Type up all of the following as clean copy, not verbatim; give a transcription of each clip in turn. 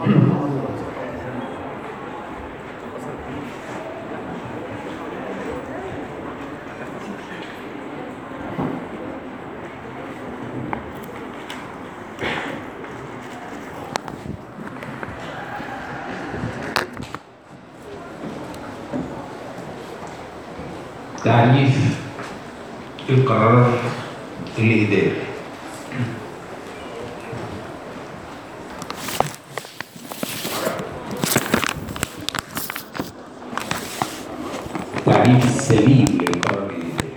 تعريف القرار الإداري. التعريف السليم للقرار الإداري.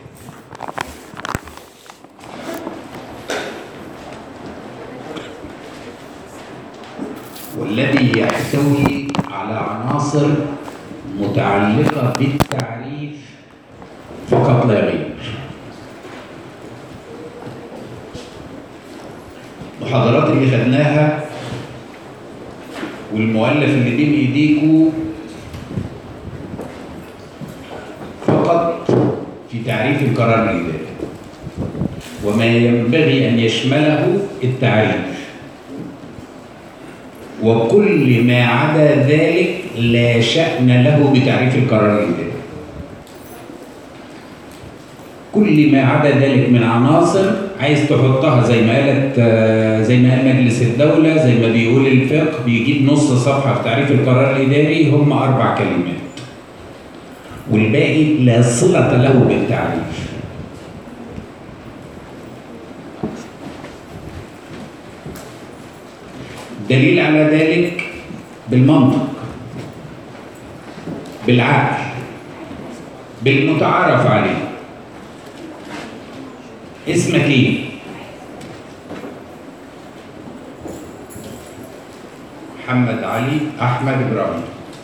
والذي يحتوي على عناصر متعلقة بالتعريف فقط لا غير. المحاضرات اللي خدناها والمؤلف اللي بين ايديكم فقط في تعريف القرار الإداري وما ينبغي أن يشمله التعريف، وكل ما عدا ذلك لا شأن له بتعريف القرار الإداري. كل ما عدا ذلك من عناصر عايز تحطها زي ما قال مجلس الدولة، زي ما بيقول الفقه، بيجيب نص صفحة في تعريف القرار الإداري هم 4 كلمات، والباقي لا صلة له بالتعريف. دليل على ذلك بالمنطق، بالعقل، بالمتعارف عليه. اسمك ايه؟ محمد علي احمد ابراهيم.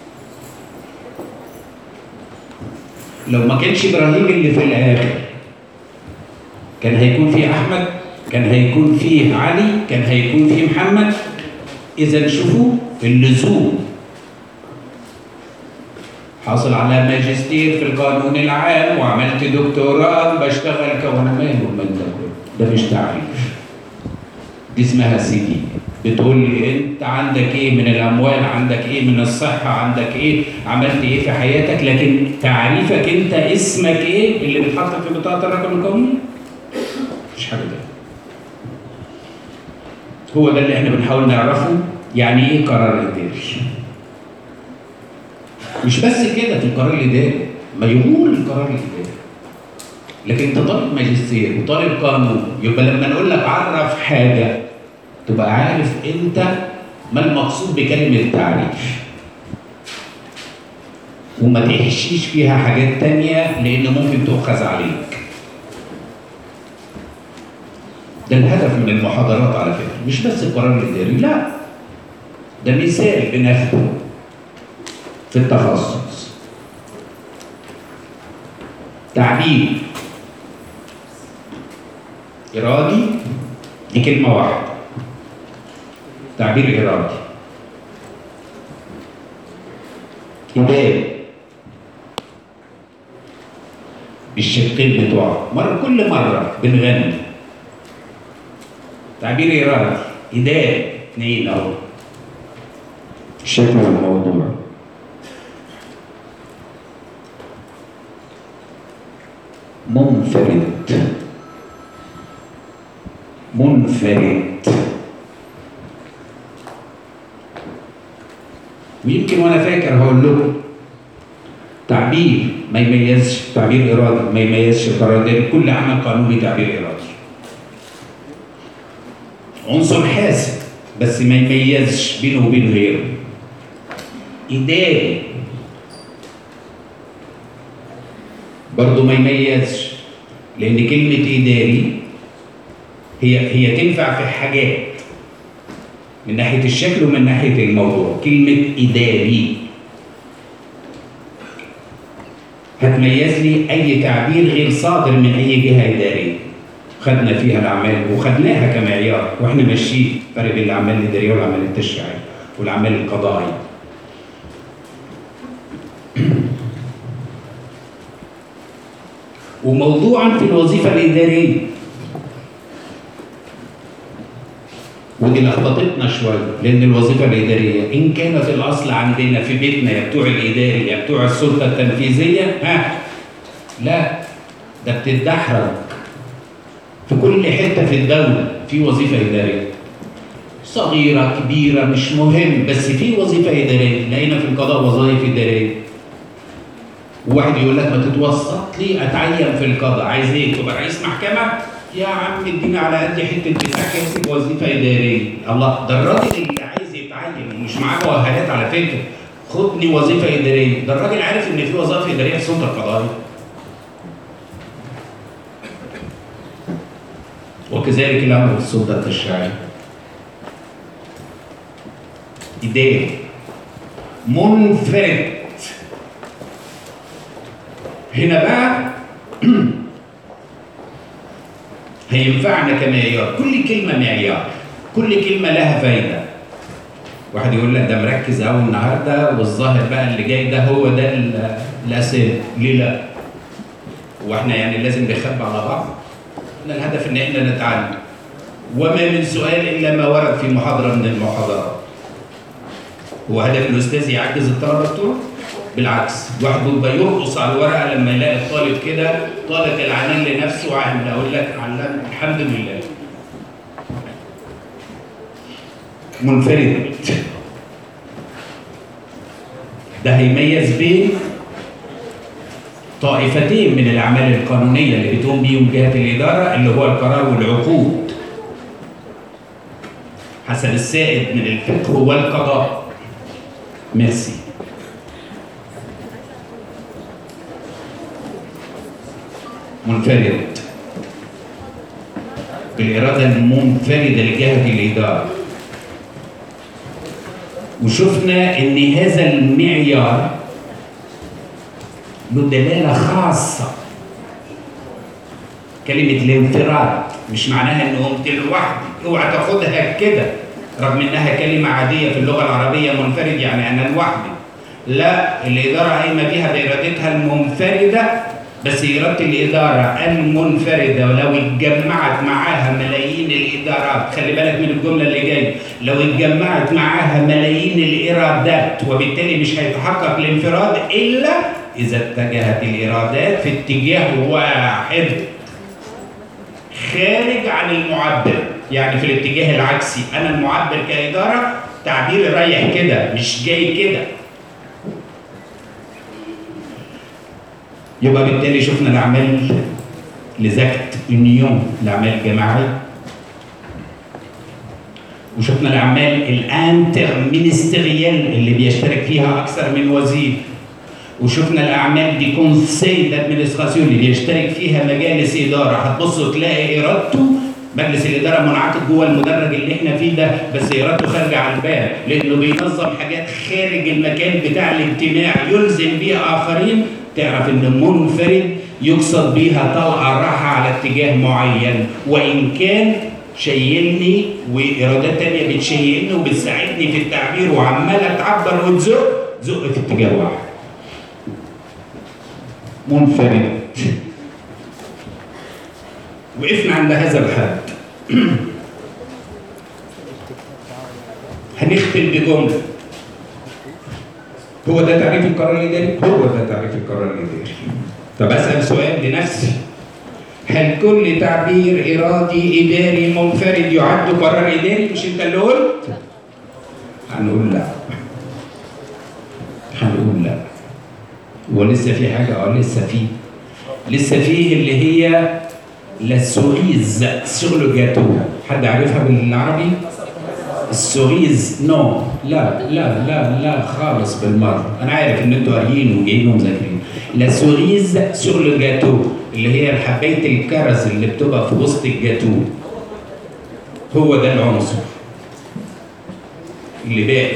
لو ما كانش ابراهيم اللي في الاخر كان هيكون فيه احمد، كان هيكون فيه علي، كان هيكون فيه محمد. اذا شوفوا اللزوم. حاصل على ماجستير في القانون العام وعملت دكتوراه بشتغل وانا ماله من ده مش تعريف. دي اسمها CD. بتقول لي انت عندك ايه من الاموال، عندك ايه من الصحه، عندك ايه، عملت ايه في حياتك، لكن تعريفك انت اسمك ايه اللي بيتحط في بطاقه الرقم القومي؟ مفيش حاجه ده. هو ده اللي احنا بنحاول نعرفه. يعني ايه قرار اداري؟ مش بس كده في القرار الاداري، ما يقول القرار الاداري. لكن انت طالب ماجستير وطالب قانون، يبقى لما نقول لك عرف حاجه تبقى عارف انت ما المقصود بكلمه تعريف، وما تحشيش فيها حاجات تانية لان ممكن تؤخذ عليك. ده الهدف من المحاضرات على فكره، مش بس القرار الاداري، لا، ده مثال بناخده في التخصص. تعبير إرادي دي كلمة واحدة، تعبير إرادي. إداري بالشقين بتوعه، كل مرة بنغني. تعبير إرادي، إداري، 2 أهو. شكل الموضوع. منفرد. ويمكن وانا فاكر هقول لكم تعبير ما يميزش، تعبير ارادي ما يميزش قرار اداري. كل عمل قانوني تعبير ارادي، عنصر حاسم بس ما يميزش بينه وبين غيره. اداري برضه ما يميزش، لان كلمه اداري هي تنفع في حاجات من ناحيه الشكل ومن ناحيه الموضوع. كلمه اداري هتميز لي اي تعبير غير صادر من اي جهه اداريه خدنا فيها الاعمال وخدناها كمعيار، واحنا ماشيين فرق بين الاعمال الاداريه والاعمال التشريعيه والاعمال القضائيه. وموضوعا في الوظيفه الاداريه ودي لخبطتنا شويه، لان الوظيفه الاداريه ان كانت الاصل عندنا في بيتنا يا بتوع الاداري يا بتوع السلطه التنفيذيه، لا، ده بتتدحرج في كل حته في الدوله في وظيفه اداريه، صغيره كبيره مش مهم، بس في وظيفه اداريه. لقينا في القضاء وظائف اداريه. وواحد يقول لك ما تتوسط لي اتعين في القضاء، عايز ايه؟ تبقى رئيس محكمه؟ يا عم ادينا على قد حته بتاع كاسب وظيفه اداريه. الله، ده الراجل اللي عايز يتعين ومش معاه مؤهلات على فكره، خدني وظيفه اداريه. ده الراجل عارف ان في وظائف اداريه في السلطه القضائيه. وكذلك الامر في السلطه التشريعيه. اداري منفرد. هنا بقى هينفعنا كمعيار، كل كلمة معيار، كل كلمة لها فايدة. واحد يقول لك ده مركز قوي النهارده والظاهر بقى اللي جاي ده هو ده الأسئلة، ليه لا؟ واحنا يعني لازم نخبي على بعض؟ احنا الهدف ان احنا نتعلم. وما من سؤال الا ما ورد في محاضرة من المحاضرات. هو هدف الأستاذ يعجز الطلبة بتوعه؟ بالعكس، واحد بيبقى يرقص على الورقه لما يلاقي الطالب كده طالب العنان لنفسه وعامل اقول لك علم الحمد لله. منفرد. ده هيميز بين طائفتين من الاعمال القانونيه اللي بتقوم بيهم جهه الاداره، اللي هو القرار والعقود حسب السائد من الفقه والقضاء. ميرسي. منفرد بالإرادة المنفردة لجهة الإدارة. وشفنا إن هذا المعيار له دلالة خاصة. كلمة الانفراد مش معناها إن قمت لوحدي، اوعى تاخدها كده، رغم إنها كلمة عادية في اللغة العربية. منفرد يعني أنا لوحدي. لا، الإدارة قايمة بيها بإرادتها المنفردة، بس إرادة الإدارة المنفردة ولو اتجمعت معاها ملايين الإدارات، خلي بالك من الجملة اللي جاية، لو اتجمعت معاها ملايين الإرادات، وبالتالي مش هيتحقق الانفراد إلا إذا اتجهت الإرادات في اتجاه واحد خارج عن المعبر، يعني في الاتجاه العكسي. أنا المعبر كإدارة تعبيري رايح كده مش جاي كده. يبقى بالتالي شفنا الأعمال لزكت يونيون، الأعمال الجماعية، وشفنا الأعمال الانتر مينستريال اللي بيشترك فيها أكثر من وزير، وشفنا الأعمال دي كونسي دادمنستراسيون اللي بيشترك فيها مجالس إدارة. هتبصوا تلاقي إرادته مجلس الإدارة منعقد جوه المدرج اللي احنا فيه ده، بس إرادته خارجة عن الباب، لأنه بينظم حاجات خارج المكان بتاع الاجتماع يلزم بيها آخرين. تعرف إن منفرد يقصد بيها طلقة راحة على اتجاه معين، وإن كان شيلني وإرادات تانية بتشيلني وبتساعدني في التعبير وعمالة تعبر وتزق في اتجاه واحد. منفرد. وقفنا عند هذا الحد. هنختم بجملة. هو ده تعريف القرار الإداري؟ هو ده تعريف القرار الإداري. طب أسأل سؤال لنفسي، هل كل تعبير إرادي إداري منفرد يعد قرار إداري؟ مش أنت اللي قلت؟ هنقول لا. هنقول لا. ولسه في حاجة، لسه فيه اللي هي لاسوريز سور لو جاتو. حد عارفها بالعربي؟ السوريز نو، لا لا لا لا خالص بالمره. انا عارف ان انتوا قاريين وجايين ومذاكرين. لاسوريز سور لو جاتو اللي هي حبايه الكرز اللي بتبقى في وسط الجاتو. هو ده العنصر اللي باقي.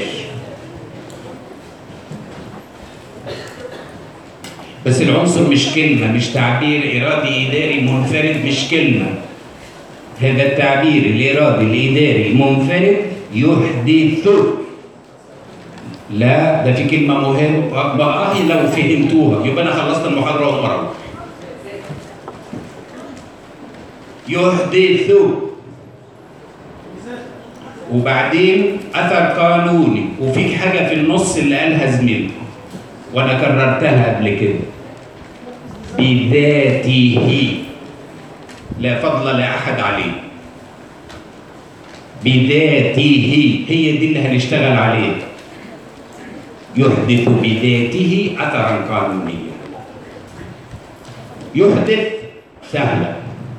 بس العنصر مش كلمة، مش تعبير إرادي إداري منفرد، مش كلمة. هذا التعبير الإرادي الإداري المنفرد يحدث. لا، ده في كلمة مهمة بقى لو فهمتوها يبقى أنا خلصت المحاضرة ومرة. يحدث وبعدين اثر قانوني، وفي حاجه في النص اللي قالها زميلكم وانا كررتها قبل كده، بذاته لا فضل لاحد عليه. بذاته هي دي اللي هنشتغل عليها. يحدث بذاته اثرا قانونيا. يحدث سهله،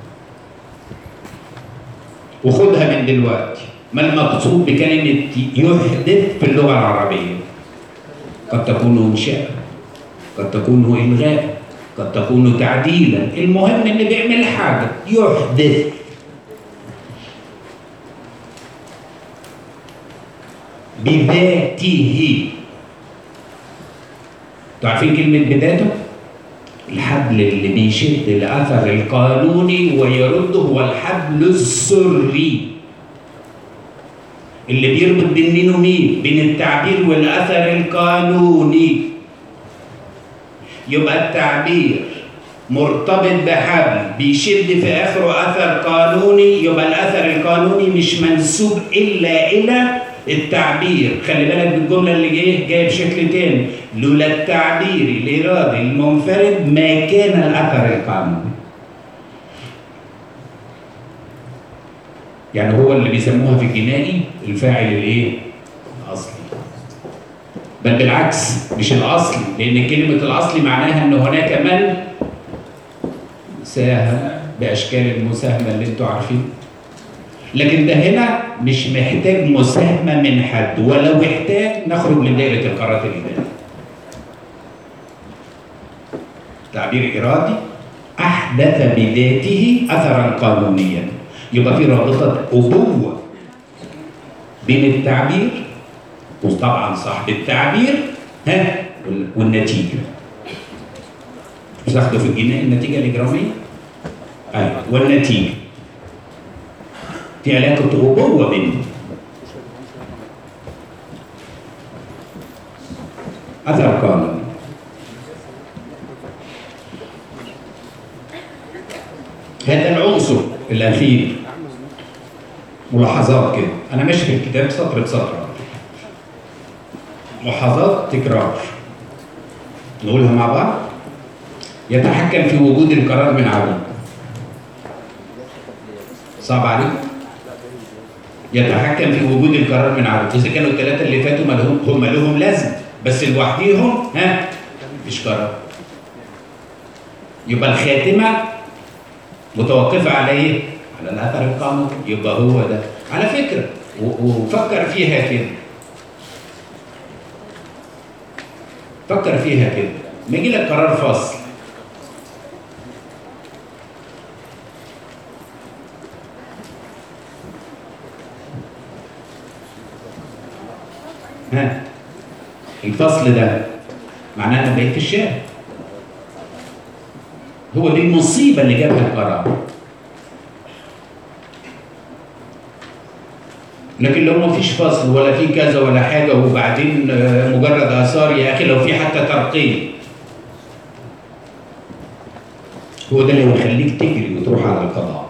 وخدها من دلوقتي. ما المقصود بكلمه يحدث في اللغه العربيه؟ قد تكون انشاء، قد تكون الغاء، قد تكون تعديلا، المهم ان بيعمل حاجه. يحدث. بذاته. تعرفين كلمه بذاته؟ الحبل اللي بيشد الاثر القانوني ويرده هو الحبل السري، اللي بيربط بين مين ومين؟ بين التعبير والاثر القانوني. يبقى التعبير مرتبط بحبل بيشد في اخره اثر قانوني، يبقى الاثر القانوني مش منسوب الا الى التعبير. خلي بالك بالجمله اللي جايه بشكل تاني، لولا التعبير الارادي المنفرد ما كان الاثر القانوني. يعني هو اللي بيسموها في الجنائي الفاعل الايه؟ الاصلي. بل بالعكس مش الاصلي، لان كلمه الاصلي معناها ان هناك من ساهم باشكال المساهمه اللي انتوا عارفين. لكن ده هنا مش محتاج مساهمه من حد، ولو احتاج نخرج من دائره القرارات الاداريه. تعبير ارادي احدث بذاته اثرا قانونيا، يبقى في رابطه ابوه بين التعبير وطبعا صاحب التعبير والنتيجه. مش تاخدوا في الجنائي النتيجه الاجراميه؟ ايوه، والنتيجه في علاقه ابوه بينهم. اثر قانوني. هذا العنصر الاخير ملاحظات كده، انا ماشي في الكتاب سطر بسطر، ملاحظات تكرار نقولها مع بعض. يتحكم في وجود القرار من عدم. صعب عليك؟ يتحكم في وجود القرار من عدم. اذا كانوا الثلاثه اللي فاتوا هم لهم لازم، بس لوحديهم مفيش قرار. يبقى الخاتمه متوقفه على ايه؟ على الاثر القانوني. يبقى هو ده على فكره، وفكر فيها كده. فكر فيها كده، ما يجي لك قرار فصل الفصل ده معناه انا بقيت في الشارع. هو دي المصيبه اللي جابها القرار. لكن لو ما فيش فصل ولا في كذا ولا حاجه، وبعدين مجرد اثار، يا اخي لو في حتى ترقيم، هو ده اللي هيخليك تجري وتروح على القضاء،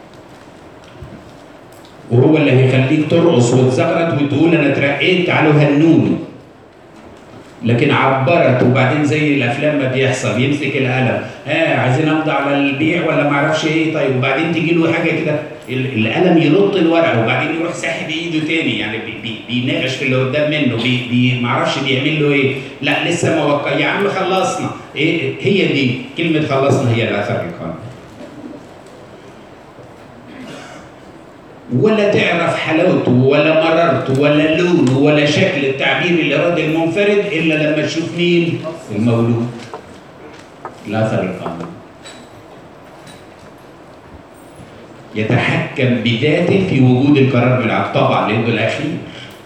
وهو اللي هيخليك ترقص وتزغرط وتقول انا اترقيت تعالوا هنوني. لكن عبرت وبعدين زي الافلام ما بيحصل يمسك القلم، عايزين امضي على البيع ولا ما اعرفش ايه، طيب وبعدين تيجي له حاجه كده القلم يلط الورقه وبعدين يروح ساحب ايده تاني، يعني بيناقش في اللي قدام منه، ما اعرفش بيعمل له ايه، لا لسه ما وقع يا عم خلصنا. ايه هي دي كلمه خلصنا؟ هي الاثر القانوني. ولا تعرف حلاوته ولا مررته ولا لونه ولا شكل التعبير الارادي المنفرد الا لما تشوف مين؟ المولود. الاثر القانوني يتحكم بذاته في وجود القرار بالعقد، طبعا لانه الاخير.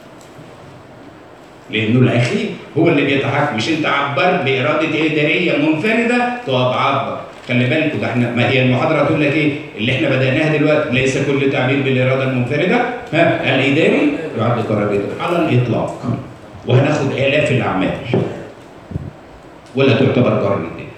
لانه الاخير هو اللي بيتحكم، مش انت عبرت باراده اداريه منفرده تقعد عبر. خلي بالكوا ده احنا، ما هي المحاضره تقول لك ايه اللي احنا بدأناها دلوقتي؟ ليس كل تعبير بالاراده المنفرده الاداري يعد قرار اداري على الاطلاق، وهناخد الاف الاعمال ولا تعتبر قرار اداري.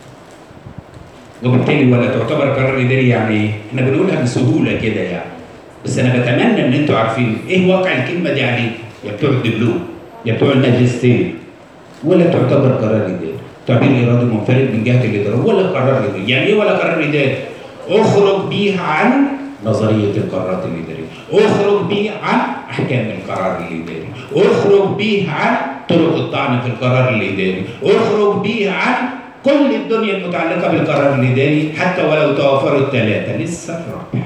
وبالتالي ولا تعتبر قرار اداري يعني ايه؟ احنا بنقولها بسهوله كده يعني، بس انا بتمنى ان انتوا عارفين ايه واقع الكلمه دي عليك، يا بتوع الدبلوم يا بتوع الماجستير. ولا تعتبر قرار اداري، تعبير ارادي منفرد من جهه الاداره، ولا قرار اداري. يعني ايه ولا قرار اداري؟ اخرج بيه عن نظريه القرارات الاداريه، اخرج بيه عن احكام القرار الاداري، اخرج بيه عن طرق الطعن في القرار الاداري، اخرج بيه عن كل الدنيا المتعلقه بالقرار الاداري، حتى ولو توفروا الثلاثه لسه الرابع.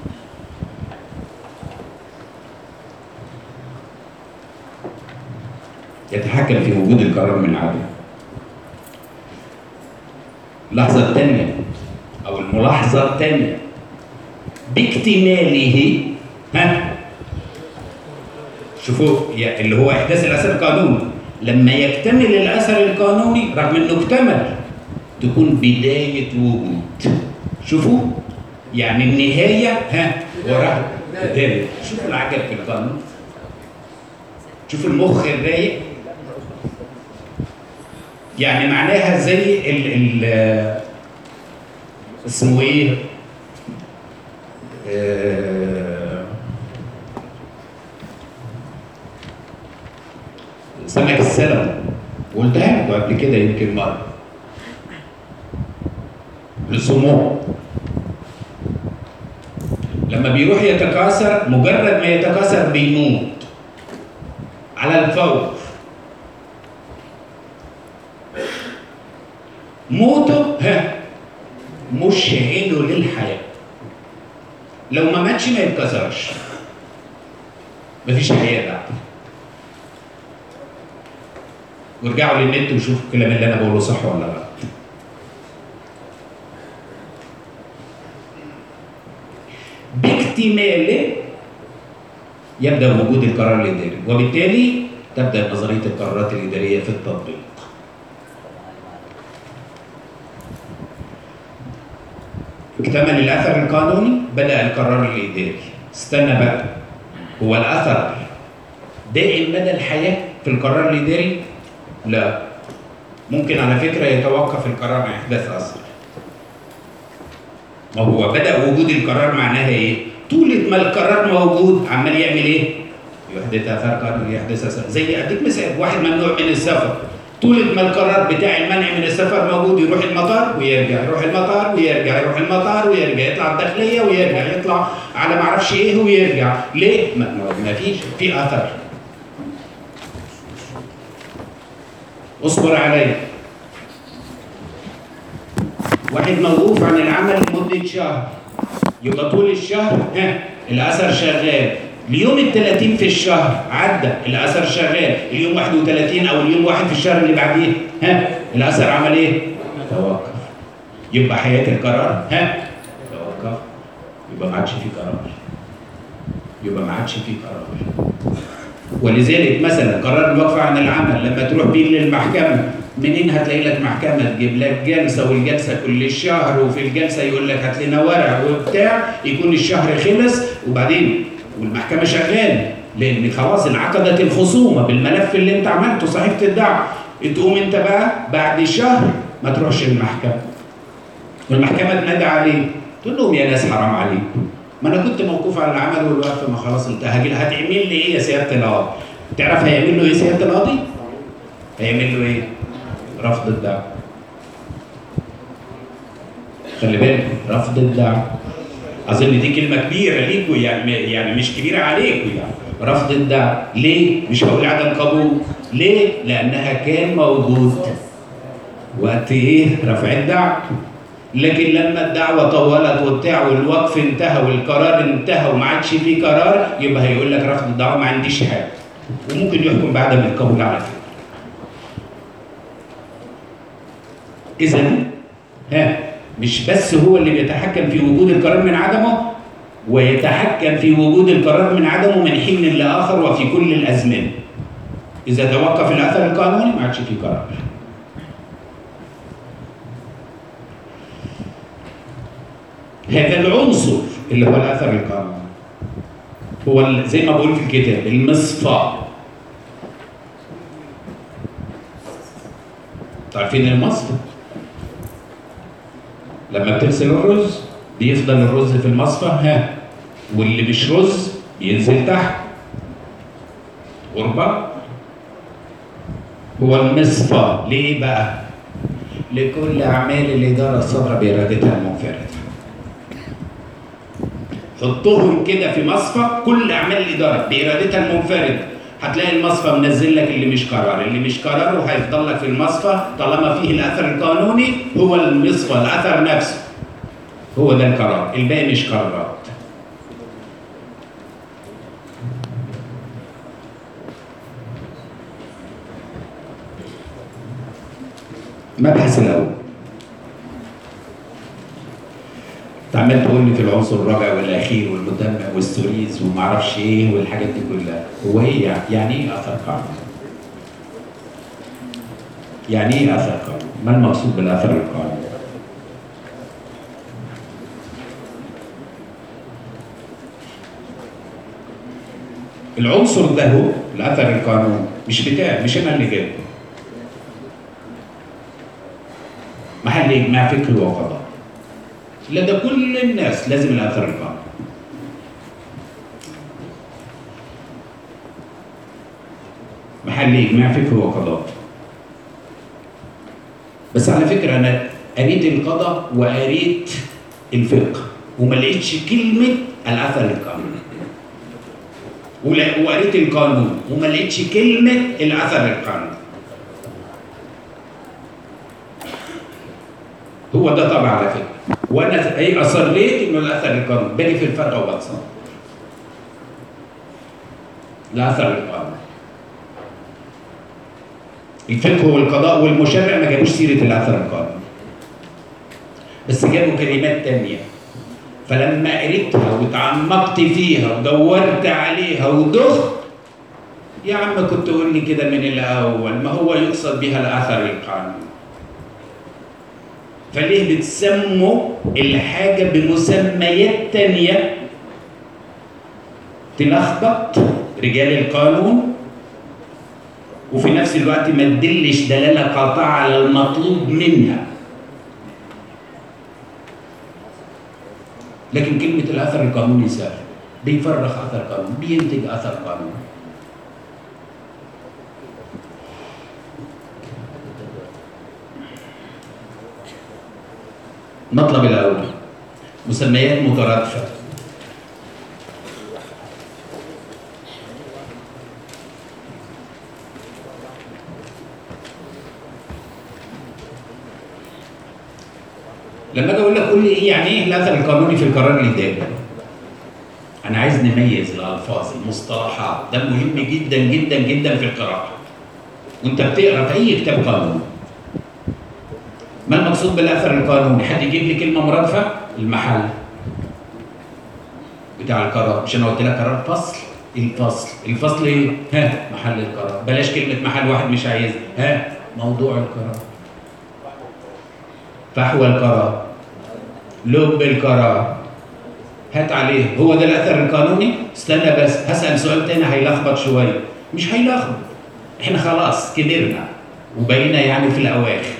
يتحكم في وجود القرار من عدم. اللحظة الثانية أو الملاحظة الثانية باكتماله. شوفوا اللي هو إحداث الأثر القانوني، لما يكتمل الأثر القانوني رغم إنه اكتمل تكون بداية وجود. شوفوا يعني النهاية وراها بداية. شوفوا العجب في القانون، شوفوا المخ الرايق. يعني معناها زي اسمه ايه؟ سمك السلمون، قلتها لكم قبل كده يمكن مره. السموم لما بيروح يتكاثر، مجرد ما يتكاثر بيموت على الفور. موته مشعله للحياه. لو ما ماتش ما يتكسرش، مفيش حياه بعد. وارجعوا للنت وشوفوا الكلام اللي انا بقوله صح ولا لا. باكتماله يبدا وجود القرار الاداري، وبالتالي تبدا نظريه القرارات الاداريه في التطبيق. اكتمل الاثر القانوني، بدا القرار الاداري. استنى بقى، هو الاثر دائم مدى الحياه في القرار الاداري؟ لا، ممكن على فكره يتوقف القرار عن احداث اثر. ما هو بدا وجود القرار معناها ايه؟ طول ما القرار موجود عمال يعمل ايه؟ يحدث اثر قانوني، يحدث اثر. زي اديك مثال، واحد ممنوع من السفر، طول ما القرار بتاع المنع من السفر موجود يروح المطار ويرجع، يروح المطار ويرجع، يروح المطار ويرجع، يطلع الداخليه ويرجع، يطلع على ما اعرفش ايه ويرجع. ليه؟ ما فيش، في اثر. اصبر عليا. واحد موقوف عن العمل لمده شهر، يبقى طول الشهر الاثر شغال. اليوم ال30 في الشهر عدى، الاثر شغال. اليوم 31 او اليوم 1 في الشهر اللي بعديه الاثر عمل ايه؟ توقف. يبقى حياه القرار توقف، يبقى ما عادش في قرار، يبقى ما عادش في قرار. ولذلك مثلا قرار الوقف عن العمل لما تروح بيه للمحكمه، منين هتلاقي لك محكمه تجيب لك جلسه، والجلسه كل شهر، وفي الجلسه يقول لك هات لنا ورق وبتاع، يكون الشهر خلص وبعدين والمحكمه شغاله، لان خلاص انعقدت الخصومه بالملف اللي انت عملته صحيفه الدعوه. تقوم انت بقى بعد شهر ما تروحش المحكمه، والمحكمه تنادي عليك تقول لهم يا ناس حرام عليكم، ما انا كنت موقوف على العمل والوقف، ما خلاص انتهى. هتعمل لي ايه يا سياده القاضي؟ تعرف هيعمل له ايه سياده القاضي؟ هيعمل له ايه؟ رفض الدعوه. خلي بالك، رفض الدعوه. اظن دي كلمه كبيره ليكوا، يعني مش كبيره عليكوا. يعني رفض الدعوه ليه؟ مش هقول عدم قبول، ليه؟ لانها كان موجود وقت ايه؟ رفع الدعوه. لكن لما الدعوه طولت وبتاع والوقف انتهى والقرار انتهى وما عادش فيه قرار، يبقى هيقول لك رفض الدعوه ما عنديش حاجه، وممكن يحكم بعدم القبول على فكره. اذا مش بس هو اللي بيتحكم في وجود القرار من عدمه، ويتحكم في وجود القرار من عدمه من حين لاخر وفي كل الازمنه. اذا توقف الاثر القانوني ما عادش فيه قرار. هذا العنصر اللي هو الاثر القانوني هو زي ما بقول في الكتاب المصفاه. عارفين المصفى؟ لما بتغسل الرز بيفضل الرز في المصفى واللي مش رز ينزل تحت. غربة هو المصفى. ليه بقى؟ لكل أعمال الإدارة الصادرة بإرادتها المنفردة. حطهم كده في مصفى كل أعمال الإدارة بإرادتها المنفردة، هتلاقي المصفى منزل لك اللي مش قرار، اللي مش قراره هيفضل لك في المصفى طالما فيه الأثر القانوني. هو المصفى الأثر نفسه هو ده القرار، الباقي مش قرارات. المبحث الأول، انت عمال تقول لي في العنصر الرابع والاخير والمتمم والثوريز ومعرفش ايه والحاجات دي كلها، هو ايه يعني ايه اثر قانون؟ يعني ايه اثر قانون؟ ما المقصود بالاثر القانوني؟ العنصر ده هو الاثر القانوني، مش بتاعي، مش انا اللي جايبه. محل اجماع فكري وقضاء لدى كل الناس، لازم الاثر القانوني. محل اجماع فكري وقضاء. بس على فكره انا قريت القضاء وقريت الفقه وما لقيتش كلمه الاثر القانوني، وقريت القانون وما لقيتش كلمه الاثر القانوني. هو ده طبعا على فكره، وانا اصريت انه الاثر القانوني بالي في الفرق وبتصل. الاثر القانوني، الفقه والقضاء والمشرع ما جابوش سيره الاثر القانوني، بس جابوا كلمات تانيه. فلما قريتها وتعمقت فيها ودورت عليها ودخت، يا عم كنت تقول لي كده من الاول، ما هو يقصد بها الاثر القانوني. فليه بتسموا الحاجة بمسميات تانية تلخبط رجال القانون وفي نفس الوقت ما تدلش دلالة قاطعة على المطلوب منها؟ لكن كلمة الأثر القانوني سهل، بيفرخ أثر قانوني، بينتج أثر قانوني. المطلب الأول مسميات مترادفة. لما اجي اقول لك قول لي ايه يعني ايه الاثر القانوني في القرار الاداري؟ انا عايز نميز الالفاظ، المصطلحات، ده مهم جدا جدا جدا في القراءة. وانت بتقرا في اي كتاب قانوني. ما المقصود بالاثر القانوني؟ حد يجيب لي كلمه مرادفه؟ المحل بتاع القرار، مش انا قلت لك قرار فصل؟ الفصل ايه؟ ها محل القرار. بلاش كلمه محل، واحد مش عايزها. ها موضوع القرار، فحوى القرار، لب القرار، هات عليه. هو ده الاثر القانوني؟ استنى بس هسال سؤال تاني هيلخبط شويه. مش هيلخبط، احنا خلاص كبرنا وبقينا يعني في الاواخر.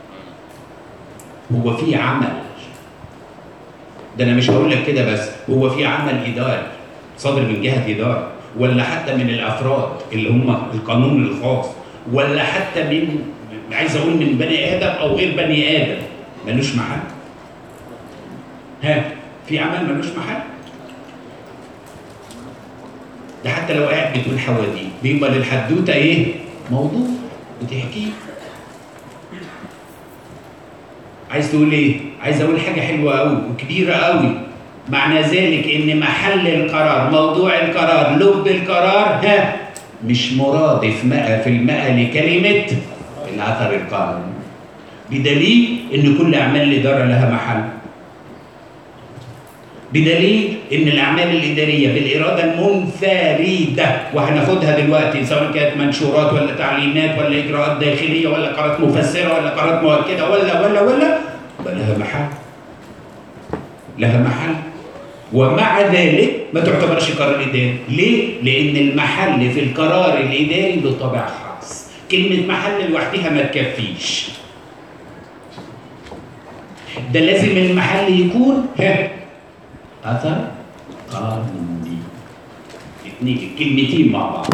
هو في عمل، ده انا مش هقول لك كده بس، هو في عمل اداري صادر من جهه اداره، ولا حتى من الافراد اللي هم القانون الخاص، ولا حتى من، عايز اقول من بني ادم او غير بني ادم، ملوش محل. ها في عمل ملوش محل؟ ده حتى لو قاعد بتقول حواديت بيبقى للحدوته ايه؟ موضوع بتحكيه. عايز تقول ايه؟ عايز اقول حاجه حلوه قوي وكبيره قوي، معنى ذلك ان محل القرار، موضوع القرار، لب القرار، ها مش مرادف 100% لكلمه الاثر القانوني، بدليل ان كل اعمال الاداره لها محل، بدليل ان الاعمال الاداريه بالاراده المنفرده، وهناخدها دلوقتي سواء كانت منشورات ولا تعليمات ولا اجراءات داخليه ولا قرارات مفسره ولا قرارات مؤكده ولا لها محل، لها محل. ومع ذلك ما تعتبرش قرار اداري. ليه؟ لان المحل في القرار الاداري له طابع خاص، كلمه محل لوحدها ما تكفيش، ده لازم المحل يكون اثر قانوني. اثنين الكلمتين مع بعض.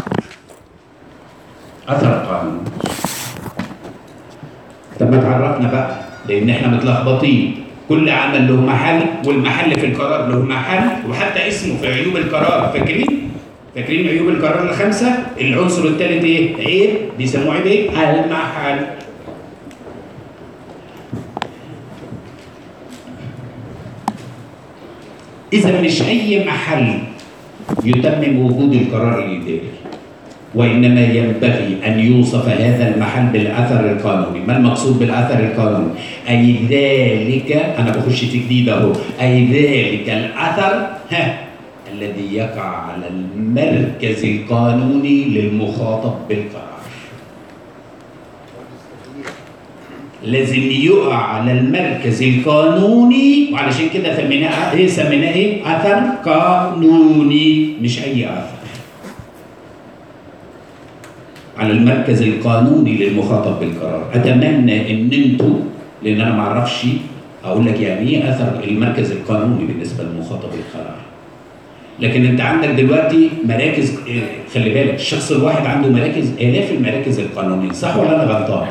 أثر قانوني. طب ما تعرفنا بقى، لأن احنا متلخبطين. كل عمل له محل، والمحل في القرار له محل، وحتى اسمه في عيوب القرار. فاكرين عيوب القرار الخمسة؟ العنصر الثالث ايه؟ عيب، بيسموه عيب ايه؟ المحل. إذا مش أي محل يتمم وجود القرار الإداري، وإنما ينبغي أن يوصف هذا المحل بالأثر القانوني. ما المقصود بالأثر القانوني؟ أي ذلك، أنا بخش تجديد أهو، أي ذلك الأثر الذي يقع على المركز القانوني للمخاطب بالقرار. لازم يقع على المركز القانوني، وعلشان كده سميناه ايه؟ اثر قانوني، مش اي اثر. على المركز القانوني للمخاطب بالقرار. اتمنى ان انتوا، لان انا ما اعرفش اقول لك يعني ايه اثر المركز القانوني بالنسبه للمخاطب بالقرار. لكن انت عندك دلوقتي مراكز، خلي بالك الشخص الواحد عنده مراكز، الاف المراكز القانونيه، صح ولا انا غلطان؟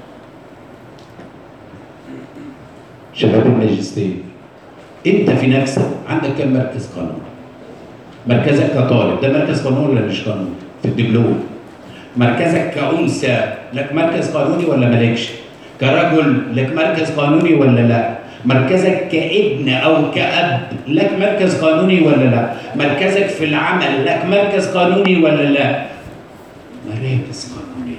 شباب الماجستير، انت في نفسك عندك كم مركز قانوني؟ مركزك كطالب ده مركز قانوني ولا مش قانوني؟ في الدبلوم. مركزك كأنثى لك مركز قانوني ولا مالكش؟ كرجل لك مركز قانوني ولا لا؟ مركزك كابن او كأب لك مركز قانوني ولا لا؟ مركزك في العمل لك مركز قانوني ولا لا؟ مراكز قانونية.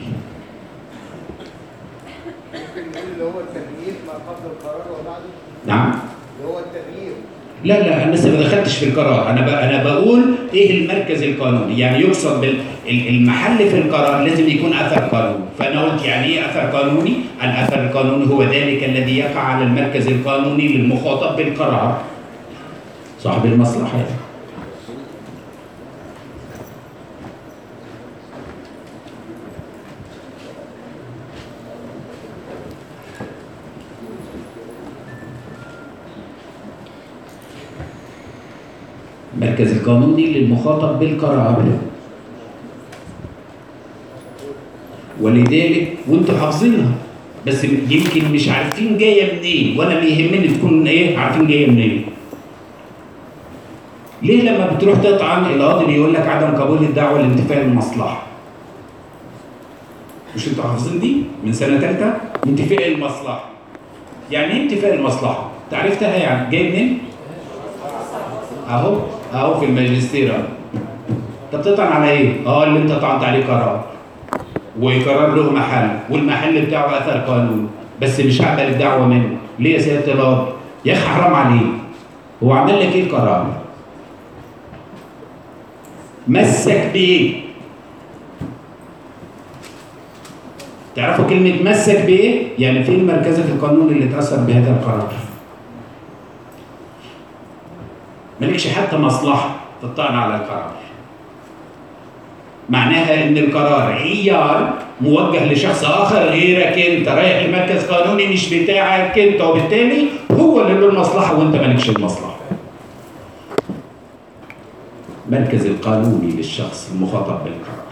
اللي هو التغيير ما قبل القرار وبعده؟ نعم؟ اللي هو التغيير. لا انا لسه ما دخلتش في القرار، انا بقول ايه المركز القانوني، يعني يقصد بالمحل في القرار لازم يكون اثر قانوني، فانا قلت يعني ايه اثر قانوني؟ الاثر القانوني هو ذلك الذي يقع على المركز القانوني للمخاطب بالقرار، صاحب المصلحه. المركز القانوني للمخاطب بالقرار. ولذلك وانتوا حافظينها، بس يمكن مش عارفين جايه منين، وانا اللي يهمني تكون ايه؟ عارفين جايه منين. ليه لما بتروح تطعن القاضي بيقول لك عدم قبول الدعوه لانتفاء المصلحه؟ مش انتوا حافظين دي من سنه ثالثه؟ انتفاء المصلحه. يعني ايه انتفاء المصلحه؟ انت عرفتها يعني جاي منين؟ اهو في الماجستير. انت بتطعن على ايه؟ اللي انت طعنت عليه قرار، وقرار له محل، والمحل بتاعه اثر قانوني، بس مش هقبل الدعوه منه. ليه يا سياده القاضي؟ يا اخي حرام عليك، هو عمل لك ايه القرار؟ مسك بايه؟ تعرفوا كلمه مسك بايه؟ يعني فين مركزك القانوني اللي اتاثر بهذا القرار؟ مالكش حتى مصلحه في الطعن على القرار. معناها ان القرار عيار موجه لشخص اخر غيرك انت، رايح لمركز قانوني مش بتاعك انت، وبالتالي هو اللي له المصلحه وانت مالكش المصلحه. مركز القانوني للشخص المخاطب بالقرار.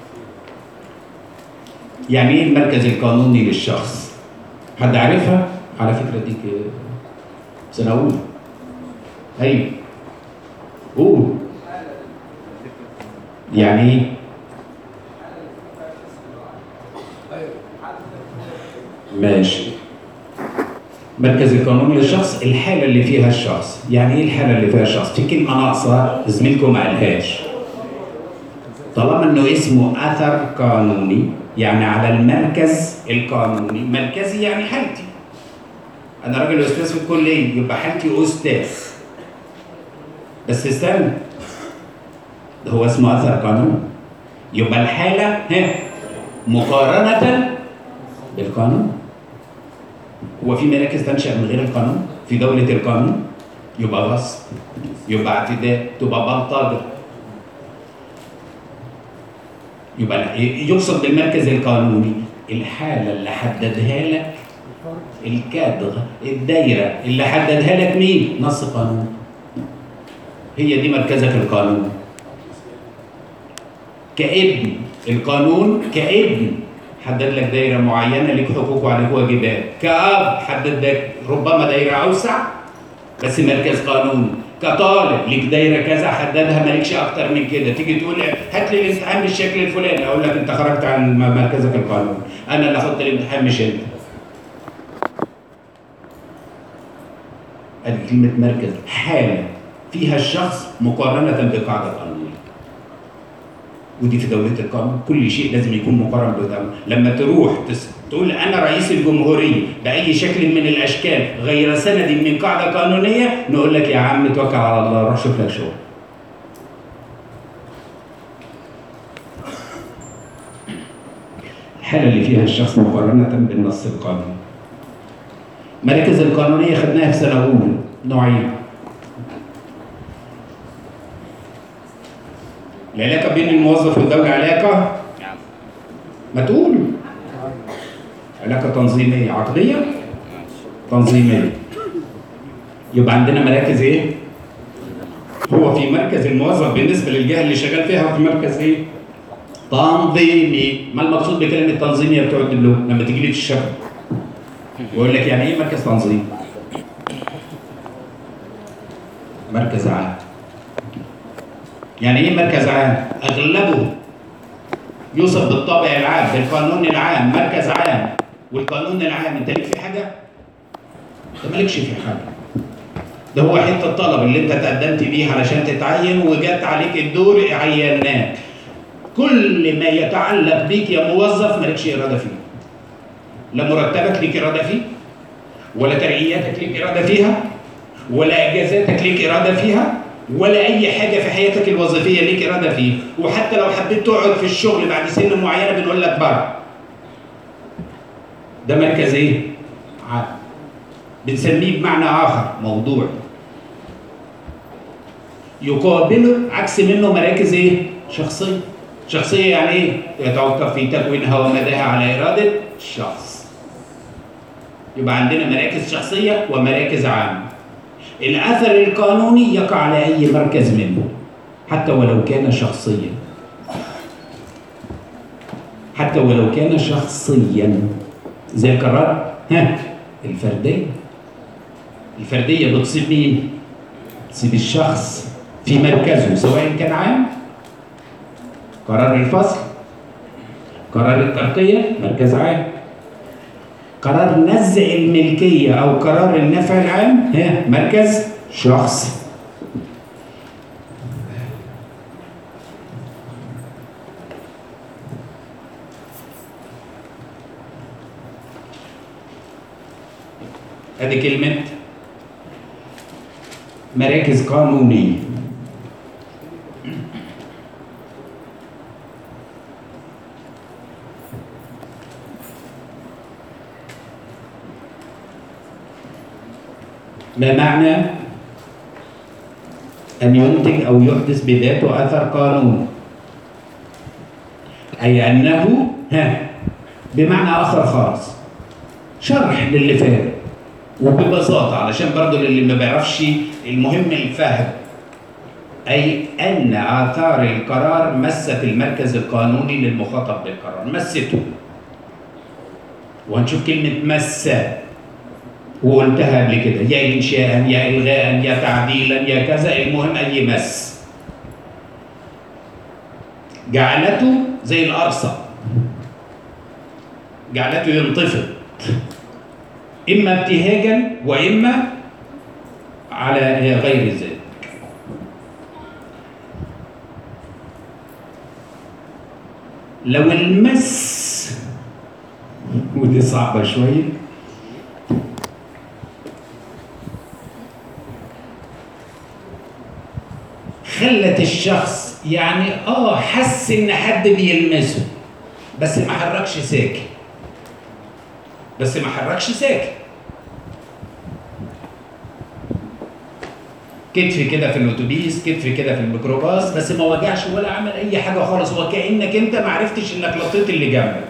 يعني ايه المركز القانوني للشخص؟ حد عارفها؟ على فكره دي سنه اولى. ايوه قول. يعني ايه؟ ماشي. مركز القانوني للشخص الحاله اللي فيها الشخص. يعني ايه الحاله اللي فيها الشخص؟ في كلمه ناقصه زميلكم ما قالهاش. طالما انه اسمه اثر قانوني يعني على المركز القانوني. مركزي يعني حالتي. انا راجل استاذ في الكليه، يبقى حالتي استاذ. بس استنى، ده هو اسمه اثر قانون، يبقى الحاله مقارنه بالقانون. هو في مراكز تنشأ من غير القانون في دولة القانون؟ يبقى غصب، يبقى اعتداء، تبقى بلطجة. يبقى يقصد بالمركز القانوني الحالة اللي حددها لك الكادر، الدايرة اللي حددها لك مين؟ نص قانون. هي دي مركزك القانون. كابن القانون كابن حدد لك دايره معينه ليك حقوق وعليك واجبات. كاب حدد لك ربما دايره اوسع بس مركز قانون. كطالب ليك دايره كذا حددها مالكش اكتر من كده. تيجي تقول هات لي الامتحان بالشكل الفلاني، اقول لك انت خرجت عن مركزك القانوني، انا اللي احط الامتحان مش انت. ادي كلمه مركز، حاله فيها الشخص مقارنه بقاعده قانونيه. ودي في دولة القانون كل شيء لازم يكون مقارن بدولة. لما تروح تقول أنا رئيس الجمهورية بأي شكل من الأشكال غير سند من قاعدة قانونية، نقول لك يا عم توكل على الله روح شوف لك شغل. الحالة اللي فيها الشخص مقارنة بالنص القانوني. مراكز القانونية خدناها في سنة أولى نوعين. العلاقة بين الموظف والدولة علاقة ما تقول علاقة تنظيمية عقدية تنظيمية. يبقى عندنا مراكز ايه؟ هو في مركز الموظف بالنسبة للجهة اللي شغال فيها في مركز ايه؟ تنظيمي. ما المقصود بكلمة تنظيمية بتوع الدبلوم؟ لما تيجي لي في الشغل يقول لك يعني ايه مركز تنظيم؟ مركز عام. يعني ايه مركز عام؟ اغلبه يوصف بالطابع العام بالقانون العام مركز عام. والقانون العام انت ليك في حاجه؟ انت مالكش في حاجه. ده هو حته الطلب اللي انت تقدمت بيه علشان تتعين وجات عليك الدور عيناك. كل ما يتعلق بيك يا موظف مالكش اراده فيه. لا مرتبك ليك اراده فيه، ولا ترقياتك ليك اراده فيها، ولا اجازاتك ليك اراده فيها، ولا اي حاجه في حياتك الوظيفيه ليك اراده فيه. وحتى لو حبيت تقعد في الشغل بعد سن معينه بنقول لك بره. ده مركز ايه؟ عام. بنسميه بمعنى اخر موضوعي. يقابله عكس منه مراكز ايه؟ شخصيه. شخصيه يعني ايه؟ يتوقف في تكوينها ومداها على اراده الشخص. يبقى عندنا مراكز شخصيه ومراكز عامه. الأثر القانوني يقع على أي مركز منه حتى ولو كان شخصيا. حتى ولو كان شخصيا. زي القرار الفردية. الفردية بتصيب مين؟ بتصيب الشخص في مركزه سواء كان عام، قرار الفصل، قرار الترقية مركز عام، قرار نزع الملكية أو قرار النفع العام مركز شخص. هذه كلمة مراكز قانونية. ما معنى أن ينتج أو يحدث بذاته أثر قانوني؟ أي أنه بمعنى آخر خالص شرح للي فات وببساطة علشان برضو للي ما بيعرفش المهم الفهم. أي أن آثار القرار مست المركز القانوني للمخاطب بالقرار، مسته. وهنشوف كلمة مس وقلتها قبل كده، يا إنشاء يا إلغاء يا تعديلا يا كذا، المهم أي مس. جعلته زي الأرصة، جعلته ينتفض إما ابتهاجا وإما على غير ذلك. لو المس، ودي صعبة شوية، خلت الشخص يعني حس ان حد بيلمسه بس ما حركش ساكن، كتف كده في الاتوبيس، كتف كده في الميكروباص، بس ما وجعش ولا عمل اي حاجه خالص، وكانك انت ما عرفتش انك لطيت اللي جنبك.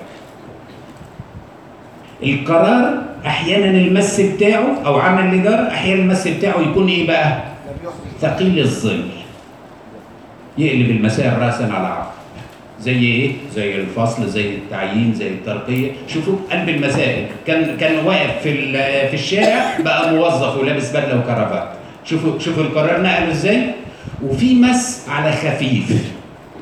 القرار احيانا المس بتاعه او عمل الاداره احيانا المس بتاعه يكون ايه بقى؟ ثقيل الظل يقلب المسائل راسا على عقب. زي ايه؟ زي الفصل، زي التعيين، زي الترقيه. شوفوا قلب المسائل، كان واقف في الشارع بقى موظف ولابس بدله وكرافات. شوفوا القرار نقله ازاي؟ وفي مس على خفيف.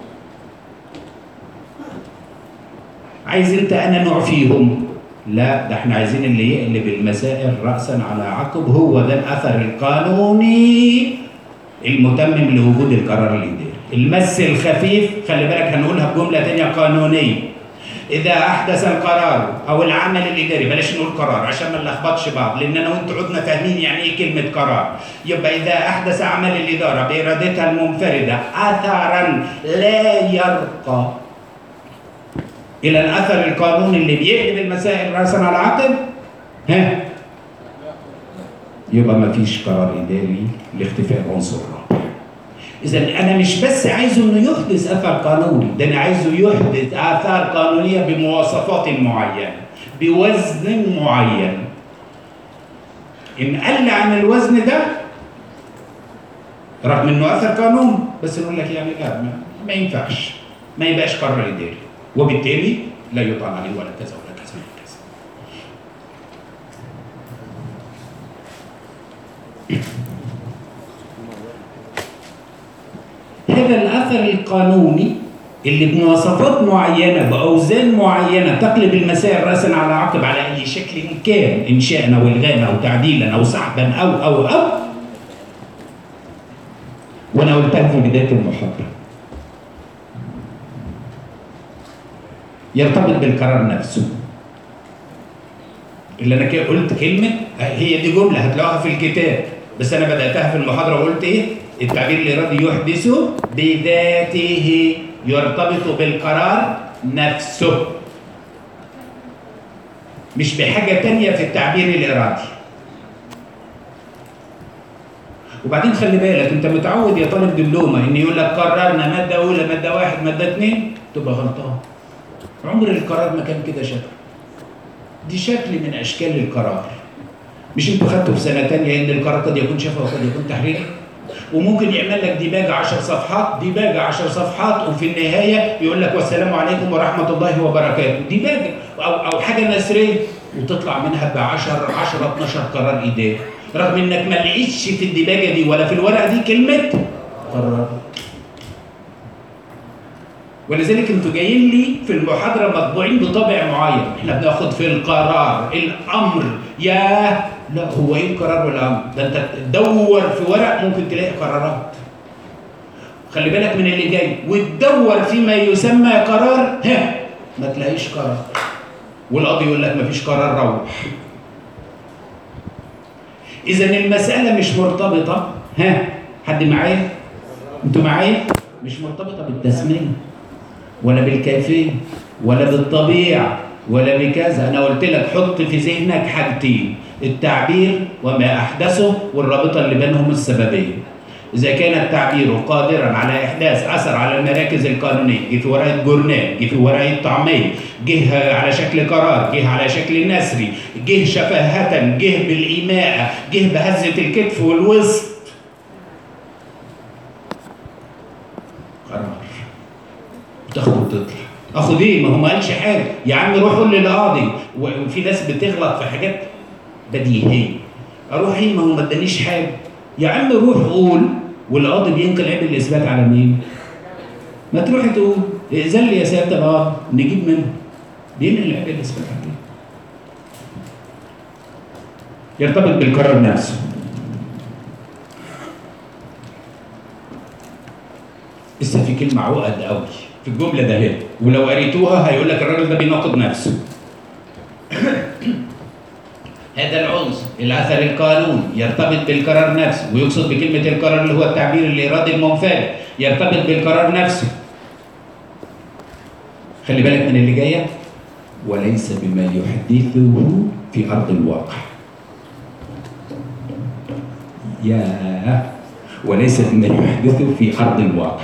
عايز انت انا نوع فيهم؟ لا، ده احنا عايزين اللي يقلب المسائل راسا على عقب. هو ده الاثر القانوني المتمم لوجود القرار الاداري. المس الخفيف خلي بالك هنقولها بجمله ثانيه قانونيه. اذا احدث القرار او العمل الاداري، بلاش نقول قرار عشان ما نلخبطش بعض، لان انا وانتوا عدنا فاهمين يعني ايه كلمه قرار. يبقى اذا احدث اعمال الاداره بارادتها المنفرده اثرا لا يرقى الى الاثر القانوني اللي بيقلب المسائل راسا على عقب، يبقى ما فيش قرار اداري لاختفاء عنصر رابع. اذا انا مش بس عايزه انه يحدث اثر قانوني، ده انا عايزه يحدث اثار قانونيه بمواصفات معينه، بوزن معين. ان قل عن الوزن ده رغم انه اثر قانوني، بس نقول لك يعني لا، ما ينفعش، ما يبقاش قرار اداري، وبالتالي لا يطعن عليه ولا كذا ولا كذا ولا كذا. هذا الاثر القانوني اللي بمواصفات معينه باوزان معينه تقلب المسائل راسا على عقب على اي شكل كان، انشاء او الغاء او تعديلا او سحبا او وانا قلتها في بدايه المحاضره، يرتبط بالقرار نفسه. اللي انا كده قلت كلمه، هي دي جمله هتلاقوها في الكتاب، بس انا بداتها في المحاضره وقلت ايه؟ التعبير الارادي يحدث بذاته، يرتبط بالقرار نفسه، مش بحاجه تانيه في التعبير الارادي. وبعدين خلي بالك، انت متعود يا طالب دبلومه ان يقول لك قررنا ماده اولى، ماده واحد، ماده اثنين، تبقى غلطان. عمر القرار ما كان كده شكل. دي شكل من اشكال القرار. مش انتوا خدتوا في سنه ثانيه ان القرار قد يكون شفوي وقد يكون تحريري؟ وممكن يعمل لك ديباجه 10 صفحات، ديباجه 10 صفحات، وفي النهايه يقول لك والسلام عليكم ورحمه الله وبركاته، ديباجه او حاجه نثريه، وتطلع منها ب 10 12 قرار اداري، رغم انك ما لقيتش في الديباجه دي ولا في الورقه دي كلمه قرار. ولذلك انتوا جايين لي في المحاضره مطبوعين بطابع معين، احنا بناخد في القرار الامر. ياه، لا هو ايه القرار والامر؟ ده انت تدور في ورق ممكن تلاقي قرارات. خلي بالك من اللي جاي، وتدور فيما يسمى قرار، ما تلاقيش قرار. والقاضي يقول لك ما فيش قرار، روح. اذا المساله مش مرتبطه، حد معايا؟ انتوا معايا؟ مش مرتبطه بالتسميه ولا بالكيفيه ولا بالطبيعه ولا بكذا. انا قلت لك حط في ذهنك حاجتين: التعبير وما احدثه، والرابطه اللي بينهم السببيه. اذا كان التعبير قادرا على احداث اثر على المراكز القانونيه، جه في ورقه جورنال، جه في ورقه طعميه، جه على شكل قرار، جه على شكل نثري، جه شفاهه، جه بالايماءه، جه بهزه الكتف والوسط، قرار تاخد وتطلع. اخد ايه؟ ما هو ما قالش حاجه. يا عم روح قول للقاضي. وفي ناس بتغلط في حاجات بديهيه. اروح ايه؟ ما هو ما ادانيش حاجه. يا عم روح قول، والقاضي بينقل عيب الاثبات على مين؟ ما تروح تقول ائذن لي يا سياده القاضي نجيب منه، بينقل عيب الاثبات على مين؟ يرتبط بالقرار نفسه. لسه في كلمه عقد قوي في الجمله ده هنا، ولو قريتوها هيقول لك الراجل ده بيناقض نفسه. هذا العنصر الاثر القانوني يرتبط بالقرار نفسه، ويقصد بكلمه القرار اللي هو التعبير الارادي المنفرد، يرتبط بالقرار نفسه. خلي بالك من اللي جايه، وليس بما يحدثه في ارض الواقع. وليس بما يحدثه في ارض الواقع.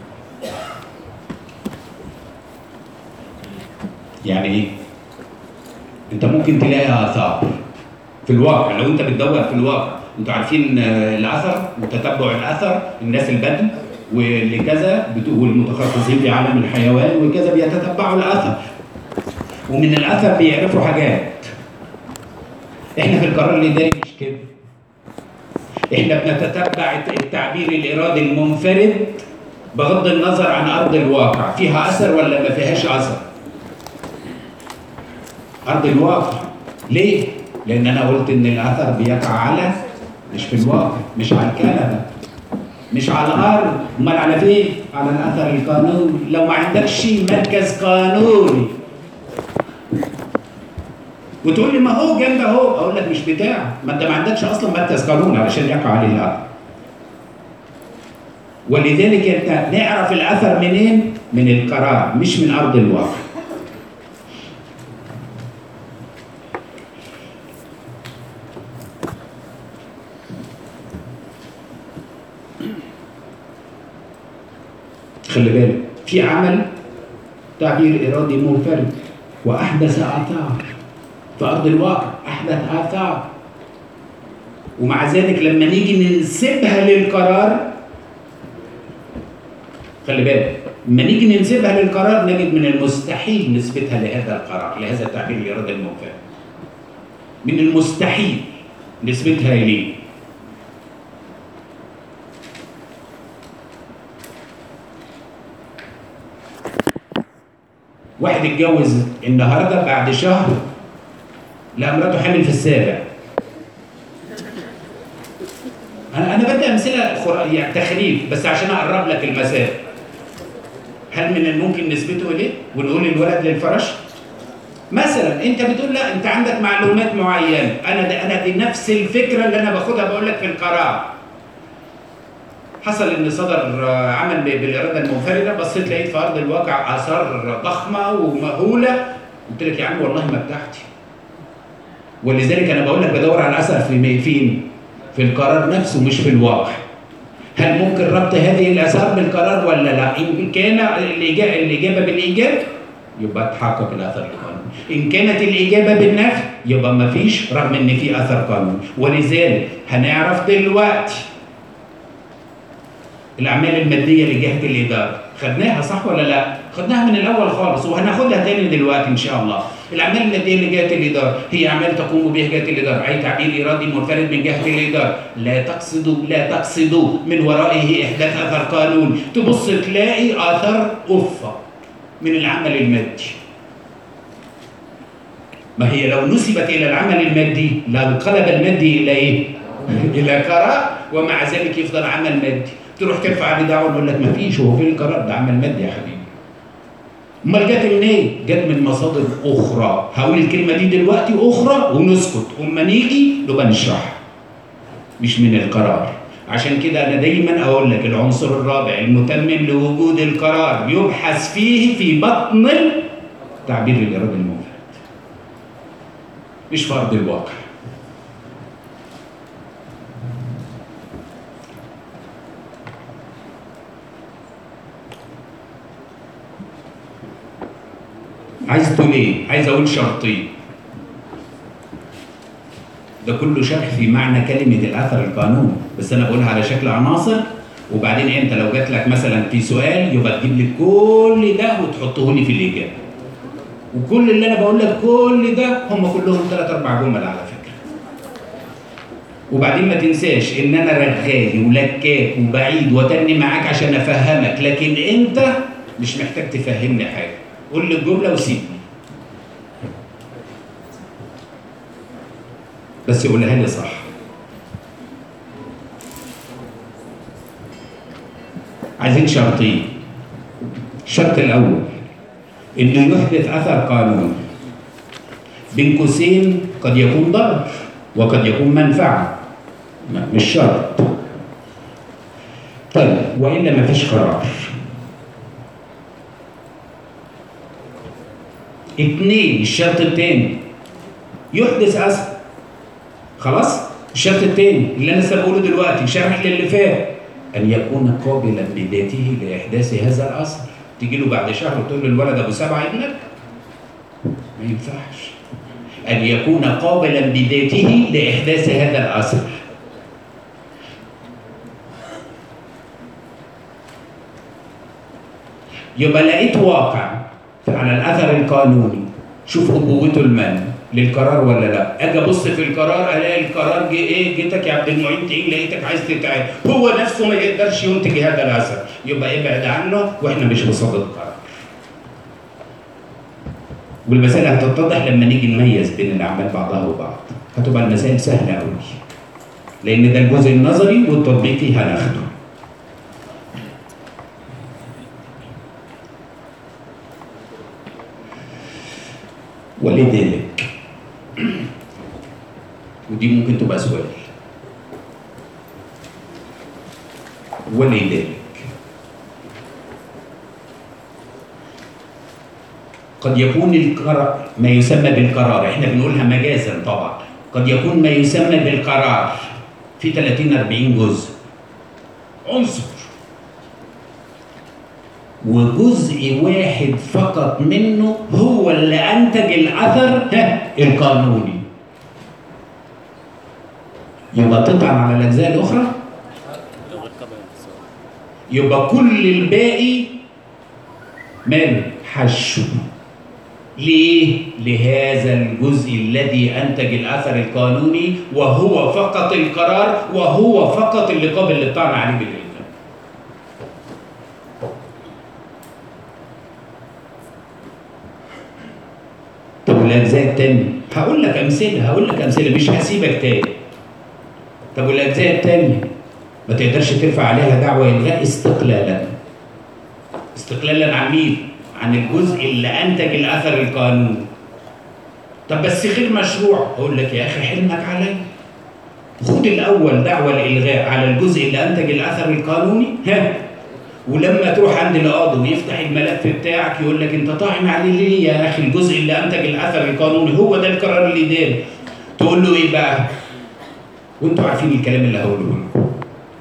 يعني ايه؟ انت ممكن تلاقي اثار في الواقع، لو انت بتدور في الواقع انتوا عارفين الاثر وتتبع الاثر، الناس البدو واللي كذا والمتخصصين في عالم الحيوان وكذا بيتتبعوا الاثر، ومن الاثر بيعرفوا حاجات. احنا في القرار الاداري مش كده، احنا بنتتبع التعبير الارادي المنفرد بغض النظر عن ارض الواقع فيها اثر ولا ما فيهاش اثر. ارض الواقع ليه؟ لان انا قلت ان الاثر بيقع على، مش في الواقع، مش على الكنبه، مش على الارض، امال على فين؟ على الاثر القانوني. لو ما عندكش مركز قانوني وتقول لي ما هو جنب اهو، اقول لك مش بتاع، ما انت ما عندكش اصلا مركز قانوني علشان يقع عليه الاثر. ولذلك انت نعرف الاثر منين؟ من القرار مش من ارض الواقع. خلي بالك في عمل تعبير ارادي منفرد واحدث اثار في ارض الواقع، احدث اثار، ومع ذلك لما نيجي ننسبها للقرار، خلي بالك لما نيجي ننسبها للقرار نجد من المستحيل نسبتها لهذا القرار، لهذا التعبير الارادي المنفرد. من المستحيل نسبتها اليه. واحد اتجوز النهارده بعد شهر لا مراته حامل في السابع. انا بدي امثله يعني تخريف بس عشان اقرب لك المسافه. هل من الممكن نسبته اليه ونقول الولد للفرش؟ مثلا انت بتقول لا انت عندك معلومات معينه، انا دي نفس الفكره اللي انا باخدها بقول لك في القرار. حصل ان صدر عمل بالاراده المنفرده، بصيت لقيت في ارض الواقع اثار ضخمه ومهوله، قلت لك يا عم والله ما بتاعتي. ولذلك انا بقول لك بدور على الاثر فين؟ في القرار نفسه مش في الواقع. هل ممكن ربط هذه الاثار بالقرار ولا لا؟ ان كان الاجابه بالايجاب يبقى تحقق الاثر القانوني، ان كانت الاجابه بالنفي يبقى ما فيش، رغم ان في اثر قانوني. ولذلك هنعرف دلوقتي الأعمال المادية لجهة الإدارة، خدناها صح ولا لا؟ خدناها من الأول خالص وهناخدها تاني دلوقتي إن شاء الله. الأعمال المادية لجهة الإدارة هي أعمال تقوم بها جهة الإدارة، أي تعبير إرادي منفرد من جهة الإدارة، لا تقصد من ورائه إحداث أثر قانوني، تبص تلاقي أثر أفة من العمل المادي. ما هي لو نسبت إلى العمل المادي لانقلب المادي إلى إيه؟ إلى قرار، ومع ذلك يفضل عمل مادي. تروح ترفع عليه دعوه نقول لك ما فيش، هو فين القرار؟ ده عمل مادي يا حبيبي. امال جت منين؟ جت من مصادر اخرى، هقول الكلمه دي دلوقتي اخرى ونسكت، وما نيجي نبقى نشرحها. مش من القرار. عشان كده انا دايما اقول لك العنصر الرابع المتمم لوجود القرار يبحث فيه في بطن تعبير الارادي المنفرد، مش في ارض الواقع. عايز تقول ايه؟ عايز اقول شرطين. ده كله شرح في معنى كلمه الاثر القانوني، بس انا بقولها على شكل عناصر، وبعدين انت لو جات لك مثلا في سؤال يبقى تجيب لي كل ده وتحطه لي في الاجابه. وكل اللي انا بقول لك كل ده هم كلهم 3 4 جمل على فكره. وبعدين ما تنساش ان انا رغاي ولكاك وبعيد وتني معاك عشان افهمك، لكن انت مش محتاج تفهمني حاجه. قول لي الجمله وسيبني. بس قولها لي صح. عايزين شرطين. الشرط الاول انه يحدث اثر قانوني، بين قوسين قد يكون ضرر وقد يكون منفعه، مش شرط. طيب والا ما فيش قرار. 2 الشرط الثاني يحدث اثر. خلاص؟ الشرط الثاني اللي انا لسه بقوله دلوقتي شرح للي فات، ان يكون قابلا بذاته لاحداث هذا الاثر. تيجي له بعد شهر وتقول له الولد ابو 7 ابنك؟ ما ينفعش. ان يكون قابلا بذاته لاحداث هذا الاثر. يبقى لقيت واقع على الاثر القانوني، شوف ابوته لمن؟ للقرار ولا لا؟ اجي ابص في القرار الاقي القرار جه ايه؟ جيتك يا عبد المعين تقيل، لقيتك عايز تتعب، هو نفسه ما يقدرش ينتج هذا الاثر، يبقى ابعد عنه واحنا مش بصدد القرار. والمسائل هتتضح لما نيجي نميز بين الاعمال بعضها وبعض، هتبقى المسائل سهله قوي. لان ده الجزء النظري والتطبيقي هناخده. ولذلك ودي ممكن تبقى سؤال، ولذلك قد يكون القرار ما يسمى بالقرار، احنا بنقولها مجازا طبعا، قد يكون ما يسمى بالقرار في 30-40 جزء عنصر، وجزء واحد فقط منه هو اللي انتج الاثر القانوني. يبقى تطعن على الاجزاء الاخرى، يبقى كل الباقي ماله؟ حشو. ليه؟ لهذا الجزء الذي انتج الاثر القانوني، وهو فقط القرار، وهو فقط اللي قابل للطعن عليه بالإلزام. طب والاجزاء الثانيه؟ هقول لك امثله، مش هسيبك تاني. طب والاجزاء الثانيه ما تقدرش ترفع عليها دعوى الغاء استقلالا عن مين؟ عن الجزء اللي انتج الاثر القانوني. طب بس غير مشروع، اقول لك يا اخي حلمك عليا، خد الاول دعوى الالغاء على الجزء اللي انتج الاثر القانوني، ولما تروح عند القاضي ويفتح الملف بتاعك يقول لك انت طاعن عليه ليه يا اخي؟ الجزء اللي انتج الاثر القانوني هو ده القرار الاداري. تقول له ايه بقى؟ وانتوا عارفين الكلام اللي هقوله لكم.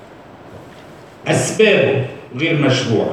اسبابه غير مشروع،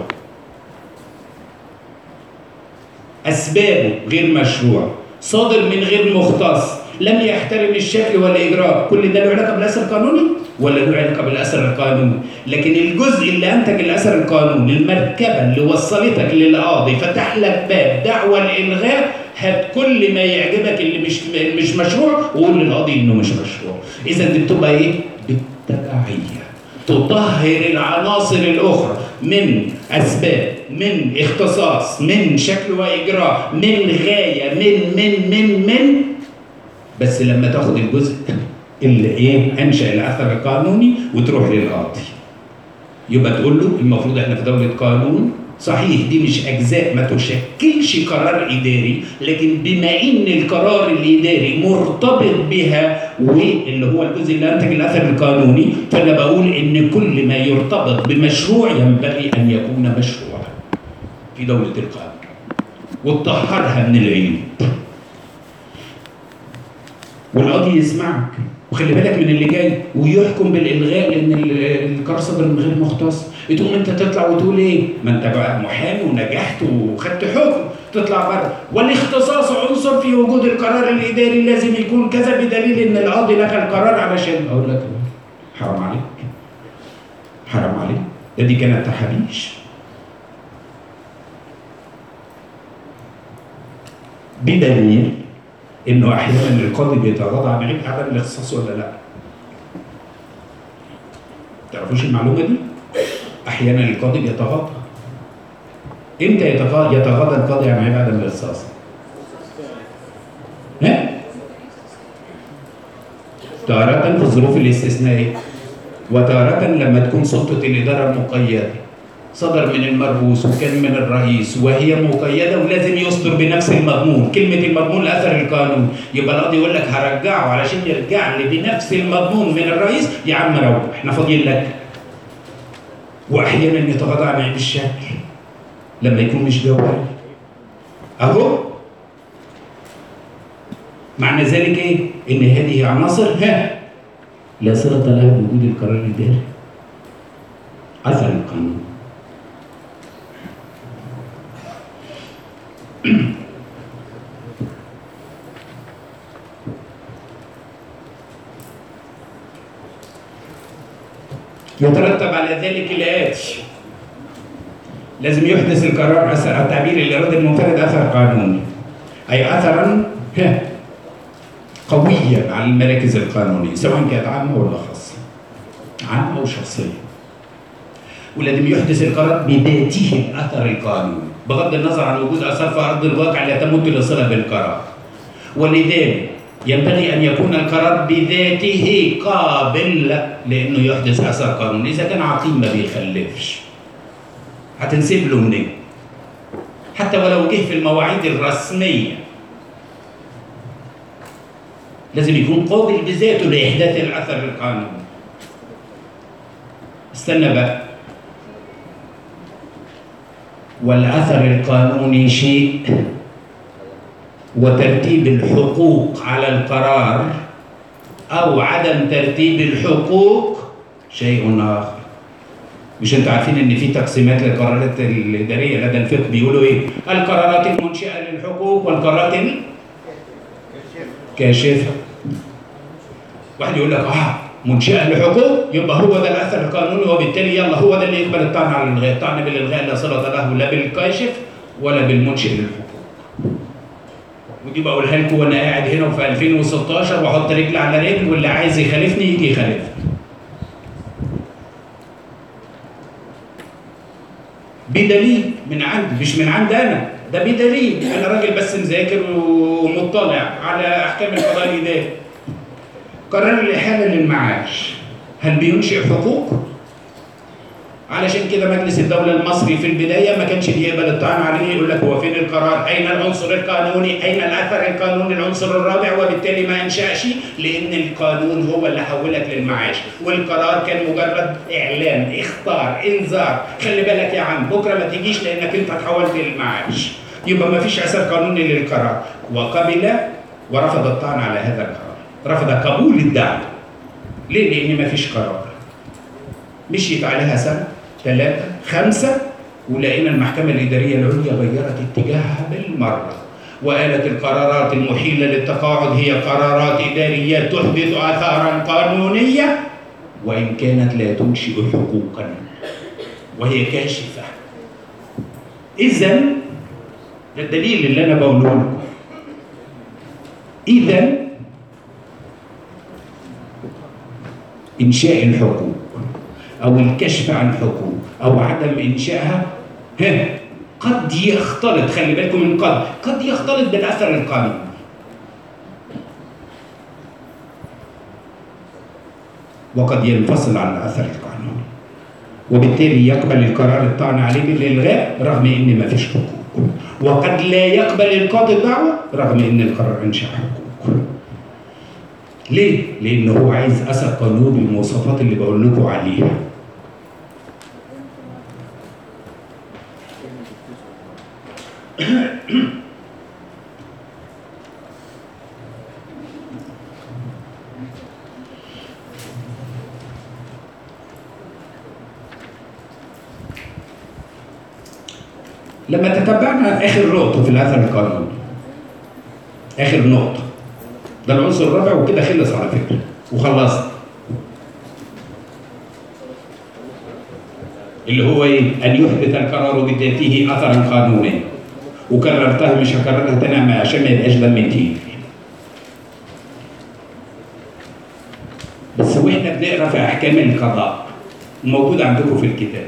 صادر من غير مختص، لم يحترم الشكل والاجراء، كل ده له علاقه بالاثر القانوني ولا له علاقه بالاثر القانوني؟ لكن الجزء اللي انتج الاثر القانوني، المركبه اللي وصلتك للقاضي فتح لك باب دعوى الالغاء، هات كل ما يعجبك اللي مش مشروع وقول للقاضي انه مش مشروع. اذا دي بتبقى ايه؟ بالتبعيه، تطهر العناصر الاخرى من اسباب، من اختصاص، من شكل واجراء، من غايه، من بس لما تاخد الجزء اللي ايه؟ انشا الاثر القانوني وتروح للقاضي، يبقى تقول له المفروض احنا في دوله قانون، صحيح دي مش اجزاء ما تشكلش قرار اداري، لكن بما ان القرار الاداري مرتبط بها واللي هو الجزء اللي انتج الاثر القانوني، فانا بقول ان كل ما يرتبط بمشروع ينبغي ان يكون مشروعا في دوله القانون وتطهرها من العيوب. والقاضي يسمعك، وخلي بالك من اللي جاي، ويحكم بالالغاء لان القرار صدر من غير مختص. تقوم انت تطلع وتقول ايه؟ ما انت بقى محامي ونجحت وخدت حكم، تطلع بره، والاختصاص عنصر في وجود القرار الاداري لازم يكون كذا، بدليل ان القاضي لغى القرار علشان. اقول لك حرام عليك، ده دي كانت تحابيش. بدليل انه احيانا القاضي بيتغاضى عن عدم الاختصاص ولا لا؟ تعرفوش المعلومه دي؟ احيانا القاضي بيتغاضى. امتى يتغاضى القاضي عن عدم الاختصاص؟ تارة في الظروف الاستثنائيه، وتارة لما تكون سلطه الاداره المقيده صدر من المرؤوس وكان من الرئيس وهي مقيده ولازم يصدر بنفس المضمون، كلمه المضمون الاثر القانوني، يبقى القاضي يقول لك هرجعه علشان يرجع لي بنفس المضمون من الرئيس، يا عم روح احنا فاضيين لك. واحيانا يتغاضى عن عيب الشكل لما يكون مش جوهري. اهو معنى ذلك ايه؟ ان هذه عناصر لا صله لها بوجود القرار الاداري، اثر القانون. يترتب على ذلك الآتي: لازم يحدث القرار أثر، التعبير الإرادي المنفرد أثر قانوني، أي أثرا قويا على المراكز القانونية سواء كانت عامة ولا خاصة، عامة أو شخصية. ولازم يحدث القرار بذاته الأثر القانوني بغض النظر عن وجود آثار في أرض الواقع لا تمت الصلة بالقرار. ولذلك ينبغي أن يكون القرار بذاته قابل لأنه يحدث أثر قانوني. إذا كان عقيم ما بيخلفش هتنسب له منين؟ حتى ولو جه في المواعيد الرسمية لازم يكون قابل بذاته لإحداث الأثر القانوني. استنى بقى، والأثر القانوني شيء وترتيب الحقوق على القرار أو عدم ترتيب الحقوق شيء آخر. مش انتوا عارفين ان في تقسيمات للقرارات الإدارية لدى الفقه بيقولوا ايه؟ القرارات المنشئة للحقوق والقرارات الكاشفة. واحد يقول لك منشئة لحقوق يبقى هو ده الأثر القانوني وبالتالي يلا هو ده اللي يقبل الطعن على الإلغاء، الطعن بالإلغاء لا صلة له لا بالكاشف ولا بالمنشئ للحقوق. ودي بقولها لكم وانا قاعد هنا وفي 2016 واحط رجل على رجل واللي عايز يخالفني يجي يخالفني. بدليل من عندي مش من عندي انا، ده بدليل انا راجل بس مذاكر ومطلع على احكام القضاء الاداري. قرار الاحاله للمعاش هل بينشئ حقوق؟ علشان كده مجلس الدولة المصري في البداية ما كانش بيقبل الطعن عليه، يقول لك هو فين القرار؟ أين العنصر القانوني؟ أين الأثر القانوني العنصر الرابع؟ وبالتالي ما أنشأش لأن القانون هو اللي حولك للمعاش، والقرار كان مجرد إعلان، إخطار، إنذار، خلي بالك يا عم بكرة ما تجيش لأنك أنت اتحولت للمعاش، يبقى ما فيش أثر قانوني للقرار. وقبل ورفض الطعن على هذا القرار، رفض قبول الدعوة. ليه؟ لأن ما فيش قرار. مشيت عليها سنة 3 5 ولقينا المحكمة الإدارية العليا غيرت اتجاهها بالمرة وقالت القرارات المحيلة للتقاعد هي قرارات إدارية تحدث آثارا قانونية وإن كانت لا تنشئ حقوقا وهي كاشفة. إذن ده الدليل اللي أنا بقوله لكم. إذن إنشاء الحقوق أو الكشف عن حقوق أو عدم إنشائها قد يختلط، خلي بالكم من قد يختلط بالأثر القانوني. وقد ينفصل عن الأثر القانوني وبالتالي يقبل القرار الطعن عليه بالإلغاء رغم إن ما فيش حقوق، وقد لا يقبل القاضي الدعوة رغم إن القرار أنشأ حقوق. ليه؟ لأنه هو عايز أثر قانوني بالمواصفات اللي بقول لكم عليها. لما تتبعنا آخر نقطة في الأثر القانوني، آخر نقطة ده العنصر الرابع وكده خلص على فكرة وخلصت، اللي هو ايه؟ ان يحدث القرار بذاته اثرا قانونيا. وكررتها مش هكررها تاني عشان ما يبقاش دم تقيل. بس واحنا بنقرا في احكام القضاء موجود عندكم في الكتاب.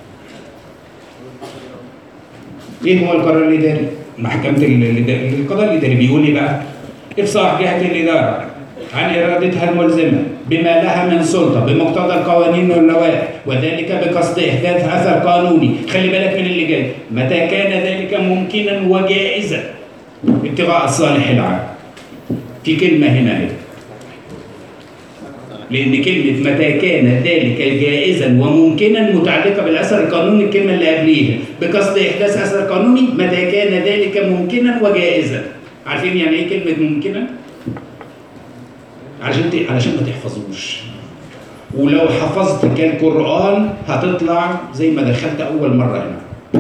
ايه هو القرار الاداري؟ محكمة القضاء الاداري بيقول ايه بقى؟ افصاح جهة الادارة عن إرادتها الملزمة بما لها من سلطة بمقتضى القوانين واللوائح وذلك بقصد إحداث أثر قانوني. خلي بالك من اللي جاي. متى كان ذلك ممكنا وجائزا ابتغاء الصالح العام. في كلمة هنا هي. لأن كلمة متى كان ذلك جائزا وممكنا متعلقة بالأثر القانوني، الكلمة اللي قبليها بقصد إحداث أثر قانوني متى كان ذلك ممكنا وجائزا. عارفين يعني إيه كلمة ممكنا؟ علشان ما تحفظوش. ولو حفظت كالقرآن هتطلع زي ما دخلت أول مرة هنا.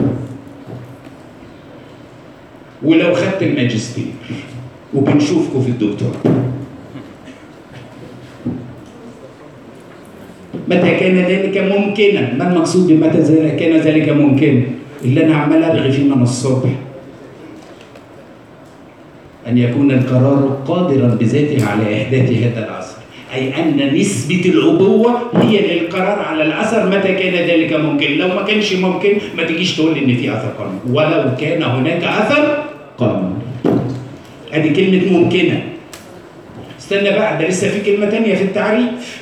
ولو خدت الماجستير وبنشوفكم في الدكتوراه. متى كان ذلك ممكنا؟ ما المقصود بمتى كان ذلك ممكنا؟ اللي أنا عمال أرغي فيه من الصبح، أن يكون القرار قادرا بذاته على إحداث هذا الأثر، أي أن نسبة الأبوة هي للقرار على الأثر متى كان ذلك ممكن. لو ما كانش ممكن ما تجيش تقول إن في أثر قانوني، ولو كان هناك أثر قانوني. أدي كلمة ممكنة. استنى بقى، ده لسه في كلمة تانية في التعريف.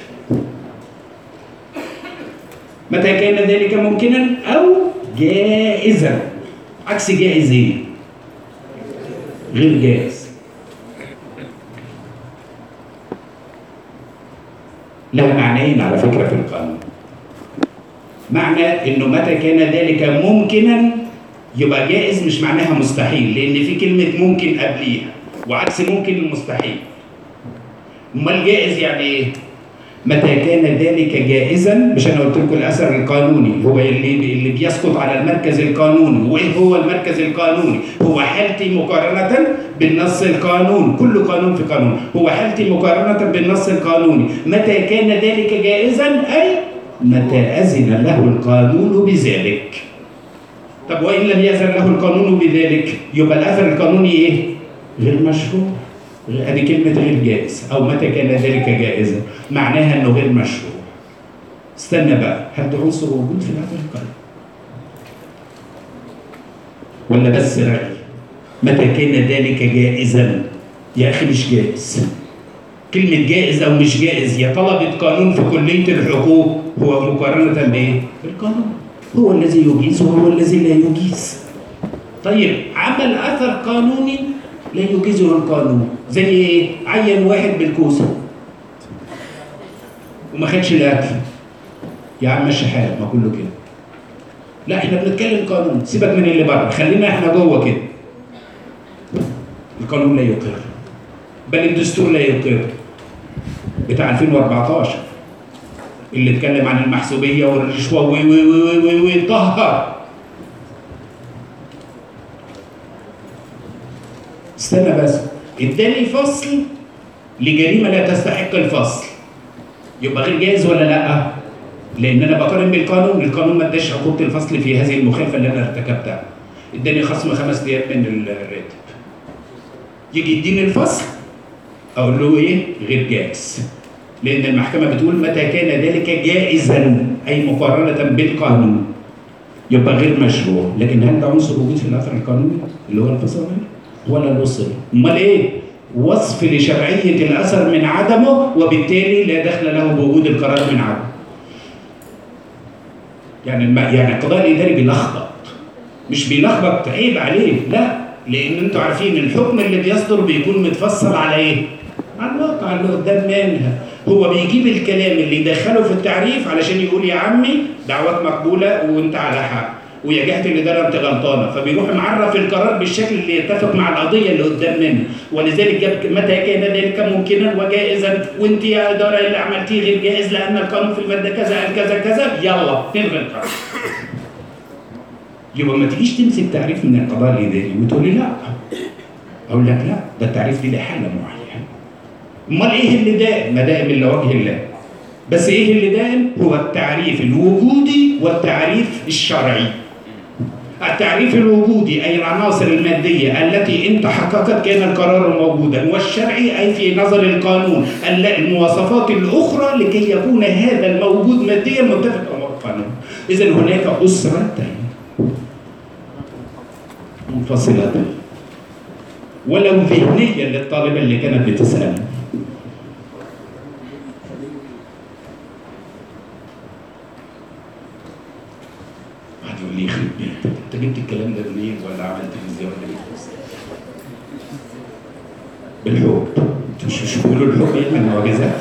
متى كان ذلك ممكنا أو جائزا. عكس جائز إيه؟ غير جائز. لها معنيين على فكرة في القانون. معنى إنه متى كان ذلك ممكنا يبقى جائز مش معناها مستحيل، لأن في كلمة ممكن قبليها، وعكس ممكن المستحيل. أمال جائز يعني إيه؟ متى كان ذلك جائزا، مش أنا قلت لكم الأثر القانوني هو اللي بيسقط على المركز القانوني. وإيه هو المركز القانوني؟ هو حالتي مقارنة بالنص القانوني. كل قانون في قانون. هو حالتي مقارنة بالنص القانوني. متى كان ذلك جائزا أي متى أذن له القانون بذلك. طب وإن لم يأذن له القانون بذلك يبقى الأثر القانوني إيه؟ غير مشروع. هذه كلمة غير جائز أو متى كان ذلك جائزا معناها إنه غير مشروع. استنى بقى، هل ده عنصر وجود في الأثر القانوني؟ ولا بس رأي؟ متى كان ذلك جائزا؟ يا أخي مش جائز. كلمة جائز أو مش جائز يا طلبة قانون في كلية الحقوق هو مقارنة بإيه؟ بالقانون. هو الذي يجيز وهو الذي لا يجيز. طيب عمل أثر قانوني لا يجيزه القانون، زي ايه؟ عين واحد بالكوسه وما خدش الاكل. يا عم ماشي حالك، ما كله كده. لا احنا بنتكلم قانون، سيبك من اللي بره، خلينا احنا جوه كده. القانون لا يقر، بل الدستور لا يقر بتاع 2014 اللي اتكلم عن المحسوبيه والرشوه وطهر. استنى بس، اداني فصل لجريمه لا تستحق الفصل، يبقى غير جائز ولا لا؟ لان انا بقارن بالقانون. القانون ما اداش عقوبه الفصل في هذه المخالفه اللي انا ارتكبتها، اداني خصم 5 ايام من الراتب. يجي يديني الفصل اقول له ايه؟ غير جائز، لان المحكمه بتقول متى كان ذلك جائزا اي مقارنه بالقانون يبقى غير مشروع. لكن هل ده عنصر وجود في الاثر القانوني اللي هو الفصل ولا الوصل؟ امال ايه؟ وصف لشرعيه الاثر من عدمه، وبالتالي لا دخل له بوجود القرار من عدمه. يعني القضاء الاداري بيلخبط، مش بيلخبط عيب عليه، لا، لان انتوا عارفين الحكم اللي بيصدر بيكون متفصل على ايه؟ على الواقع اللي قدام منها. هو بيجيب الكلام اللي يدخله في التعريف علشان يقول يا عمي دعوات مقبوله وانت على حق، ويا جهه الاداره انت غلطانه، فبيروح معرف القرار بالشكل اللي يتفق مع القضيه اللي قدام منه. ولذلك جاب متى كان ذلك ممكنا وجائزا، وانت يا اداره اللي عملتيه غير جائز لان القانون في الماده كذا قال كذا كذا، يلا نلغي القرار. يبقى ما تجيش تمسك تعريف من القضاء الاداري وتقول لي لا. اقول لك لا، ده التعريف دي له حاله معينه. امال ايه اللي دائم؟ ما دائم الا وجه الله. بس ايه اللي دائم؟ هو التعريف الوجودي والتعريف الشرعي. التعريف الوجودي أي العناصر المادية التي إن تحققت كان القرار موجودا، والشرعي أي في نظر القانون المواصفات الأخرى لكي يكون هذا الموجود ماديا متفقا مع القانون. إذن هناك أسرتين منفصلتين ولو ذهنيا للطالبة اللي كانت بتسأل. واحد يقول لي يخرب بيتك، انت جبت الكلام ده منين ولا عملت ازاي ولا ايه؟ بالحب. انتوا مش بيقولوا الحب يعمل معجزات؟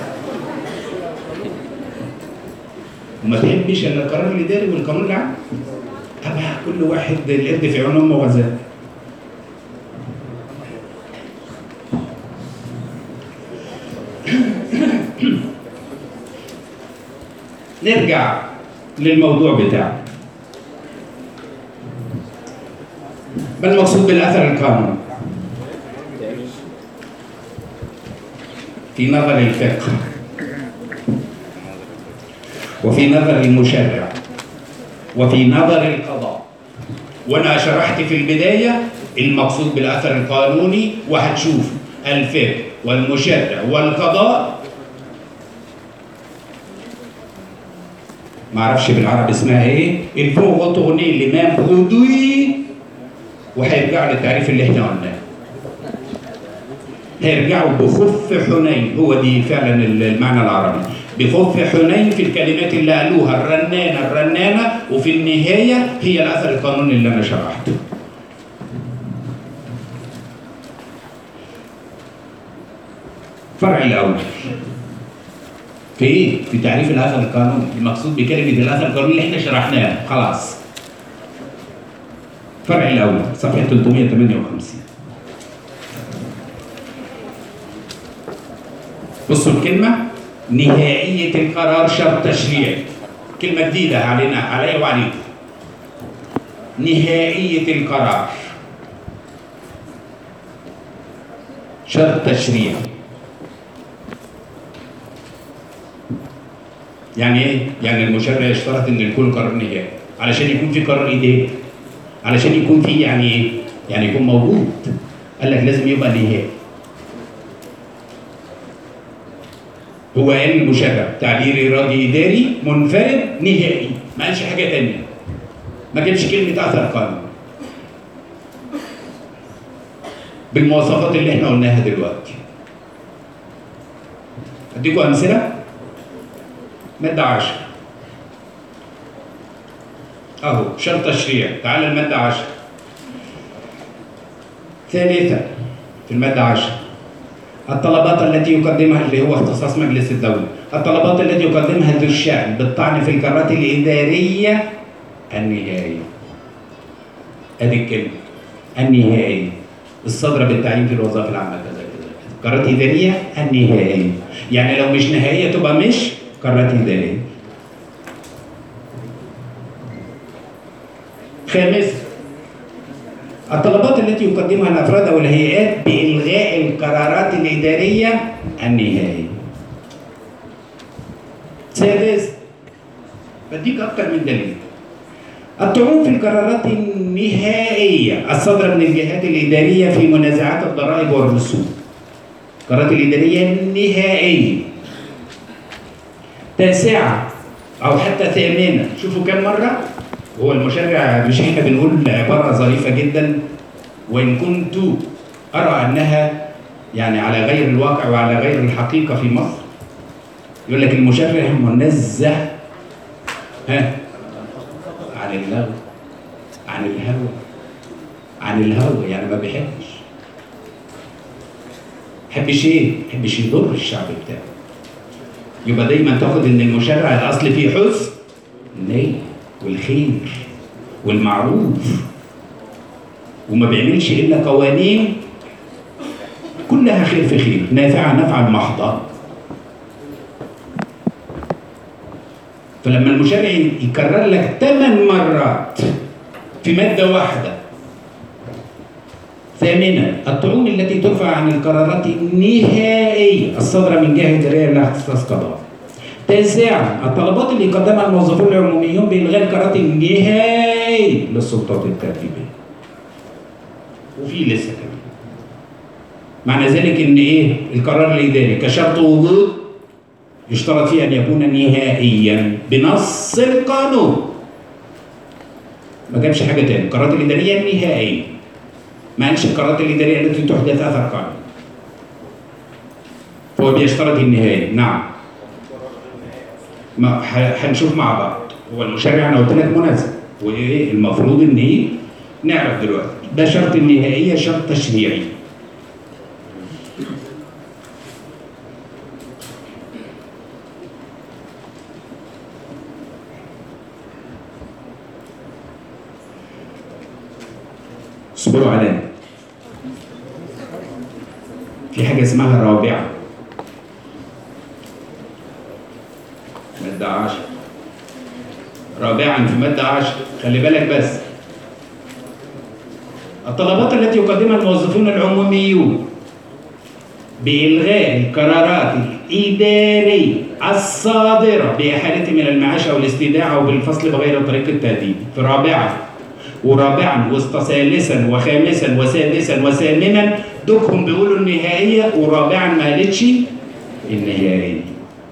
وما تحبش الا القرار الاداري والقانون العام؟ طبعا كل واحد القرد في عون امه وغزال. نرجع للموضوع بتاعنا. ما المقصود بالاثر القانوني؟ في نظر الفقه وفي نظر المشرع وفي نظر القضاء وأنا شرحت في البداية المقصود بالأثر القانوني، وهتشوف الفقه والمشرع والقضاء. معرفش بالعربي اسمها ايه، الفو غطوني لمام برودوي، وهيرجعوا للتعريف اللي احنا قلناه. هيرجعوا بخف حنين، هو دي فعلا المعنى العربي، بخف حنين في الكلمات اللي قالوها الرنانة، وفي النهاية هي الأثر القانوني اللي أنا شرحته. فرع الأول في ايه؟ في تعريف الأثر القانوني، المقصود بكلمة الأثر القانوني اللي احنا شرحناه خلاص. فرع الأول صفحة 358. بصوا الكلمة نهائية القرار شرط تشريعي، كلمة جديدة علي وعليكم. نهائية القرار شرط تشريعي. يعني ايه؟ يعني المشرع يشترط ان يكون قرار نهائي علشان يكون في قرار ايديه، علشان يكون في يعني ايه؟ يعني يكون موجود. قال لك لازم يبقى نهائي. هو قال المشرع تعبير إرادي إداري منفرد نهائي، ما قالش حاجة تانية، ما جابش كلمة أثر قانوني بالمواصفات اللي احنا قلناها دلوقتي. أديكم أمثلة. مادة 10 أهو شرط تشريع، تعال المادة 10. ثالثا في المادة 10 الطلبات التي يقدمها، اللي هو اختصاص مجلس الدولة، الطلبات التي يقدمها ذو الشأن بالطعن في القرارات الإدارية النهائية. أدي الكلمة النهائية الصادرة بالتعيين في الوظائف العامة كذا كذا، قرارات إدارية النهائية، يعني لو مش نهائية تبقى مش قرارات إدارية. خامسا الطلبات التي يقدمها الأفراد أو الهيئات بإلغاء القرارات الإدارية النهائية. سادس بديك أكتر من دليل، الطعون في القرارات النهائية الصادرة من الجهات الإدارية في منازعات الضرائب والرسوم. القرارات الإدارية النهائية. تاسعة أو حتى ثامنة، شوفوا كم مرة. هو المشرع مش احنا بنقول عبارة ظريفة جدا، وإن كنت أرى أنها يعني على غير الواقع وعلى غير الحقيقة في مصر. يقول لك المشرع منزه عن اللغو، عن الهوى، عن الهوى، يعني ما بيحبش ايه؟ ما بيحبش يضر الشعب بتاعه. يبقى دايما تاخد ان المشرع الاصل فيه حسن النية والخير والمعروف، وما بيعملش الا قوانين كلها خير في خير، نافعه نفعا محضا. فلما المشرع يكرر لك 8 مرات في ماده واحده. ثامنا الطعون التي ترفع عن القرارات النهائيه الصادره من جهه اداريه لها اختصاص قضاء. تاسعا الطلبات اللي يقدمها الموظفون العموميون بإلغاء القرارات النهائية للسلطات الترتيبية. وفي لسه كمان. معنى ذلك إن إيه؟ القرار الإداري كشرط وجود يشترط فيه أن يكون نهائيا بنص القانون. ما جابش حاجة تاني، القرارات الإدارية النهائية. ما قالش القرارات الإدارية التي تحدث أثر قانون. فهو بيشترط النهائي، نعم. ما هنشوف مع بعض. هو المشرع انا قلت لك مناسب، وايه المفروض ان ايه نعرف دلوقتي. ده شرط النهائيه شرط تشريعي. اصبروا علينا. في حاجه اسمها رابعه. مادة 10 رابعا في مادة 10 خلي بالك بس. الطلبات التي يقدمها الموظفون العموميون بإلغاء القرارات الإدارية الصادرة بإحالتهم إلى المعاش أو الاستيداع أو بالفصل بغير طريق التأديب. في رابعة ورابعا ثالثا وخامسا وسادسا وثامنا، دوكهم بيقولوا النهائيه، ورابعا ما قالتش النهائيه.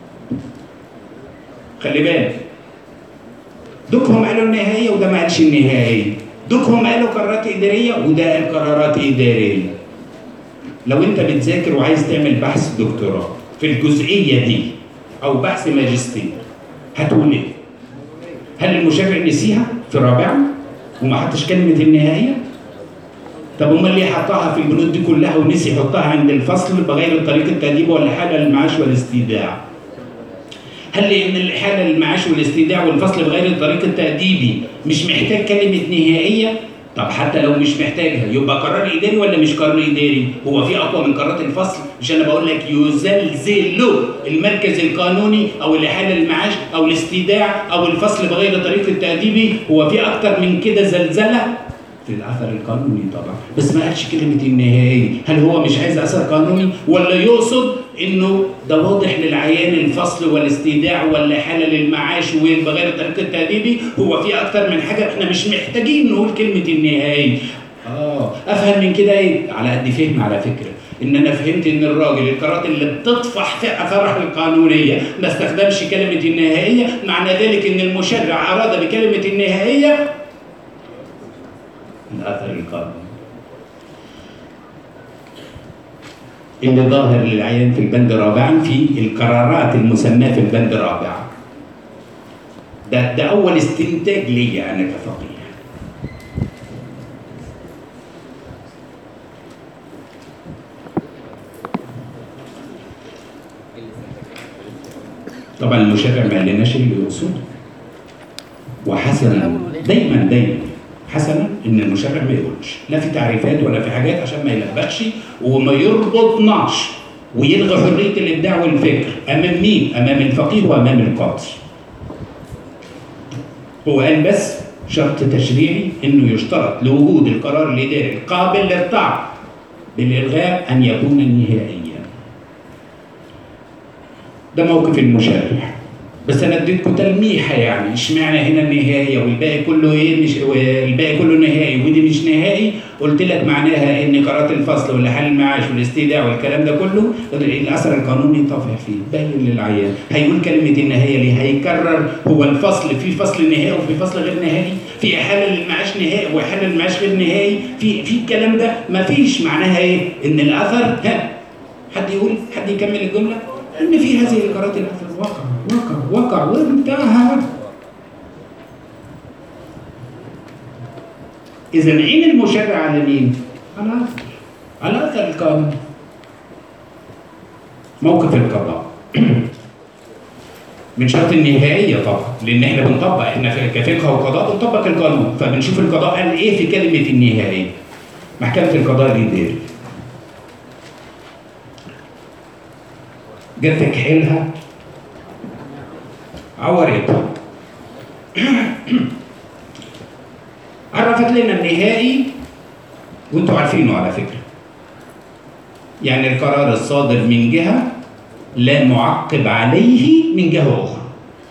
خلي بالك، دوكهم قالوا النهائيه وده ما قالش النهائيه، دوكهم قالوا قرارات اداريه وده قال قرارات اداريه. لو انت بتذاكر وعايز تعمل بحث دكتوراه في الجزئيه دي او بحث ماجستير هتقول ايه؟ هل المشرع نسيها في رابعه وما حطش كلمه النهائيه؟ طب امال ليه حطها في البنود دي كلها ونسي يحطها عند الفصل بغير طريقه التأديب ولا حاله للمعاش والاستيداع؟ هل لان الحاله للمعاش والاستيداع والفصل بغير الطريق التأديبي مش محتاج كلمه نهائيه؟ طب حتى لو مش محتاجها يبقى قرار اداري ولا مش قرار اداري؟ هو في اقوى من قرارات الفصل؟ مش انا بقول لك يزلزل المركز القانوني او الاحاله للمعاش او الاستيداع او الفصل بغير طريق التأديبي، هو في اكتر من كده زلزله؟ في الاثر القانوني طبعا، بس ما قالش كلمه النهائيه. هل هو مش عايز اثر قانوني ولا يقصد انه ده واضح للعيان الفصل والاستيداع والاحاله للمعاش وبغير الطريق التأديبي هو في اكتر من حاجه احنا مش محتاجين نقول كلمه النهائيه؟ افهم من كده ايه؟ على قد فهم على فكره، ان انا فهمت ان الراجل القرارات اللي بتطفح في اثارها القانونيه ما استخدمش كلمه النهائيه، معنى ذلك ان المشرع اراد بكلمه النهائيه الأثر القانوني اللي ظاهر للعيان في البند رابعا في القرارات المسماة في البند رابعا. ده أول استنتاج ليا أنا كفقيه. طبعا المشرع ما قالناش اللي يقصده، وحسنا دايما حسنا ان المشرع ما يقولش لا في تعريفات ولا في حاجات عشان ما يلبخش وما يربطناش ويلغي حريه الابداع والفكر امام مين؟ امام الفقيه وامام القاضي. هو قال بس شرط تشريعي انه يشترط لوجود القرار الاداري القابل للطعن بالالغاء ان يكون نهائيا. ده موقف المشرع، بس انا اديتكم تلميحه يعني اشمعنى هنا النهائيه والباقي كله ايه؟ مش الباقي كله نهائي ودي مش نهائي. قلت لك معناها ان قرارات الفصل والحل المعاش والاستيداع والكلام ده كله الاثر القانوني طافح فيه، باين للعيان. هيقول كلمه النهائيه ليه؟ هيكرر هو الفصل في فصل نهائي وفي فصل غير نهائي، في احاله للمعاش نهائي واحاله للمعاش غير نهائي، في الكلام ده مفيش. معناها ايه؟ ان الاثر حد يقول، حد يكمل الجمله؟ ان في هذه القرارات الاثر وقع وانتهى. إذا عين المشرع على مين؟ على أثر القانون. موقف القضاء من شرط النهائية طبعا، لأن احنا بنطبق، احنا كفقه وقضاء بنطبق القانون، فبنشوف القضاء قال إيه في كلمة النهائية. محكمة القضاء الإداري جت تكحلها عورتها عرفت لنا النهائي وانتوا عارفينه على فكره، يعني القرار الصادر من جهه لا معقب عليه من جهه اخرى.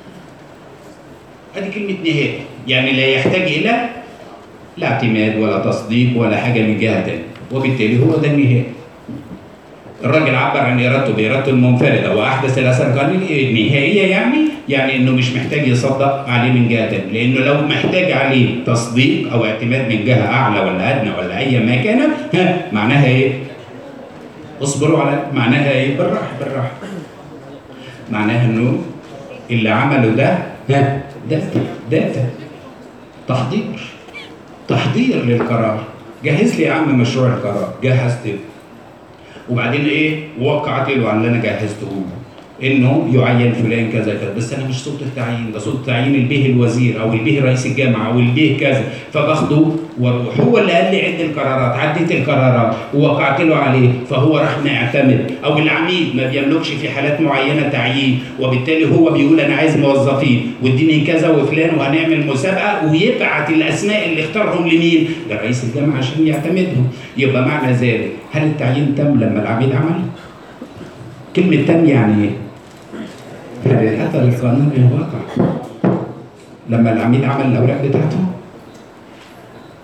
ادي كلمه نهائي، يعني لا يحتاج الى لا اعتماد ولا تصديق ولا حاجه من جهه ثانيه، وبالتالي هو ده النهائي. الراجل عبر عن ارادته بارادته المنفرده واحدث الاثر القانوني النهائيه، يعني انه مش محتاج يصدق عليه من جهه ثانيه، لانه لو محتاج عليه تصديق او اعتماد من جهه اعلى ولا ادنى ولا اي ما كان، معناها ايه؟ اصبروا على معناها ايه؟ بالراحه. معناها انه اللي عمله ده دافع تحضير للقرار. جهز لي يا عم مشروع القرار، جهزته وبعدين ايه؟ وقعت له على اللي انا جهزته انه يعين فلان كذا كذا، بس انا مش صوت التعيين، ده صوت التعيين البيه الوزير او البيه رئيس الجامعه او البيه كذا، فباخده واروح. هو اللي قال لي عد القرارات، عديت القرارات ووقعت له عليه، فهو راح معتمد. او العميد ما بيملكش في حالات معينه تعيين، وبالتالي هو بيقول انا عايز موظفين واديني كذا وفلان وهنعمل مسابقه، ويبعت الاسماء اللي اختارهم لمين؟ لرئيس الجامعه عشان يعتمدهم. يبقى معنى ذلك هل التعيين تم لما العميد عمل؟ كلمه تم يعني ايه؟ الاثر القانوني الواقع لما العميد عمل الاوراق بتاعته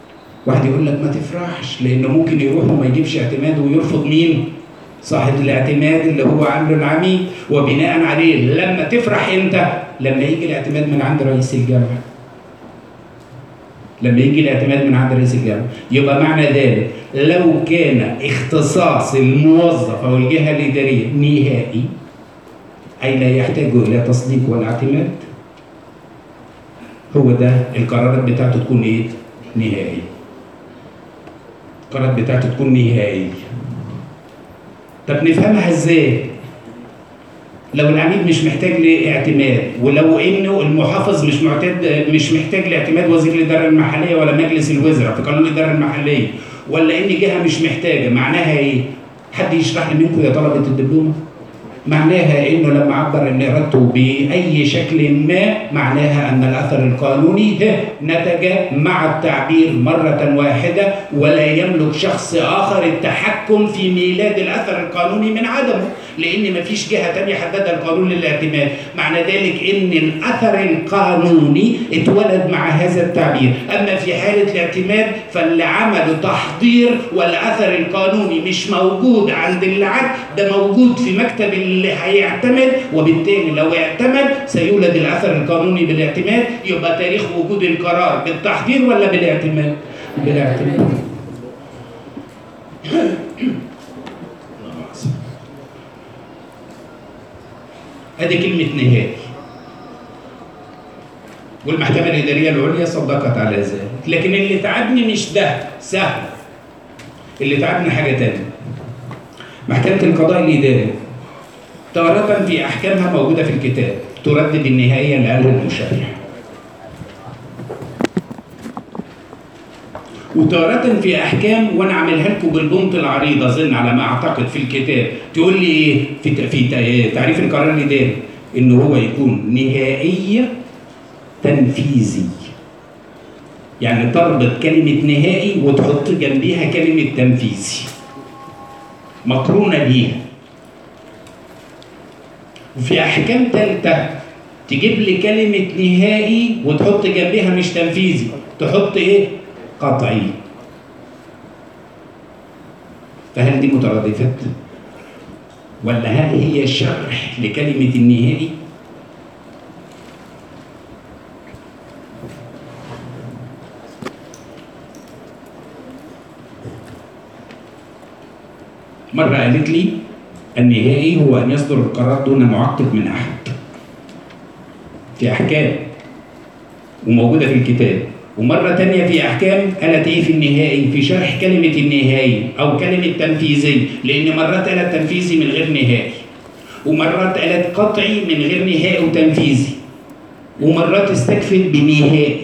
واحد يقول لك ما تفرحش، لانه ممكن يروح وما يجيبش اعتماد ويرفض مين؟ صاحب الاعتماد اللي هو عامله العميد. وبناء عليه لما تفرح امتى؟ لما يجي الاعتماد من عند رئيس الجامعه. لما يجي الاعتماد من عند رئيس الجامعه. يبقى معنى ذلك لو كان اختصاص الموظف او الجهه الاداريه نهائي، اي لا يحتاج الى تصديق ولا اعتماد، هو ده القرارات بتاعته تكون ايه؟ نهائيه. القرارات بتاعته تكون نهائيه. طب نفهمها ازاي؟ لو العميد مش محتاج لاعتماد، ولو انه المحافظ مش محتاج لاعتماد وزير الاداره المحليه ولا مجلس الوزراء في قانون الاداره المحليه، ولا ان جهه مش محتاجه، معناها ايه؟ حد يشرح لي منكم يا طلبه الدبلومه؟ معناها انه لما عبر ان ارادته باي شكل ما، معناها ان الاثر القانوني نتج مع التعبير مره واحده، ولا يملك شخص اخر التحكم في ميلاد الاثر القانوني من عدمه، لان مفيش جهه ثانيه حددها القانون للاعتماد. معنى ذلك ان الاثر القانوني اتولد مع هذا التعبير. اما في حاله الاعتماد فاللي عمله تحضير والاثر القانوني مش موجود عند اللي عد، ده موجود في مكتب اللي هيعتمد، وبالتالي لو اعتمد سيولد الاثر القانوني بالاعتماد. يبقى تاريخ وجود القرار بالتحضير ولا بالاعتماد؟ بالاعتماد. ادي كلمه نهائي. والمحكمه الاداريه العليا صدقت على ذلك. لكن اللي تعبني مش ده سهل، اللي تعبني حاجه ثانيه. محكمه القضاء الاداري تارة في أحكامها موجودة في الكتاب تردد النهائية اللي قالها المشرع، وتارة في أحكام وأنا عاملها لكم بالبنط العريض أظن على ما أعتقد في الكتاب، تقول لي إيه في تعريف القرار الإداري؟ إن هو يكون نهائي تنفيذي. يعني تربط كلمة نهائي وتحط جنبيها كلمة تنفيذي مقرونة بيها. وفي احكام ثالثه تجيب لي كلمه نهائي وتحط جنبها مش تنفيذي، تحط ايه؟ قطعي. فهل دي مترادفات؟ ولا هل هي شرح لكلمه النهائي؟ مره قالت لي النهائي هو أن يصدر القرار دون معقب من أحد. في أحكام وموجودة في الكتاب. ومرة تانية في أحكام قالت إيه في النهائي؟ في شرح كلمة النهائي أو كلمة تنفيذي، لأن مرات قالت تنفيذي من غير نهائي، ومرات قالت قطعي من غير نهائي وتنفيذي، ومرات استكفت بنهائي.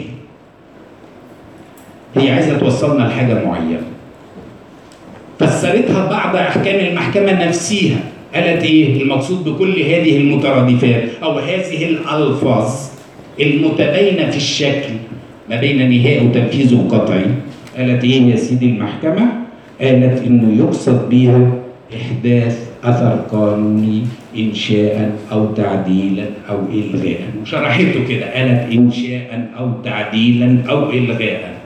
هي عايزة توصلنا لحاجة معينة. فسرتها بعض احكام المحكمه نفسها، قالت ايه المقصود بكل هذه المترادفات او هذه الالفاظ المتباينه في الشكل ما بين نهائي وتنفيذ وقطعي؟ قالت ايه يا سيدي المحكمه؟ قالت انه يقصد بها احداث اثر قانوني انشاء او تعديلا او الغاء. وشرحته كده، قالت انشاء او تعديلا او الغاء.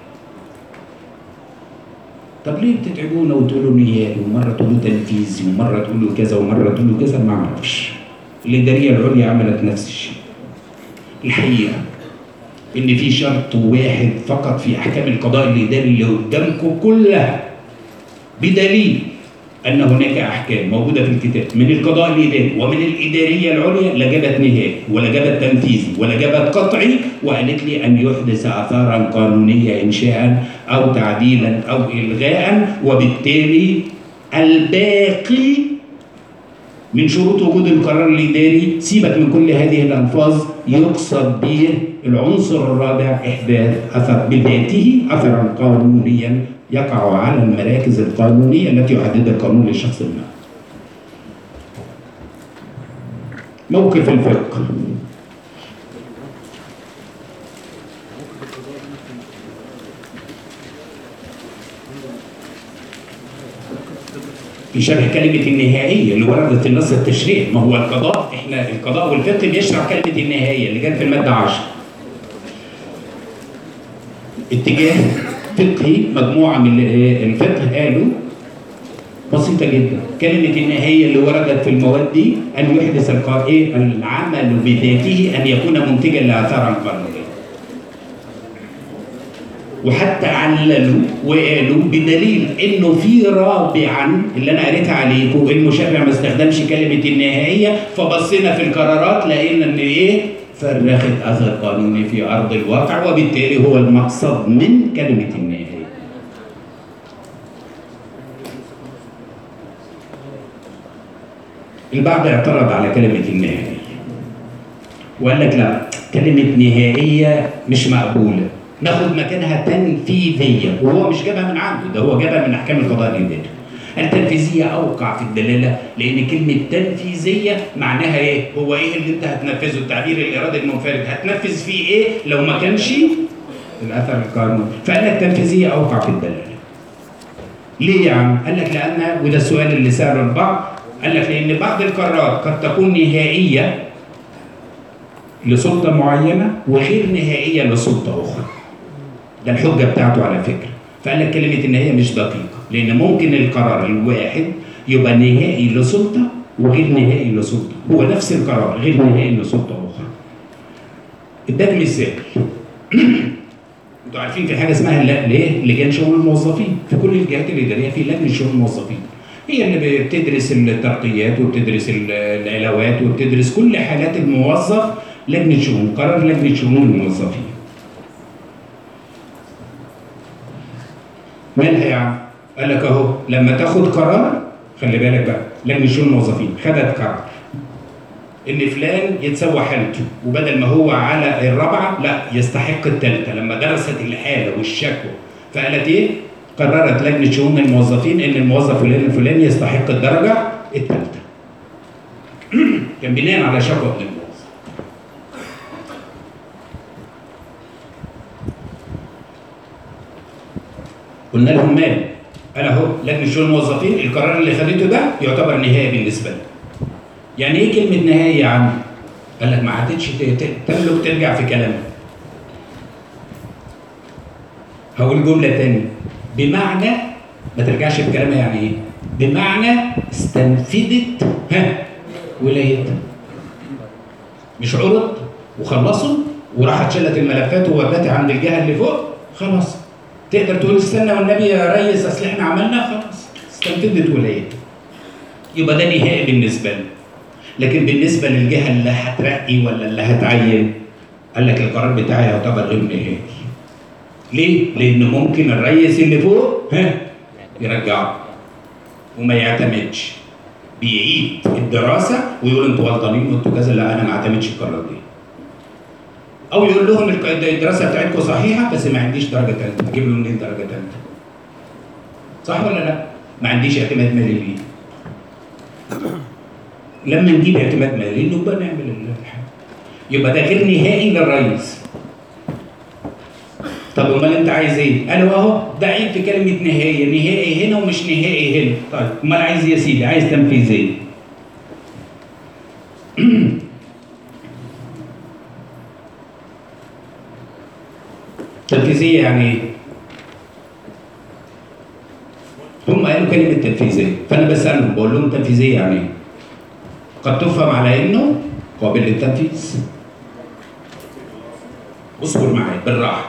طب ليه بتتعبونا وتقولوا نهائي ومره تقولوا تنفيذي ومره تقولوا كذا ومره تقولوا كذا؟ ما اعرفش. الاداريه العليا عملت نفس الشيء. الحقيقه ان في شرط واحد فقط في احكام القضاء الاداري اللي قدامكم كلها، بدليل ان هناك احكام موجوده في الكتاب من القضاء الاداري ومن الاداريه العليا لا جابت نهائي ولا جابت تنفيذي ولا جابت قطعي، وقالت لي ان يحدث اثارا قانونيه انشاء او تعديلا او الغاء، وبالتالي الباقي من شروط وجود القرار الاداري سيبك من كل هذه الالفاظ، يقصد به العنصر الرابع احداث اثر بذاته اثرا قانونيا يقع على المراكز القانونيه التي يحددها القانون للشخص ما. موقف الفقه. في شرح كلمة النهائية اللي وردت في النص التشريعي. ما هو القضاء، احنا القضاء والفقه بيشرح كلمة النهائية اللي جت في المادة 10. اتجاه فقهي مجموعه من الفقه قالوا بسيطه جدا، كلمه النهايه اللي وردت في المواد دي ان يحدث العمل بذاته ان يكون منتجا لاثار قانونيه. وحتى عللوا وقالوا بدليل انه في رابعا اللي انا قريتها عليكم المشرع ما استخدمش كلمه النهائيه، فبصينا في القرارات لقينا ان فرخت اثر قانوني في ارض الواقع، وبالتالي هو المقصد من كلمه النهائيه. البعض اعترض على كلمه النهائيه وقال لك لا، كلمه نهائيه مش مقبوله، ناخد مكانها تنفيذيه، وهو مش جابها من عنده، ده هو جابها من احكام القضاء الاداري. التنفيذيه اوقع في الدلاله، لان كلمه تنفيذيه معناها ايه؟ هو ايه اللي انت هتنفذه؟ التعبير الارادي المنفرد هتنفذ فيه ايه لو ما كانش الاثر القانوني؟ فقال لك تنفيذيه اوقع في الدلاله. ليه يا عم؟ قال لك لان، وده السؤال اللي ساله البعض، قال لك لان بعض القرارات قد تكون نهائيه لسلطه معينه وغير نهائيه لسلطه اخرى. ده الحجه بتاعته على فكره. فقال لك كلمه النهائيه مش دقيقه، لان ممكن القرار الواحد يبقى نهائي لسلطه وغير نهائي لسلطه، هو نفس القرار غير نهائي لسلطه اخرى. اداك مثال. انتوا عارفين في حاجه اسمها لجان شؤون الموظفين، في كل الجهات الاداريه في لجنه شؤون الموظفين، هي اللي بتدرس الترقيات وبتدرس العلاوات وبتدرس كل حالات الموظف. لجنه شؤون، قرار لجنه شؤون الموظفين. مالها يا عم؟ قال لك اهو لما تاخد قرار، خلي بالك بقى، لجنه شؤون الموظفين خدت قرار ان فلان يتسوى حالته، وبدل ما هو على الرابعه لا يستحق الثالثه، لما درست الحاله والشكوى فقالت ايه؟ قررت لجنه شؤون الموظفين ان الموظف فلان الفلاني يستحق الدرجه الثالثه. كان بناء على شكوى من الموظف. قلنا لهم مال؟ قال اهو لجنه شؤون الموظفين القرار اللي خدته ده يعتبر نهائي بالنسبه لي. يعني ايه كلمه نهائي يا عم؟ قال لك ما عادتش تملك ترجع في كلامك. هقول جمله ثانيه، بمعنى ما ترجعش في كلامها. يعني ايه؟ بمعنى استنفذت ولايتها. مش عرض وخلصوا وراحت شلت الملفات وودتها عند الجهه اللي فوق، خلاص تقدر تقول استنى والنبي يا ريس اصل احنا عملنا، خلاص استنفذت ولايتها. يبقى ده نهائي بالنسبه لي. لكن بالنسبه للجهه اللي هترقي ولا اللي هتعين، قال لك القرار بتاعي يعتبر غير نهائي. ليه؟ لان ممكن الريس اللي فوق يرجعه وما يعتمدش، بيعيد الدراسه ويقول انتوا غلطانين وانتوا كذا، لا انا ما اعتمدش القرار دي. او يقول لهم الدراسه بتاعتكم صحيحه بس ما عنديش درجه ثالثه، اجيب له منين درجه ثالثه؟ صح ولا لا؟ ما عنديش اعتماد مالي ليه. لما نجيب اعتماد مالي نبقى نعمل الحاجه. يبقى ده غير نهائي للرئيس. طب امال انت عايز ايه؟ قالوا اهو ده عيب في كلمه نهائيه، نهائي هنا ومش نهائي هنا. طيب امال عايز ايه يا سيدي؟ عايز تنفيذيه. تنفيذيه يعني ايه؟ هم قالوا كلمه تنفيذيه، فانا بسالهم بقول لهم تنفيذيه يعني ايه؟ قد تفهم على انه قابل للتنفيذ. اصبر معايا بالراحه.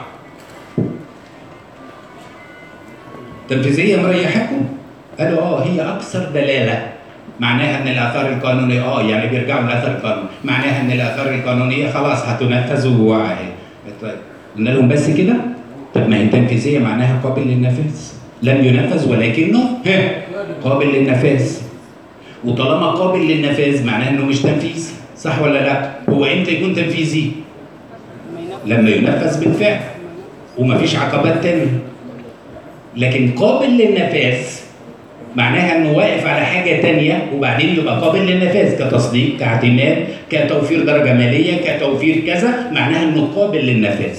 تنفيذيه مريحكم؟ قالوا هي اكثر دلاله. معناها ان الاثار القانونيه يعني بيرجعوا للاثار القانونيه، معناها ان الاثار القانونيه خلاص هتنفذ وواعي. طيب قلنا لهم بس كده؟ طب ما هي التنفيذيه معناها قابل للنفاذ، لم ينفذ ولكنه قابل للنفاذ. وطالما قابل للنفاذ معناه انه مش تنفيذي، صح ولا لا؟ هو امتى يكون تنفيذي؟ لما ينفذ بالفعل ومفيش عقبات تانية. لكن قابل للنفاذ معناها انه واقف على حاجه تانية وبعدين يبقى قابل للنفاذ، كتصديق، كاعتماد، كتوفير درجه ماليه، كتوفير كذا، معناها انه قابل للنفاذ.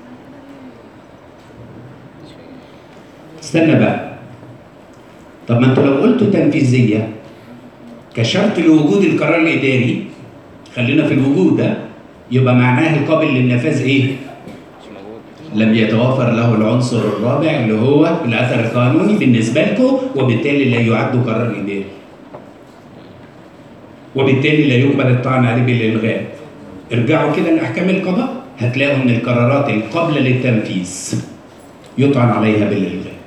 استنى بقى. طب ما انتوا لو قلتوا تنفيذيه كشرط لوجود القرار الاداري، خلينا في الوجود ده، يبقى معناها القابل للنفاذ ايه؟ لم يتوفر له العنصر الرابع اللي هو الأثر القانوني بالنسبة لكم، وبالتالي لا يعد قرار إداري، وبالتالي لا يقبل الطعن عليه بالإلغاء. ارجعوا كده لأحكام القضاء هتلاقوا إن القرارات القابلة للتنفيذ يطعن عليها بالإلغاء.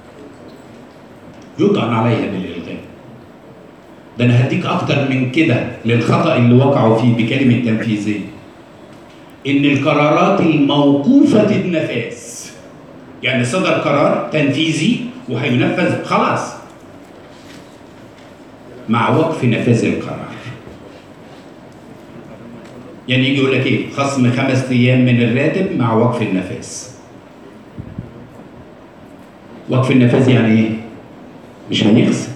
يطعن عليها بالإلغاء. ده أنا هديك أكتر من كده للخطأ اللي وقعوا فيه بكلمة تنفيذية. إن القرارات الموقوفة النفاذ، يعني صدر قرار تنفيذي وهينفذ خلاص مع وقف نفاذ القرار. يعني يجي يقول لك إيه؟ خصم 5 أيام من الراتب مع وقف النفاذ. وقف النفاذ يعني إيه؟ مش هنخصم.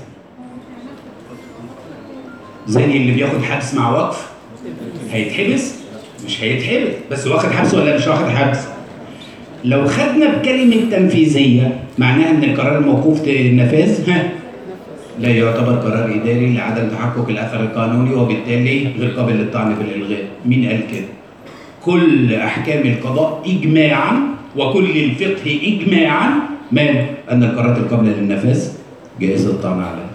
زي اللي بياخد حبس مع وقف هيتحبس؟ مش هيتحبس، بس واخد حبس ولا مش واخد حبس؟ لو خدنا بكلمة تنفيذية معناها إن القرار الموقوف النفاذ لا يعتبر قرار إداري لعدم تحقق الأثر القانوني، وبالتالي غير قابل للطعن بالإلغاء. مين قال كده؟ كل أحكام القضاء إجماعاً وكل الفقه إجماعاً أن القرارات القابلة للنفاذ جائز الطعن عليها.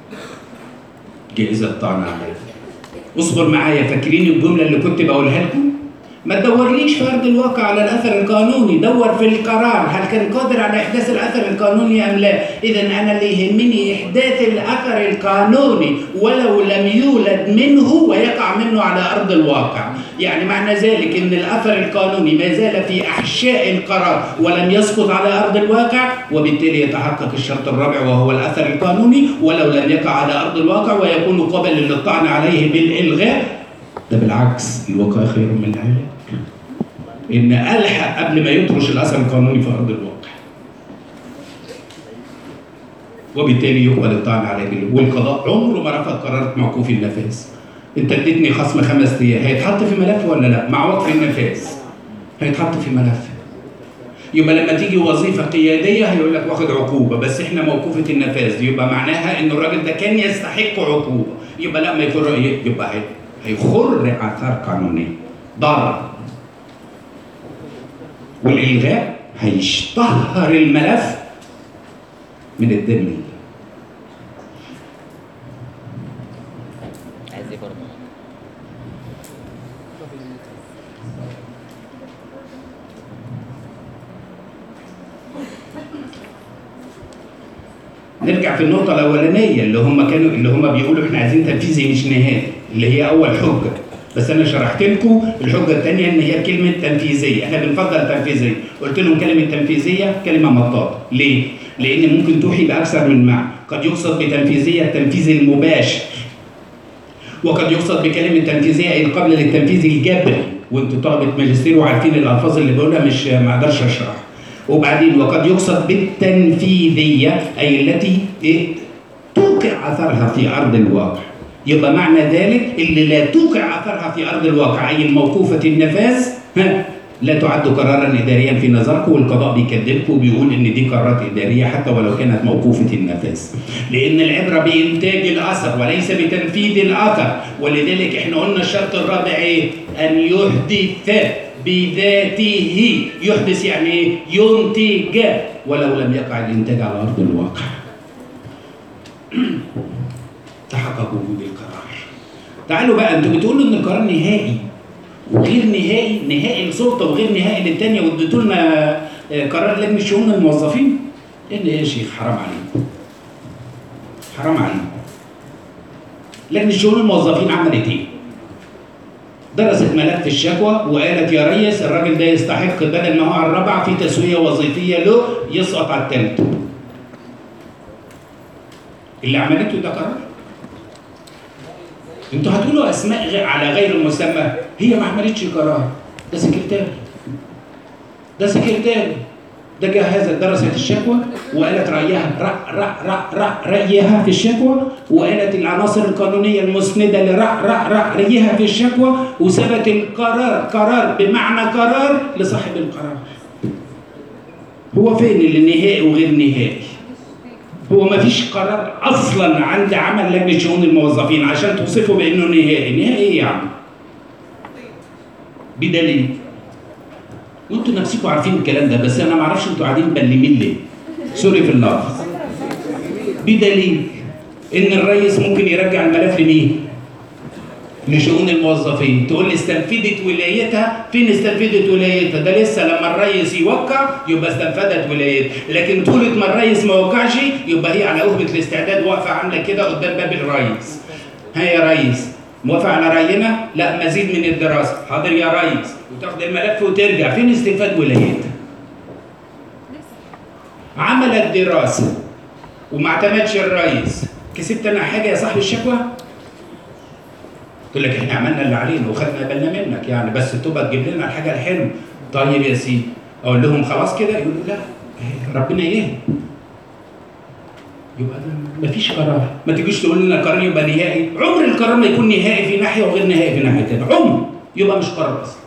جائز الطعن عليها. اصبر معايا، فاكرين الجملة اللي كنت بقولها لكم؟ ما تدورليش في أرض الواقع على الأثر القانوني، دور في القرار، هل كان قادر على إحداث الأثر القانوني أم لا؟ إذا أنا اللي يهمني إحداث الأثر القانوني ولو لم يولد منه ويقع منه على أرض الواقع. يعني معنى ذلك إن الأثر القانوني ما زال في أحشاء القرار ولم يسقط على أرض الواقع، وبالتالي يتحقق الشرط الرابع وهو الأثر القانوني ولو لم يقع على أرض الواقع ويكون قابل للطعن عليه بالإلغاء. ده بالعكس، الوقاية خير من العلاج. إن ألحق قبل ما يطرش الأثر القانوني في أرض الواقع. وبالتالي يقبل الطعن عليه والقضاء عمره ما رفض قرارات موقوف النفاذ. أنت اديتني خصم 5 أيام، هيتحط في ملف ولا لا؟ مع وقف النفاذ هيتحط في ملف. يبقى لما تيجي وظيفة قيادية هيقول لك واخد عقوبة، بس إحنا موقوفة النفاذ، يبقى معناها إن الراجل ده كان يستحق عقوبة، يبقى لا ما يخر، يبقى هيخر آثار قانونية ضارة. والإلغاء هيشطهر الملف من الدم. نرجع في النقطة الأولانية اللي هم بيقولوا احنا عايزين تنفيذي مش نهائي، اللي هي أول حجة. بس أنا شرحت لكم الحجة الثانية إن هي كلمة تنفيذية، احنا بنفضل تنفيذية. قلت لهم كلمة تنفيذية كلمة مطاطة، ليه؟ لأن ممكن توحي بأكثر من معنى، قد يقصد بتنفيذية التنفيذ المباشر، وقد يقصد بكلمة تنفيذية أي قبل للتنفيذ الجبري، وأنتوا طلبة ماجستير وعارفين الألفاظ اللي بقولها مش ما أقدرش أشرحها. وبعدين وقد يقصد بالتنفيذية أي التي توقع أثرها في أرض الواقع. يبقى معنى ذلك اللي لا توقع أثرها في أرض الواقع أي الموقوفة النفاذ لا تعد قرارا إداريا في نظركم، والقضاء بيكذبكم وبيقول إن دي قرارات إدارية حتى ولو كانت موقوفة النفاذ، لأن العبرة بإنتاج الأثر وليس بتنفيذ الأثر. ولذلك إحنا قلنا الشرط الرابع إيه؟ أن يحدث بذاته. يحدث يعني إيه؟ ينتج ولو لم يقع الإنتاج على أرض الواقع. تحقق وجود القرار. تعالوا بقى، أنتوا بتقولوا إن القرار نهائي وغير نهائي، نهائي لسلطة وغير نهائي للتانية، واديتوا لنا قرار لجنة شؤون الموظفين. إيه يا شيخ؟ حرام عليكم. حرام عليكم. لجنة شؤون الموظفين عملت إيه؟ درست ملف الشكوى وقالت يا ريس الراجل ده يستحق بدل ما هو على الرابعة في تسوية وظيفية له يسقط على الثالثة. اللي عملته ده قرار. انتوا هتقولوا اسماء على غير المسمى، هي ما عملتش قرار، ده سكرتاري. ده سكرتاري. ده جهزت درست الشكوى وقالت رأيها رأيها في الشكوى، وقالت العناصر القانونية المسندة رأيها في الشكوى، وثبت القرار قرار بمعنى قرار لصاحب القرار. هو فين اللي نهائي وغير نهائي؟ هو ما فيش قرار اصلا عند عمل لجنه شؤون الموظفين عشان توصفه بانه نهائي. نهائي ايه يا عم؟ بدليل وانتوا نفسكم عارفين الكلام ده، بس انا ما اعرفش انتوا قاعدين مبلمين ليه. سوري في اللفظ. بدليل ان الرئيس ممكن يرجع الملف لمين؟ لشؤون الموظفين. تقول لي استنفذت ولايتها، فين استنفذت ولايتها؟ ده لسه لما الرئيس يوقع يبقى استنفذت ولايتها، لكن طول ما الرئيس ما وقعش يبقى هي على أهبة الاستعداد واقفة عاملة كده قدام باب الرئيس. ها يا ريس، موافق على رأينا؟ لا، مزيد من الدراسة. حاضر يا ريس، وتاخد الملف وترجع. فين استنفاذ ولايتها؟ عملت دراسة وما اعتمدش الرئيس، كسبت انا حاجة يا صاحب الشكوى؟ تقول لك احنا عملنا اللي علينا وخدنا بالنا منك يعني، بس تبقى تجيب لنا الحاجه الحلوه. طيب يا سيدي، اقول لهم خلاص كده؟ يقولوا لا، ربنا يهدي. يبقى مفيش قرار. ما تجيش تقول لنا قرار يبقى نهائي. عمر القرار ما يكون نهائي في ناحيه وغير نهائي في ناحيه ثانيه، عمر. يبقى مش قرار اصلا.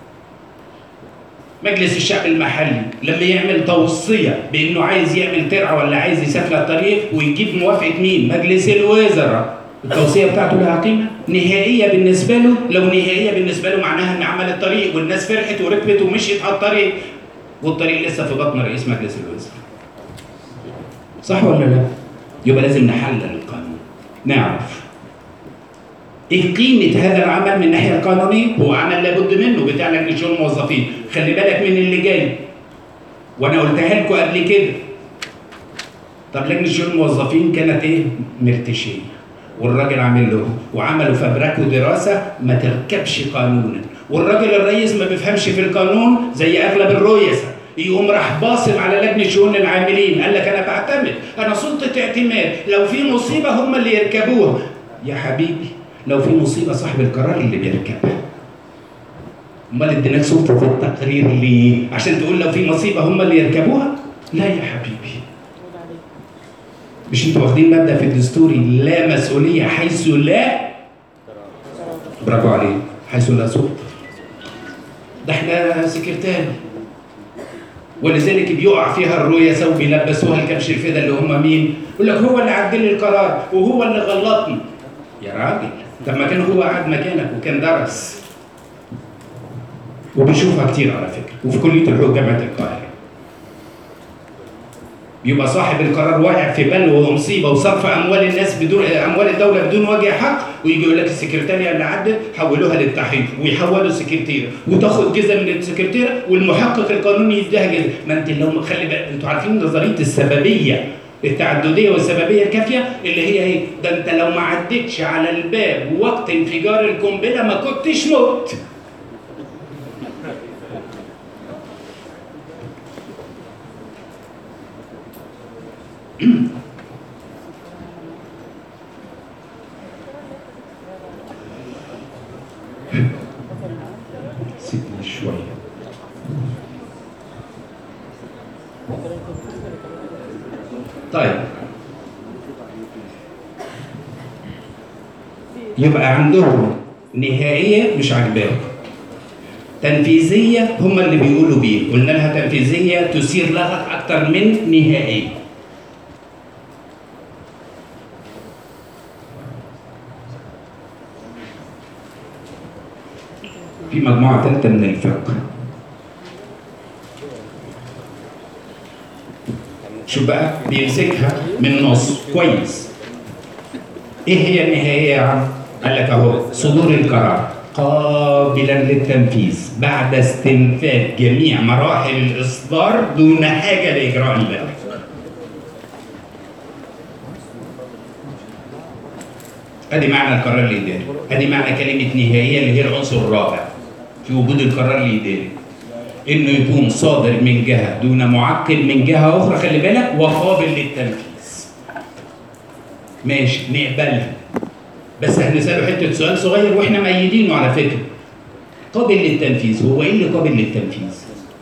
مجلس الشعب المحلي لما يعمل توصيه بانه عايز يعمل ترعه ولا عايز يسافر الطريق ويجيب موافقه مين؟ مجلس الوزراء. التوصيه بتاعته لها قيمه نهائيه بالنسبه له. لو نهائيه بالنسبه له معناها ان عمل الطريق والناس فرحت وركبت ومشيت على الطريق، والطريق لسه في بطن رئيس مجلس الوزراء. صح ولا لا؟ يبقى لازم نحلل القانون، نعرف ايه قيمه هذا العمل من الناحيه القانونيه. هو عمل لابد منه بتاع لجنه شؤون الموظفين. خلي بالك من اللي جاي، وانا قلتها لكم قبل كده. طب لجنه شؤون الموظفين كانت ايه؟ مرتشيه، والراجل عامل له وعملوا فبركوا دراسه ما تركبش قانونا، والراجل الرئيس ما بيفهمش في القانون زي اغلب الرؤساء، يقوم راح باصم على لجنه شؤون العاملين. قال لك انا بعتمد، انا سلطه اعتماد، لو في مصيبه هم اللي يركبوها. يا حبيبي، لو في مصيبه صاحب القرار اللي بيركبها. امال اديناك سلطه التقرير ليه؟ عشان تقول لو في مصيبه هم اللي يركبوها؟ لا يا حبيبي. مش انتوا واخدين مبدا في الدستوري لا مسؤوليه حيث لا، برافو عليك، حيث لا سلطه. ده احنا سكرتاري، ولذلك بيقع فيها الرؤساء وبيلبسوها الكبش الفدا اللي هم مين؟ يقول لك هو اللي عدل لي القرار وهو اللي غلطني. يا راجل، طب ما كان هو قاعد مكانك وكان درس وبيشوفها كتير على فكره، وفي كليه الحقوق جامعه القاهره. يبقى صاحب القرار واقع في بلوى ومصيبه وصرف اموال الناس بدون اموال الدوله بدون وجه حق، ويجي يقول لك السكرتاريه اللي عدت حولوها للتحقيق ويحولوا السكرتيره وتاخد جزء من السكرتيره والمحقق القانوني يديها جزء. ما انت لو خلي بالك، انتوا عارفين نظريه السببيه التعدديه والسببيه الكافيه اللي هي ايه؟ ده انت لو ما عدتش على الباب وقت انفجار القنبله ما كنتش مت. سيبني شوية. طيب، يبقى عندهم نهائية مش عاجباهم، تنفيذية هم اللي بيقولوا بيه، قلنا لها تنفيذية تثير لها أكتر من نهائية. في مجموعة ثالثة من الفقه. شو بقى؟ بيمسكها من النص كويس. ايه هي النهاية يا عم؟ قال لك اهو: صدور القرار قابلا للتنفيذ بعد استنفاذ جميع مراحل الإصدار دون حاجة لإجراء البلاغ. ادي معنى القرار الإداري، ادي معنى كلمة نهائية اللي هي العنصر الرابع في وجود القرار الإداري، إنه يكون صادر من جهة دون معقب من جهة أخرى، خلي بالك، وقابل للتنفيذ. ماشي، نقبلها، بس هنسأله حتة سؤال صغير وإحنا مأيدينه على فكرة. قابل للتنفيذ، هو إيه اللي قابل للتنفيذ؟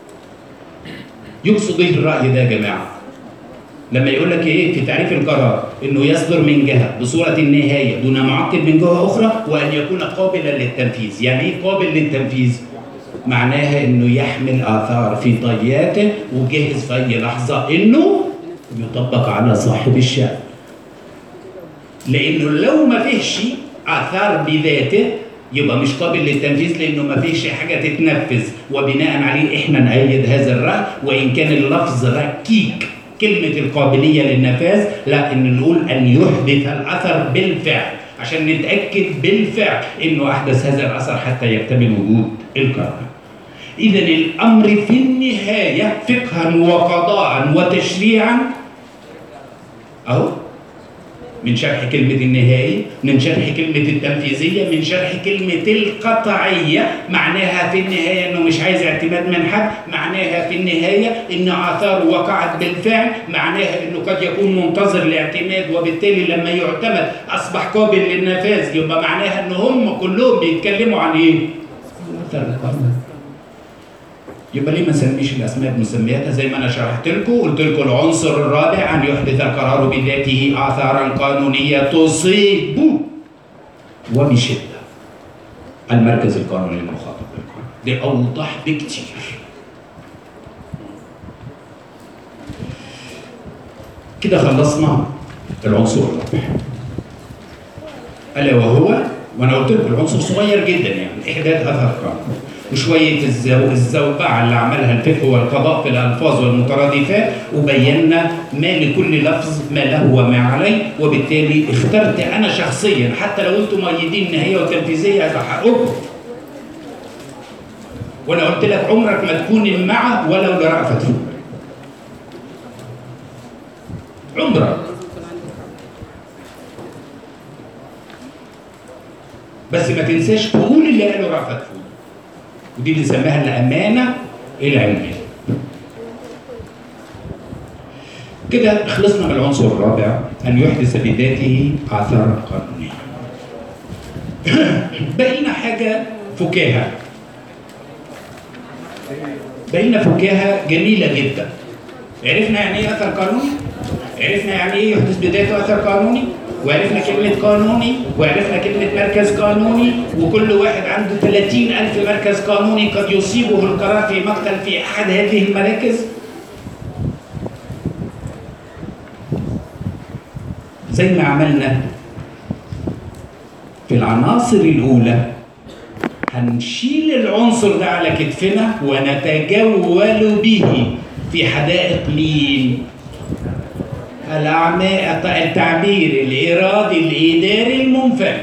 يقصد إيه الرأي ده يا جماعة؟ لما يقول لك إيه في تعريف القرار؟ إنه يصدر من جهة بصورة النهاية دون معقب من جهة أخرى، وأن يكون قابلا للتنفيذ. يعني إيه قابل للتنفيذ؟ معناها إنه يحمل آثار في طياته وجاهز في أي لحظة إنه يطبق على صاحب الشأن. لأنه لو ما فيهش آثار بذاته يبقى مش قابل للتنفيذ لانه ما فيش حاجه تتنفذ، وبناء عليه احنا نأيد هذا الرأي وان كان اللفظ ركيك. كلمه القابليه للنفاذ لا، ان نقول ان يحدث الاثر بالفعل عشان نتاكد بالفعل انه احدث هذا الاثر حتى يكتمل وجود الكرامه. اذا الامر في النهايه فقها وقضاء وتشريعا اهو، من شرح كلمة النهائي، من شرح كلمة التنفيذية، من شرح كلمة القطعية، معناها في النهاية انه مش عايز اعتماد من حد، معناها في النهاية ان آثار وقعت بالفعل، معناها انه قد يكون منتظر لاعتماد وبالتالي لما يعتمد اصبح قابل للنفاذ، يبقى معناها ان هم كلهم بيتكلموا عن ايه؟ يبقى ليه ما نسميش الاسماء بمسمياتها زي ما انا شرحت لكم؟ قلت لكم العنصر الرابع ان يحدث القرار بذاته اثارا قانونيه تصيب وبشده المركز القانوني المخاطب بالقانون. دي اوضح بكتير. كده خلصنا العنصر الرابع الا وهو، وانا قلت لكم العنصر صغير جدا يعني احداث اثر قانوني وشويه الزوبعه اللي عملها الفقه والقضاء في الالفاظ والمترادفات، وبينا ما لكل لفظ ما له وما عليه، وبالتالي اخترت انا شخصيا حتى لو انتم مؤيدين نهائيه وتنفيذيه هذا حقكم. وانا قلت لك عمرك ما تكون مع ولو لرأفة فوق. عمرك. بس ما تنساش تقول اللي قاله رأفة فوق. ودي بنسميها الأمانة العلمية. كده خلصنا من العنصر الرابع أن يحدث بذاته آثار قانونية. بقينا حاجة فكاهة. بقينا فكاهة جميلة جدا. عرفنا يعني إيه أثر قانوني؟ عرفنا يعني إيه يحدث بذاته أثر قانوني؟ وعرفنا كلمة قانوني، وعرفنا كلمة مركز قانوني، وكل واحد عنده 30,000 مركز قانوني قد يصيبه القرار في مقتل في أحد هذه المراكز. زي ما عملنا في العناصر الأولى، هنشيل العنصر ده على كتفنا ونتجول به في حدائق مين؟ التعبير الإرادي الإداري المنفرد.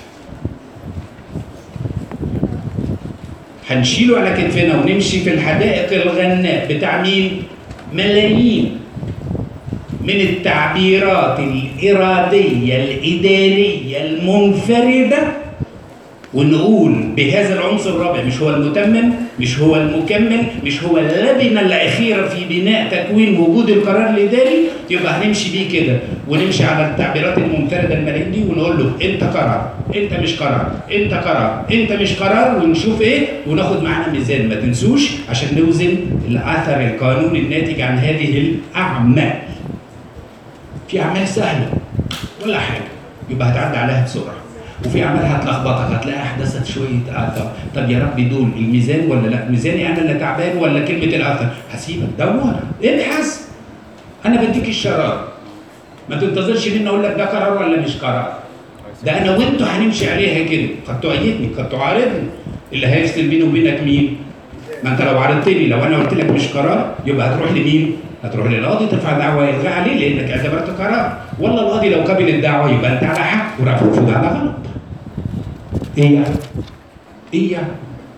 هنشيله على كتفنا ونمشي في الحدائق الغناء بتاع مين؟ ملايين من التعبيرات الإرادية الإدارية المنفردة، ونقول بهذا العنصر الرابع مش هو المتمم، مش هو المكمل، مش هو اللبنة الأخيرة في بناء تكوين وجود القرار الإداري، يبقى هنمشي بيه كده ونمشي على التعبيرات المنفردة الملايين دي ونقول له أنت قرار، أنت مش قرار، أنت قرار، أنت مش قرار، ونشوف إيه وناخد معانا ميزان. ما تنسوش عشان نوزن الأثر القانوني الناتج عن هذه الأعمال. في أعمال سهلة ولا حاجة يبقى هتعدي عليها بسرعة، وفي اعمال هتلخبطك هتلاقي احدثت شويه اثر. طب يا ربي دول الميزان ولا لا؟ ميزاني انا اللي تعبان ولا كلمه الاثر؟ هسيبك دور ابحث. انا بديك الشرار، ما تنتظرش مني اقول لك ده قرار ولا مش قرار. ده انا وانتوا هنمشي عليها كده. قد تؤيدني قد تعارضني، اللي هيفصل بيني وبينك مين؟ ما انت لو عارضتني، لو انا قلت لك مش قرار يبقى هتروح لمين؟ هتروح للقاضي ترفع دعوى الغاء عليه لانك اعتبرته قرار. والله القاضي لو قبل الدعوه يبقى انت على حق ورفع الفوضى على غلط. ايه يعني؟ ايه يعني؟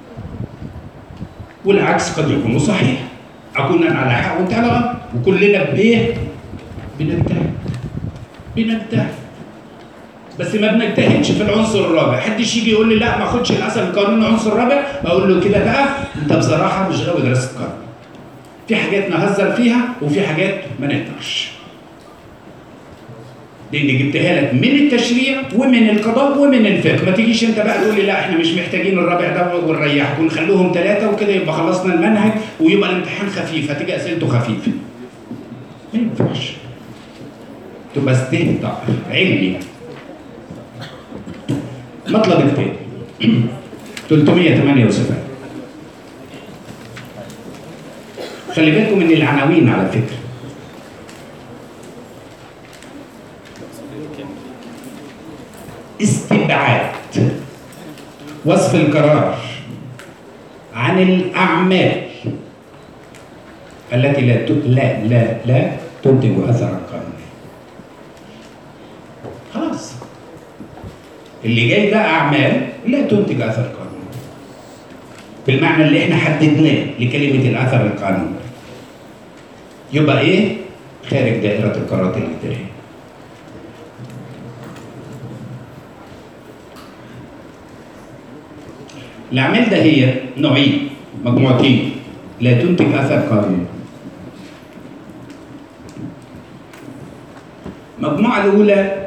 والعكس قد يكون صحيح، اكون انا على حق وانت على غلط، وكلنا بنجتهد بس ما بنجتهدش في العنصر الرابع. حدش يجي يقول لي لا ما اخدش الاثر القانوني العنصر الرابع، اقول له كده بقى انت بصراحه مش غاوي دراسه قانون. في حاجات نهزر فيها وفي حاجات ما نقدرش، لان جبتها لك من التشريع ومن القضاء ومن الفقه. ما تجيش انت بقى تقول لي لا احنا مش محتاجين الرابع ده ونريحك ونخلوهم 3 وكده يبقى خلصنا المنهج ويبقى الامتحان خفيف، هتيجي اسئلته خفيفه. ما ينفعش. تبقى استهتار علمي. مطلب التاني 378. خلي بالكم من العناوين على فكره. استبعاد وصف القرار عن الأعمال التي لا تنتج أثرا قانونيا. خلاص اللي جاي ده أعمال لا تنتج أثر قانوني بالمعنى اللي احنا حددناه لكلمة الأثر القانوني، يبقى إيه؟ خارج دائرة القرارات الإدارية. الأعمال ده هي نوعين، مجموعتين لا تنتج أثر قانوني. المجموعة الأولى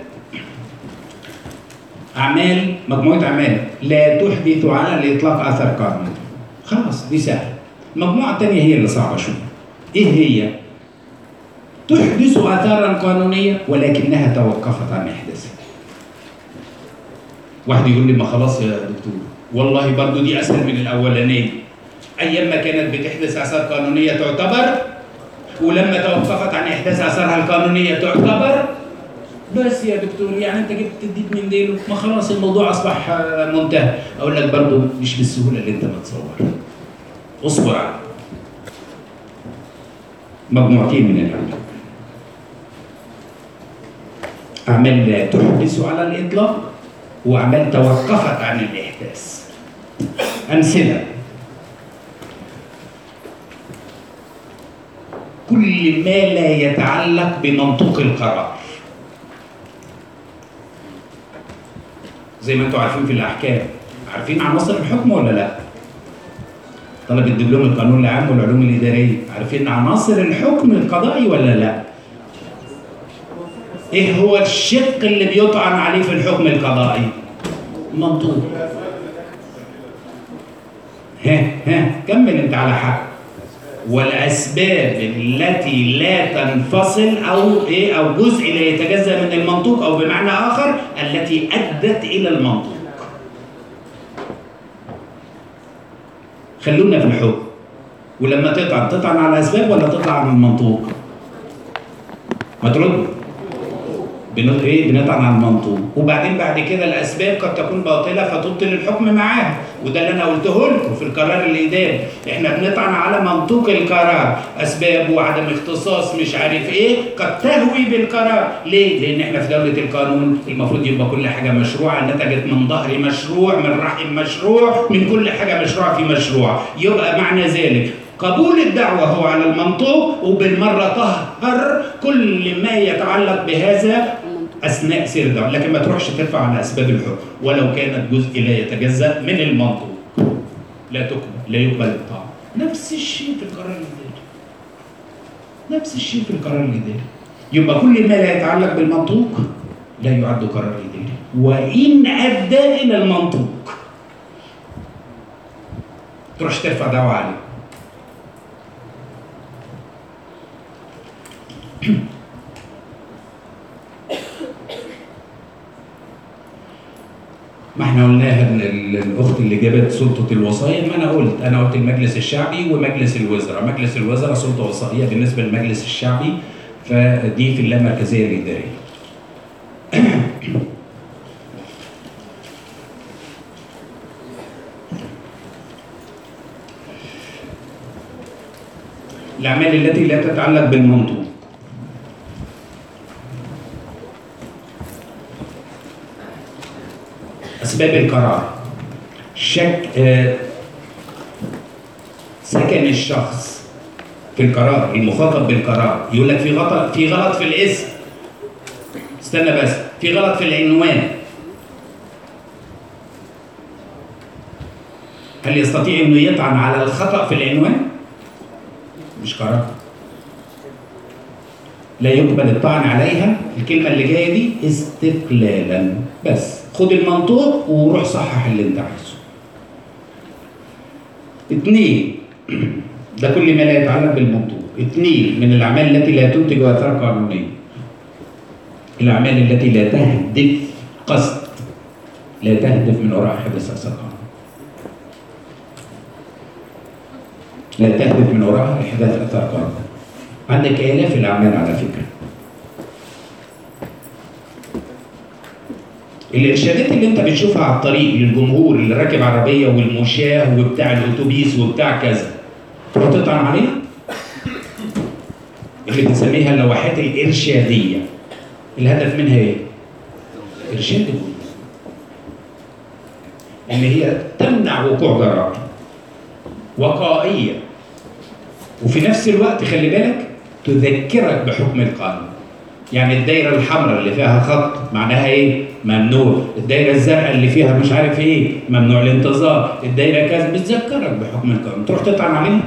مجموعة أعمال لا تحدث على الإطلاق أثر قانوني. خلاص دي سهلة. المجموعة الثانية هي اللي صعبة شوية. إيه هي؟ تحدث آثارا قانونية ولكنها توقفت عن إحداثها. واحد يقول لي ما خلاص يا دكتور، والله برضو دي أسهل من الأولانية. أيام ما كانت بتحدث آثار قانونية تعتبر، ولما توقفت عن إحداث آثارها القانونية تعتبر. بس يا دكتور يعني أنت جبت تديك من ديله، ما خلاص الموضوع أصبح منتهى. أقول لك برضو مش بالسهولة اللي أنت متصور. اصبر على مجموعتين من الأعمال. أعمال لا تحدث على الإطلاق وأعمال توقفت عن الإحداث. أمثلة: كل ما لا يتعلق بمنطوق القرار. زي ما انتم عارفين في الأحكام، عارفين عناصر الحكم ولا لا؟ طلبة دبلوم القانون العام والعلوم الإدارية، عارفين عناصر الحكم القضائي ولا لا؟ إيه هو الشق اللي بيطعن عليه في الحكم القضائي؟ منطوق. كمل أنت على حق. والأسباب التي لا تنفصل أو جزء لا يتجزأ من المنطوق، أو بمعنى آخر التي أدت إلى المنطوق. خلونا في الحكم. ولما تطعن على الأسباب ولا تطلع عن المنطوق؟ ما تردوا. بنطعن على المنطوق، وبعدين بعد كده الاسباب قد تكون باطله فتبطل الحكم معاها، وده اللي انا قلته لكم في القرار الاداري. احنا بنطعن على منطوق القرار، اسباب وعدم اختصاص مش عارف ايه قد تهوي بالقرار. ليه؟ لان احنا في دوله القانون المفروض يبقى كل حاجه مشروعه، نتجت من ظهر مشروع، من رحم مشروع، من كل حاجه مشروعه في مشروع. يبقى معنى ذلك قبول الدعوة هو على المنطوق، وبالمرة طهر كل ما يتعلق بهذا أثناء سير الدعوة، لكن ما تروحش ترفع على أسباب الحكم ولو كانت جزء لا يتجزأ من المنطوق. لا يقبل الطاعة. نفس الشيء في القرار الإداري. يبقى كل ما لا يتعلق بالمنطوق لا يعد قرار إداري، وإن أدى إلى المنطوق تروحش ترفع دعوة عليه. ما احنا قلناها الاخت اللي جابت سلطه الوصايا، ما انا قلت المجلس الشعبي ومجلس الوزراء. مجلس الوزراء سلطه وصائيه بالنسبه للمجلس الشعبي، فدي في اللامركزيه الاداريه. الاعمال التي لا تتعلق بالمنطوق. أسباب القرار: سكن الشخص في القرار، المخاطب بالقرار. يقول لك في غلط في الاسم. استنى بس، في غلط في العنوان. هل يستطيع انه يطعن على الخطأ في العنوان؟ مش قرار. لا يقبل الطعن عليها. الكلمة اللي جاية دي استقلالا. بس خد المنطوق وروح صحح اللي انت عايزه. 2 ده كل ما لا يتعلق بالمنطوق. 2 من الأعمال التي لا تنتج آثار قانونية. الأعمال التي لا تهدف قصد، لا تهدف من وراء حدث آثار قانونية. لا تهدف من وراء إحداث آثار قانونية. عندك آلاف الأعمال على فكرة. الارشادات اللي انت بتشوفها على الطريق للجمهور اللي راكب عربيه والمشاه وبتاع الاتوبيس وبتاع كذا، تروح تطعن عليها؟ اللي بنسميها اللوحات الارشاديه، الهدف منها ايه؟ ارشاد الجمهور، اللي هي تمنع وقوع جرائم وقائيه، وفي نفس الوقت خلي بالك تذكرك بحكم القانون. يعني الدايره الحمراء اللي فيها خط معناها ايه؟ ممنوع. الدايره الزرقاء اللي فيها مش عارف ايه ممنوع الانتظار. الدايره كذا بتذكرك بحكم القانون، تروح تطعن عليها؟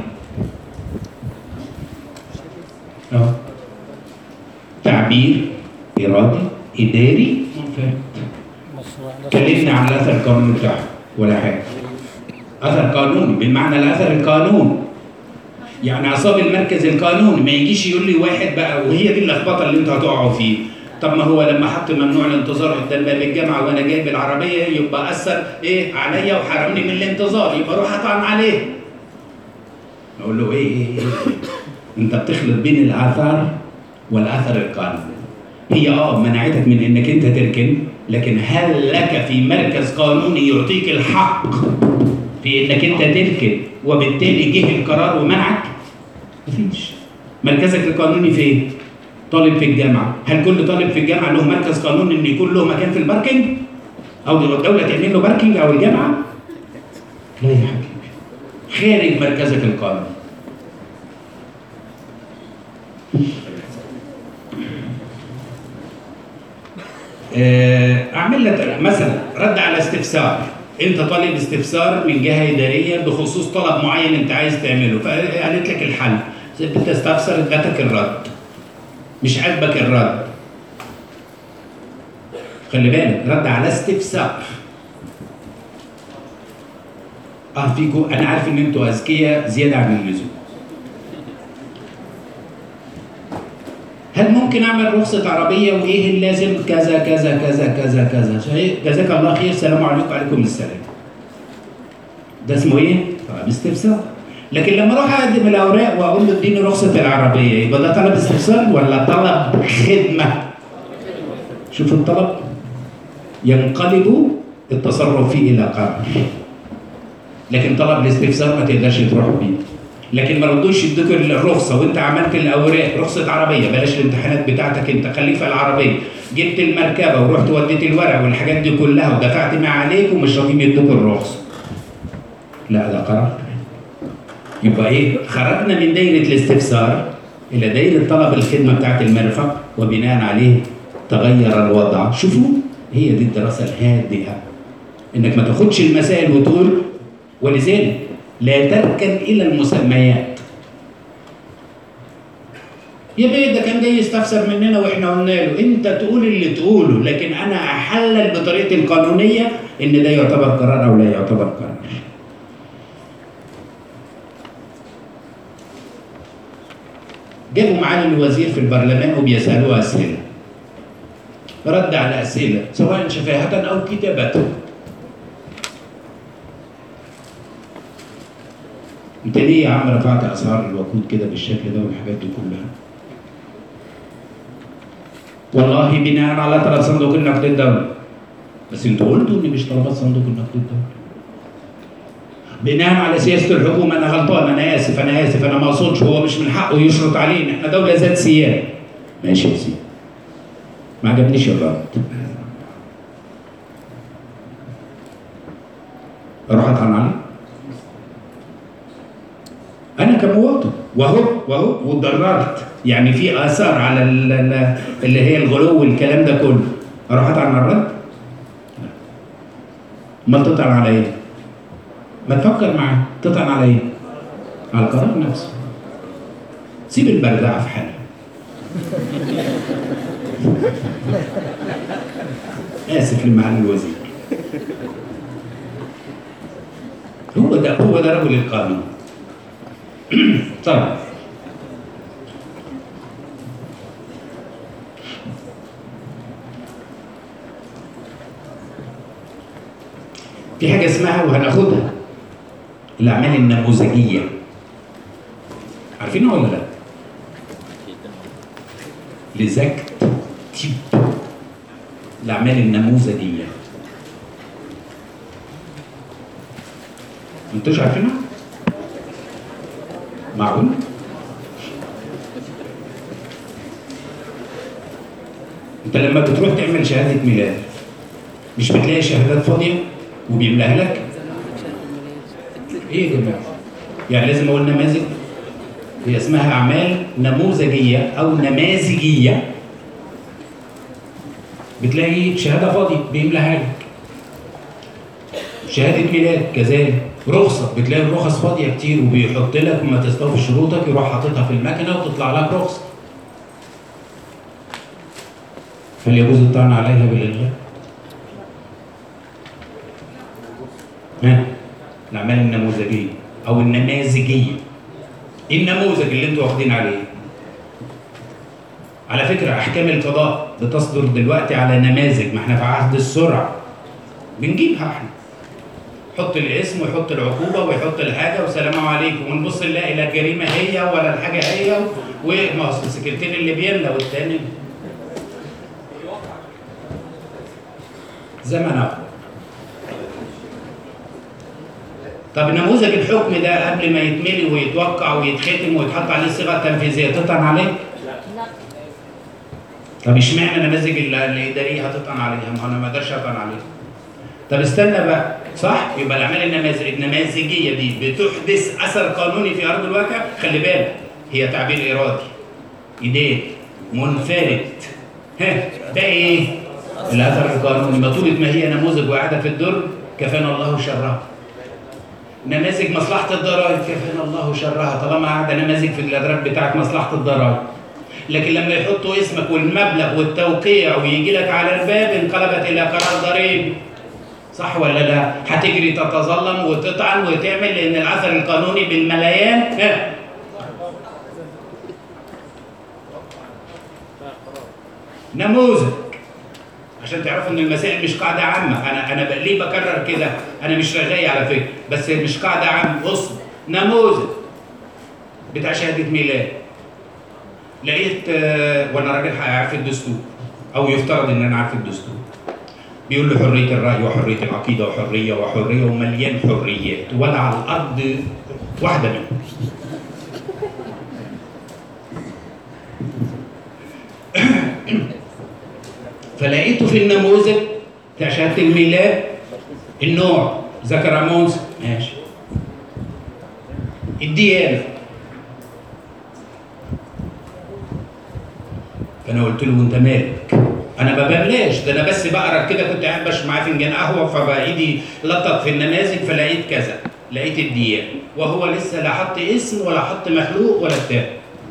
تعبير ارادي اداري منفرد. كلمنا عن الاثر القانوني بتاعه ولا حاجه. اثر قانوني بمعنى الاثر القانوني، يعني اعصاب المركز القانوني. ما يجيش يقول لي واحد بقى، وهي دي اللخبطه اللي انتوا هتقعوا فيه. طب ما هو لما حط ممنوع الانتظار قدام باب الجامعه وانا جايب العربيه يبقى اثر ايه عليا وحرمني من الانتظار، يبقى اروح اطعن عليه. اقول له ايه انت بتخلط بين الاثار والاثر القانوني. هي منعتك من انك انت تركن، لكن هل لك في مركز قانوني يعطيك الحق في انك انت تركن وبالتالي جه القرار ومنعك؟ مفيش. مركزك القانوني فين؟ طالب في الجامعه. هل كل طالب في الجامعه له مركز قانوني ان يكون له مكان في الباركينج؟ او الدوله تعمل له باركينج او الجامعه؟ لا يا حبيبي، خارج مركزك القانوني. اعمل لك مثلا رد على استفسار. انت طالب استفسار من جهه اداريه بخصوص طلب معين انت عايز تعمله، فقالت لك الحل، بتستفسر ادتك الرد، مش عاجبك الرد، خلي بالك رد على استفسار. فيكم انا عارف ان انتوا اذكياء زياده عن اللزوم. هل ممكن اعمل رخصه عربيه وايه اللازم كذا كذا كذا كذا كذا؟ جزاك الله خير، السلام عليكم. وعليكم السلام. ده اسمه ايه؟ طلب استفسار. لكن لما اروح اقدم الاوراق واقول له اديني رخصه العربيه، يبقى ده طلب استفسار ولا طلب خدمه؟ شوف الطلب ينقلب التصرف فيه الى قرار. لكن طلب الاستفسار ما تقدرش تروح بيه. لكن ما ردوش يدوك الرخصه وانت عملت الاوراق، رخصه عربيه، بلاش الامتحانات بتاعتك انت، خليك في العربيه، جبت المركبه ورحت وديت الورق والحاجات دي كلها ودفعت ما عليك ومش راضيين يدوك الرخصه. لا ده قرار. يبقى ايه؟ خرجنا من دايره الاستفسار الى دايره طلب الخدمه بتاعت المرفق، وبناء عليه تغير الوضع. شوفوا، هي دي الدراسه الهادئه، انك ما تاخدش المسائل وتقول. ولذلك لا تركن الى المسميات. يا بيه ده كان جاي يستفسر مننا واحنا قلنا له انت تقول اللي تقوله، لكن انا احلل بطريقتي القانونيه ان ده يعتبر قرار او لا يعتبر قرار. جابوا معالي الوزير في البرلمان وبيسالوه اسئله، رد على اسئله سواء شفاهه او كتابه. انت ليه يا عم رفعت اسعار الوقود كده بالشكل ده والحاجات دي كلها؟ والله بناء على طلب صندوق النقد الدولي. بس انتوا قلتوا ان مش طلبات صندوق النقد الدولي. بناء على سياسه الحكومه. انا غلطان، انا اسف انا ما اقصدش، هو مش من حقه يشرط علينا، احنا دوله ذات سياده. ماشي يا سيدي. ما عجبنيش الرد. اروح اطعن عليه؟ أنا كمواطن وهو واتضررت، يعني في آثار على اللي هي الغلو والكلام ده كله، أروح أطعن على الرد؟ ما تطعن على إيه؟ ما تفكر معاه، تطعن على إيه؟ على القرار نفسه. سيب البردعة في حالها. آسف لمعالي الوزير. هو ده رجل القانون. طيب في حاجة اسمها وهناخدها الأعمال النموذجية. عارفينها ولا لا؟ لذاك تيب الأعمال النموذجية. انتوش عارفينها؟ معقول؟ انت لما بتروح تعمل شهادة ميلاد مش بتلاقي شهادات فاضية وبيملاها لك؟ ايه يا جماعة؟ يعني لازم اقول نماذج؟ هي اسمها اعمال نموذجية او نماذجية. بتلاقي شهادة فاضية بيملاها لك. شهادة ميلاد كذلك. رخصة بتلاقي الرخص فاضية كتير وبيحط لك وما تستوفي شروطك يروح حاططها في المكنة وتطلع لك رخصة. هل يجوز الطعن عليها بالإلغاء؟ ها؟ الأعمال النموذجية أو النماذجية. النموذج اللي انتوا واخدين عليه. على فكرة أحكام القضاء بتصدر دلوقتي على نماذج، ما احنا في عهد السرعة. بنجيبها احنا. يحط الاسم ويحط العقوبة ويحط الحاجة وسلام عليكم ونبص نلاقي لا الجريمة هي ولا الحاجة هي وما أصل السكرتير اللي بيملى والتاني زمن أخر. طب نموذج الحكم ده قبل ما يتملي ويتوقع ويتختم ويتحط عليه الصيغة التنفيذية تطعن عليه؟ لا. طب اشمعنى نماذج الإدارية هتطعن عليها؟ ما أنا ما أقدرش أطعن عليها. طب استنى بقى، صح؟ يبقى الأعمال النماذجية دي بتحدث أثر قانوني في أرض الواقع. خلي بالك هي تعبير إرادي. إيديه منفرد. ده إيه؟ الأثر القانوني. ما طولت ما هي نموذج وقاعدة في الدر كفانا الله شرها. نماذج مصلحة الضرائب كفانا الله شرها طالما قاعدة نماذج في الأدراك بتاعت مصلحة الضرائب. لكن لما يحطوا اسمك والمبلغ والتوقيع ويجي لك على الباب انقلبت إلى قرار ضريبي. صح ولا لا؟ هتجري تتظلم وتطعن وتعمل لأن الأثر القانوني بالملايين. نموذج عشان تعرفوا ان المسائل مش قاعده عامه. انا ليه بكرر كده؟ انا مش رغاي على فكره، بس مش قاعده عامه. بص نموذج بتاع شهاده ميلاد. لقيت وانا راجل عارف الدستور او يفترض ان انا عارف الدستور. بيقول له حريه الراي وحريه العقيده وحريه ومليان حريات ولا على الارض واحده منهم. فلقيته في النموذج بتاع شهاده الميلاد النوع ذكر مونس ماشي. الديانه. فانا قلت له انت مالك؟ انا ما ببلاش ده، انا بس بقرا كده. كنت قاعد بشرب معاه فنجان قهوه فبقى ايدي لطت في النماذج فلقيت كذا. لقيت الديانه وهو لسه لا حط اسم ولا حط مخلوق ولا بتاع.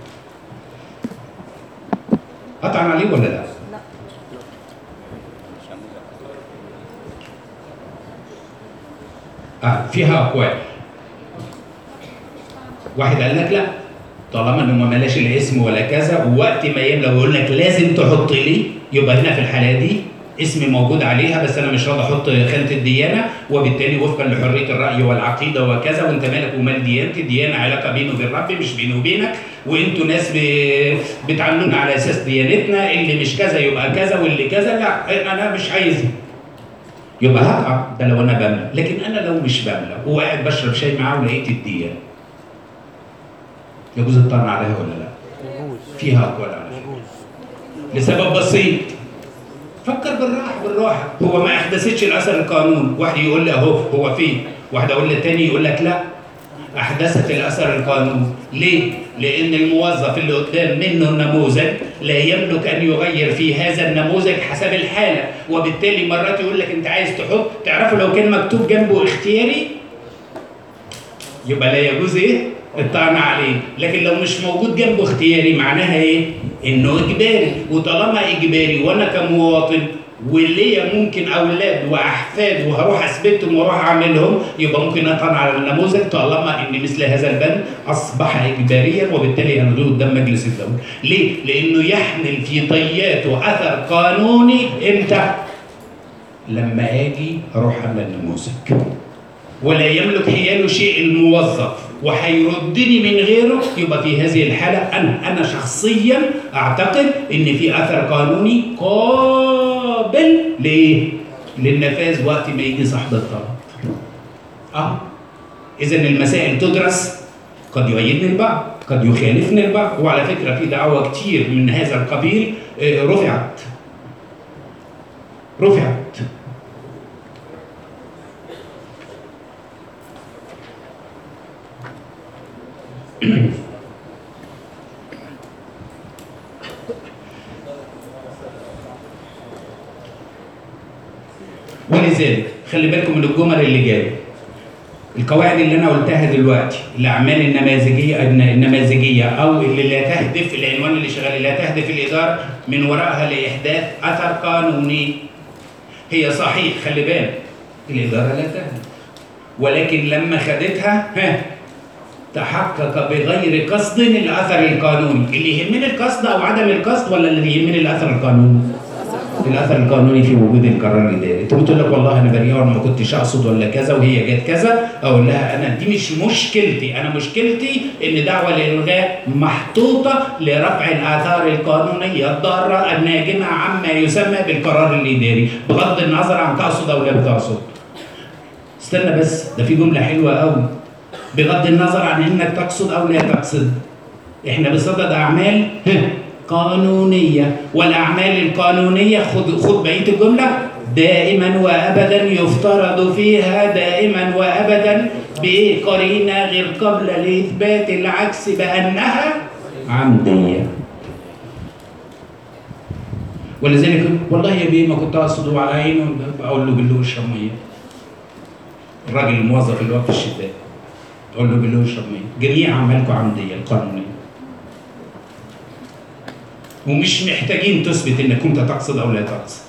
قطعا عليه ولا لا؟ فيها أقوال. واحد قال لك لا طالما انه ما ملاش الاسم ولا كذا ووقت ما يملى ويقول لك لازم تحط لي، يبقى هنا في الحاله دي اسمي موجود عليها بس انا مش راضي احط خانه الديانه، وبالتالي وفقا لحريه الراي والعقيده وكذا. وانت مالك ومال ديانتي؟ الديانه علاقه بينه وبين ربي مش بينه وبينك، وانتوا ناس بتعاملونا على اساس ديانتنا، اللي مش كذا يبقى كذا واللي كذا لا انا مش عايزه. يبقى هقع ده لو انا بملى. لكن انا لو مش بملى وقاعد بشرب شاي معاه ولقيت الديانه يجوز الطعن عليها ولا لا؟ فيها اقوال على فكره لسبب بسيط. فكر بالراحه. هو ما احدثتش الاثر القانون. واحد يقول لي اهو هو فيه، واحد اقول للتاني يقول لك لا احدثت الاثر القانون. ليه؟ لان الموظف اللي قدام منه النموذج لا يملك ان يغير في هذا النموذج حسب الحاله، وبالتالي مرات يقول لك انت عايز تحط، تعرفوا لو كان مكتوب جنبه اختياري يبقى لا يجوز ايه؟ الطعن عليه. لكن لو مش موجود جنبه اختياري معناها ايه؟ انه اجباري. وطالما اجباري وانا كمواطن وليا ممكن اولاد واحفاد وهروح اثبتهم واروح اعملهم، يبقى ممكن اطعن على النموذج طالما ان مثل هذا البند اصبح اجباريا، وبالتالي انا قدام مجلس الدوله. ليه؟ لانه يحمل في طياته اثر قانوني. امتى؟ لما اجي اروح اعمل النموذج ولا يملك حياله شيء الموظف وهيردني من غيره، يبقى في هذه الحالة أنا شخصيا أعتقد إن في أثر قانوني قابل للنفاذ وقت ما يجي صاحب الطلب. إذا المسائل تدرس، قد يؤيدني البعض، قد يخالفني البعض. وعلى فكرة في دعوة كتير من هذا القبيل رفعت. ولذلك خلي بالكم من الجمل اللي جايه. القواعد اللي انا قلتها دلوقتي، الاعمال النماذجيه او اللي لا تهدف، العنوان اللي شغال لا تهدف الاداره من وراءها لاحداث اثر قانوني. هي صحيح، خلي بالك الاداره لا تهدف، ولكن لما خدتها تحقق بغير قصد الاثر القانوني. اللي يهمني القصد او عدم القصد، ولا اللي يهمني الاثر القانوني؟ الاثر القانوني في وجود القرار الاداري. انت بتقول لك والله انا بريئه وانا ما كنتش اقصد ولا كذا وهي جت كذا، اقول لها انا دي مش مشكلتي، انا مشكلتي ان دعوه الالغاء محطوطه لرفع الاثار القانونيه الضاره الناجمه عما يسمى بالقرار الاداري، بغض النظر عن تقصد او لا تقصد. استنى بس، ده في جمله حلوه قوي، بغض النظر عن انك تقصد او لا تقصد. احنا بصدد اعمال قانونيه، والاعمال القانونيه خد بقيه الجمله، دائما وابدا يفترض فيها دائما وابدا بايه؟ قرينه غير قابله لاثبات العكس بانها عمديه. ولذلك والله يا بيه ما كنت اقصد على عينه، اقول له بالله اشرب ميه. الراجل الموظف اللي هو في الشتاء اقول له بالله اشرب ميه. جميع اعمالكم عمديه القانونيه، ومش محتاجين تثبت انك كنت تقصد او لا تقصد.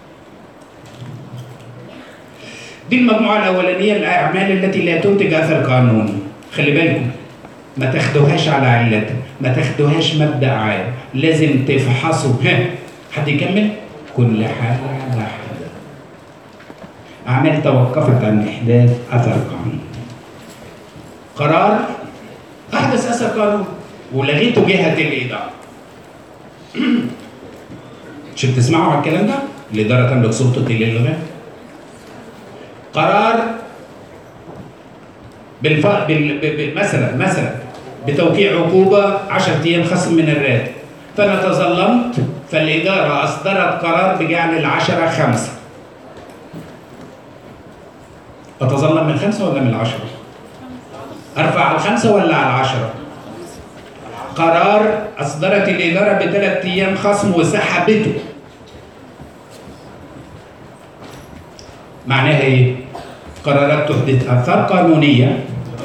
دي المجموعه الاولانيه، الاعمال التي لا تنتج اثر قانوني. خلي بالكم ما تاخدوهاش على علتها، ما تاخدوهاش مبدا عام، لازم تفحصوا. حد يكمل؟ كل حاله على حده. اعمال توقفت عن احداث اثر قانوني. قرار احدث اثر قانوني ولغيته جهه الاداره. مش بتسمعوا على الكلام ده؟ الاداره تملك سلطه الالغاء. قرار مثلا بتوقيع عقوبه 10 ايام خصم من الراتب، فانا تظلمت، فالاداره اصدرت قرار بجعل ال10 5. اتظلم من 5 ولا من 10؟ ارفع على 5 ولا على 10؟ قرار أصدرت الإدارة ب3 أيام خصم وسحبته. معناها إيه؟ قرارات تحدث آثار قانونية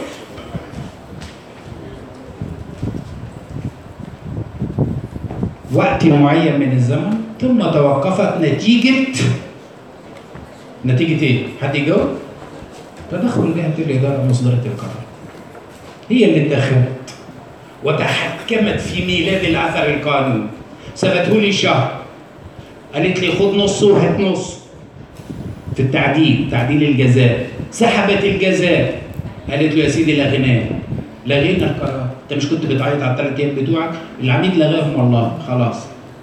وقت معين من الزمن، ثم توقفت نتيجة إيه؟ حد يجاوب؟ تدخل جهة الإدارة مصدرة القرار. هي اللي اتدخلت وتحكمت في ميلاد الاثر القانوني. سابته لي شهر، قالت لي خد نص وهات نص في تعديل الجزاء. سحبت الجزاء، قالت له يا سيدي لغينا القرار. انت مش كنت بتعيط على ال3 ايام بتوعك؟ العميد لغاهم والله، خلاص.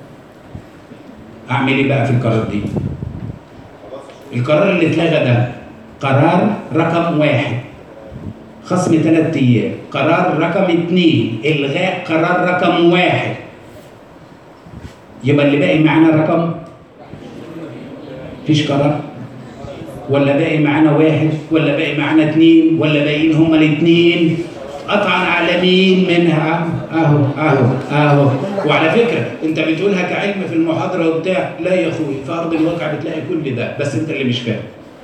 اعمل ايه بقى في القرار دي؟ القرار اللي اتلغى ده قرار رقم 1 خصم 3 ايام، قرار رقم 2 الغاء قرار رقم 1. يبقى اللي باقي معانا رقم، مفيش قرار، ولا باقي معانا 1 ولا باقي معانا 2 ولا باقيين هما الاثنين؟ قطعا على مين منها؟ اهو. وعلى فكره انت بتقولها كعلم في المحاضره وبتاع، لا يا اخوي في ارض الواقع بتلاقي كل ده، بس انت اللي مش فاهم.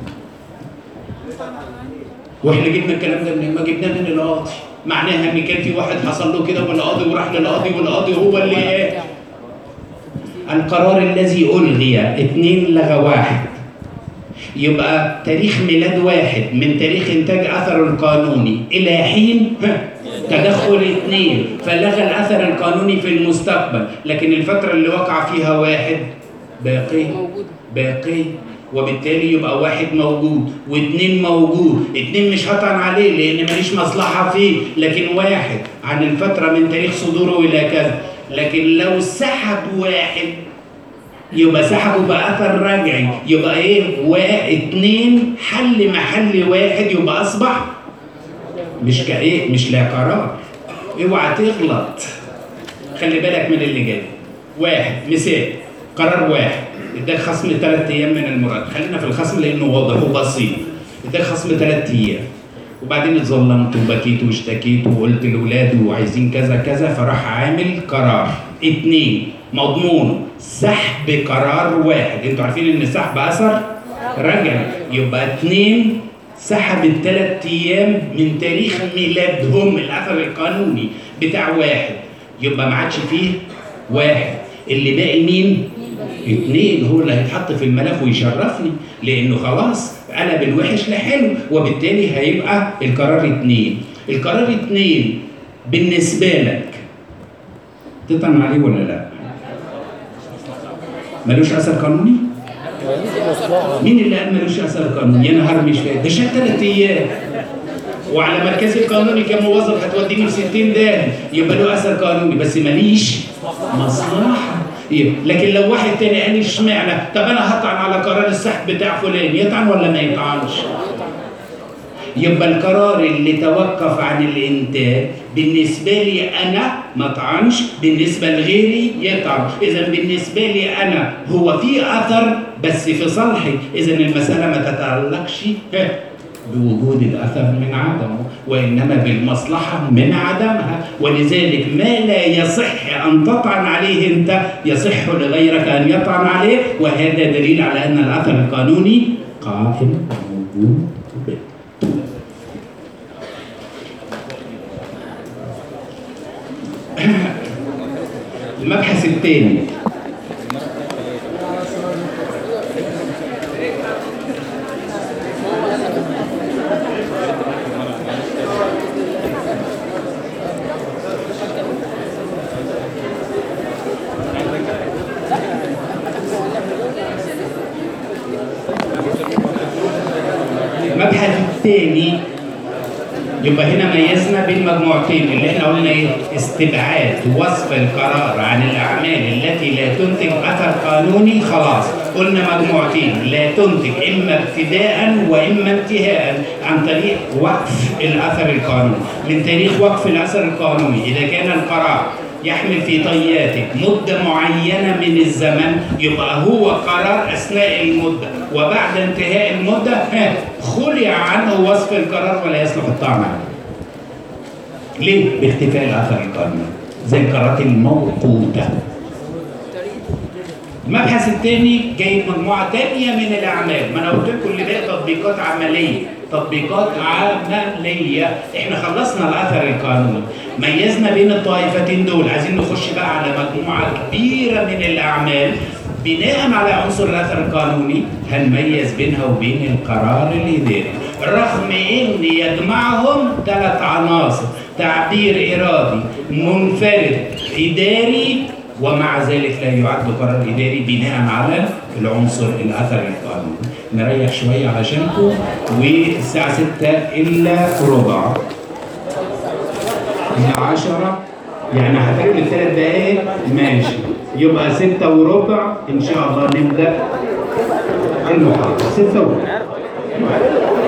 واحنا جبنا الكلام ده منين؟ ما جبناه من القاضي. معناها ان كان في واحد حصل له كده والقاضي وراح للقاضي والقاضي هو اللي القرار الذي الغي 2 لغى 1. يبقى تاريخ ميلاد 1 من تاريخ انتاج اثر القانوني الى حين تدخل 2 فلغى الاثر القانوني في المستقبل، لكن الفتره اللي وقع فيها 1 باقي، وبالتالي يبقى 1 موجود و2 موجود. 2 مش هطعن عليه لان ماليش مصلحه فيه، لكن 1 عن الفتره من تاريخ صدوره الى كذا. لكن لو سحب 1 يبقى سحبه باثر رجعي، يبقى ايه؟ 2 حل محل 1، يبقى اصبح مش كايه، مش لا قرار. اوعى تغلط. خلي بالك من اللي جاي. واحد مثال، قرار واحد اداك خصم 3 ايام من المرتب، خلينا في الخصم لانه واضح وبسيط. اداك خصم 3 ايام وبعدين اتظلمت وبكيت واشتكيت وقلت لاولاده وعايزين كذا كذا، فراح عامل قرار 2 مضمون سحب قرار 1. انتوا عارفين ان السحب اثر رجعي، يبقى 2 سحب ال3 ايام من تاريخ ميلادهم، الاثر القانوني بتاع 1، يبقى ما عادش فيه 1، اللي باقي مين؟ 2 هو اللي هيتحط في الملف ويشرفني، لانه خلاص قلب الوحش لحلو، وبالتالي هيبقى القرار 2. القرار 2 بالنسبه لك تطعن عليه ولا لا؟ ملوش اثر قانوني؟ مين اللي قال ملوش اثر قانوني؟ يا نهار مش فاهم، ده شال 3 ايام وعلى مركزي القانوني كموظف هتوديني في 60 ده، يبقى له اثر قانوني بس ماليش مصلحه. لكن لو واحد تاني قال لي اشمعنى؟ طب انا هطعن على قرار السحب بتاع فلان، يطعن ولا ما يطعنش؟ يبقى القرار اللي توقف عن الانتاج بالنسبه لي انا ما طعنش، بالنسبه لغيري يطعن. اذا بالنسبه لي انا هو في اثر بس في صالحي، اذا المساله ما تتعلقش بوجود الاثر من عدمه، وانما بالمصلحه من عدمها. ولذلك ما لا يصح ان تطعن عليه انت يصح لغيرك ان يطعن عليه، وهذا دليل على ان الاثر القانوني قائم موجود به. المبحث الثاني يبقى هنا ميزنا بين مجموعتين اللي احنا قلنا ايه؟ استبعاد وصف القرار عن الاعمال التي لا تنتج اثر قانوني. خلاص قلنا مجموعتين لا تنتج اما ابتداء واما انتهاء عن طريق وقف الاثر القانوني. من تاريخ وقف الاثر القانوني اذا كان القرار يحمل في طياته مدة معينة من الزمن يبقى هو قرار أثناء المدة، وبعد انتهاء المدة خلع عنه وصف القرار ولا يصلح الطعن عليه. ليه؟ باختفاء الأثر القانوني زي القرارات الموقوتة. المبحث الثاني جايب مجموعة تانية من الأعمال، ما أنا قلت لكم اللي ده تطبيقات عملية، تطبيقات عملية. إحنا خلصنا الأثر القانوني، ميزنا بين الطائفتين دول، عايزين نخش بقى على مجموعة كبيرة من الأعمال بناء على عنصر الأثر القانوني هنميز بينها وبين القرار الإداري، رغم إن يجمعهم 3 عناصر: تعبير إرادي، منفرد، إداري، ومع ذلك لا يعد قرار إداري بناء على العنصر الأثر القانوني. نريح شوية علشانكم، والساعة 6:15 إلى 10 يعني هتاكل 3 دقايق ماشي، يبقى 6:15 إن شاء الله نبدأ المحاضرة. 6:15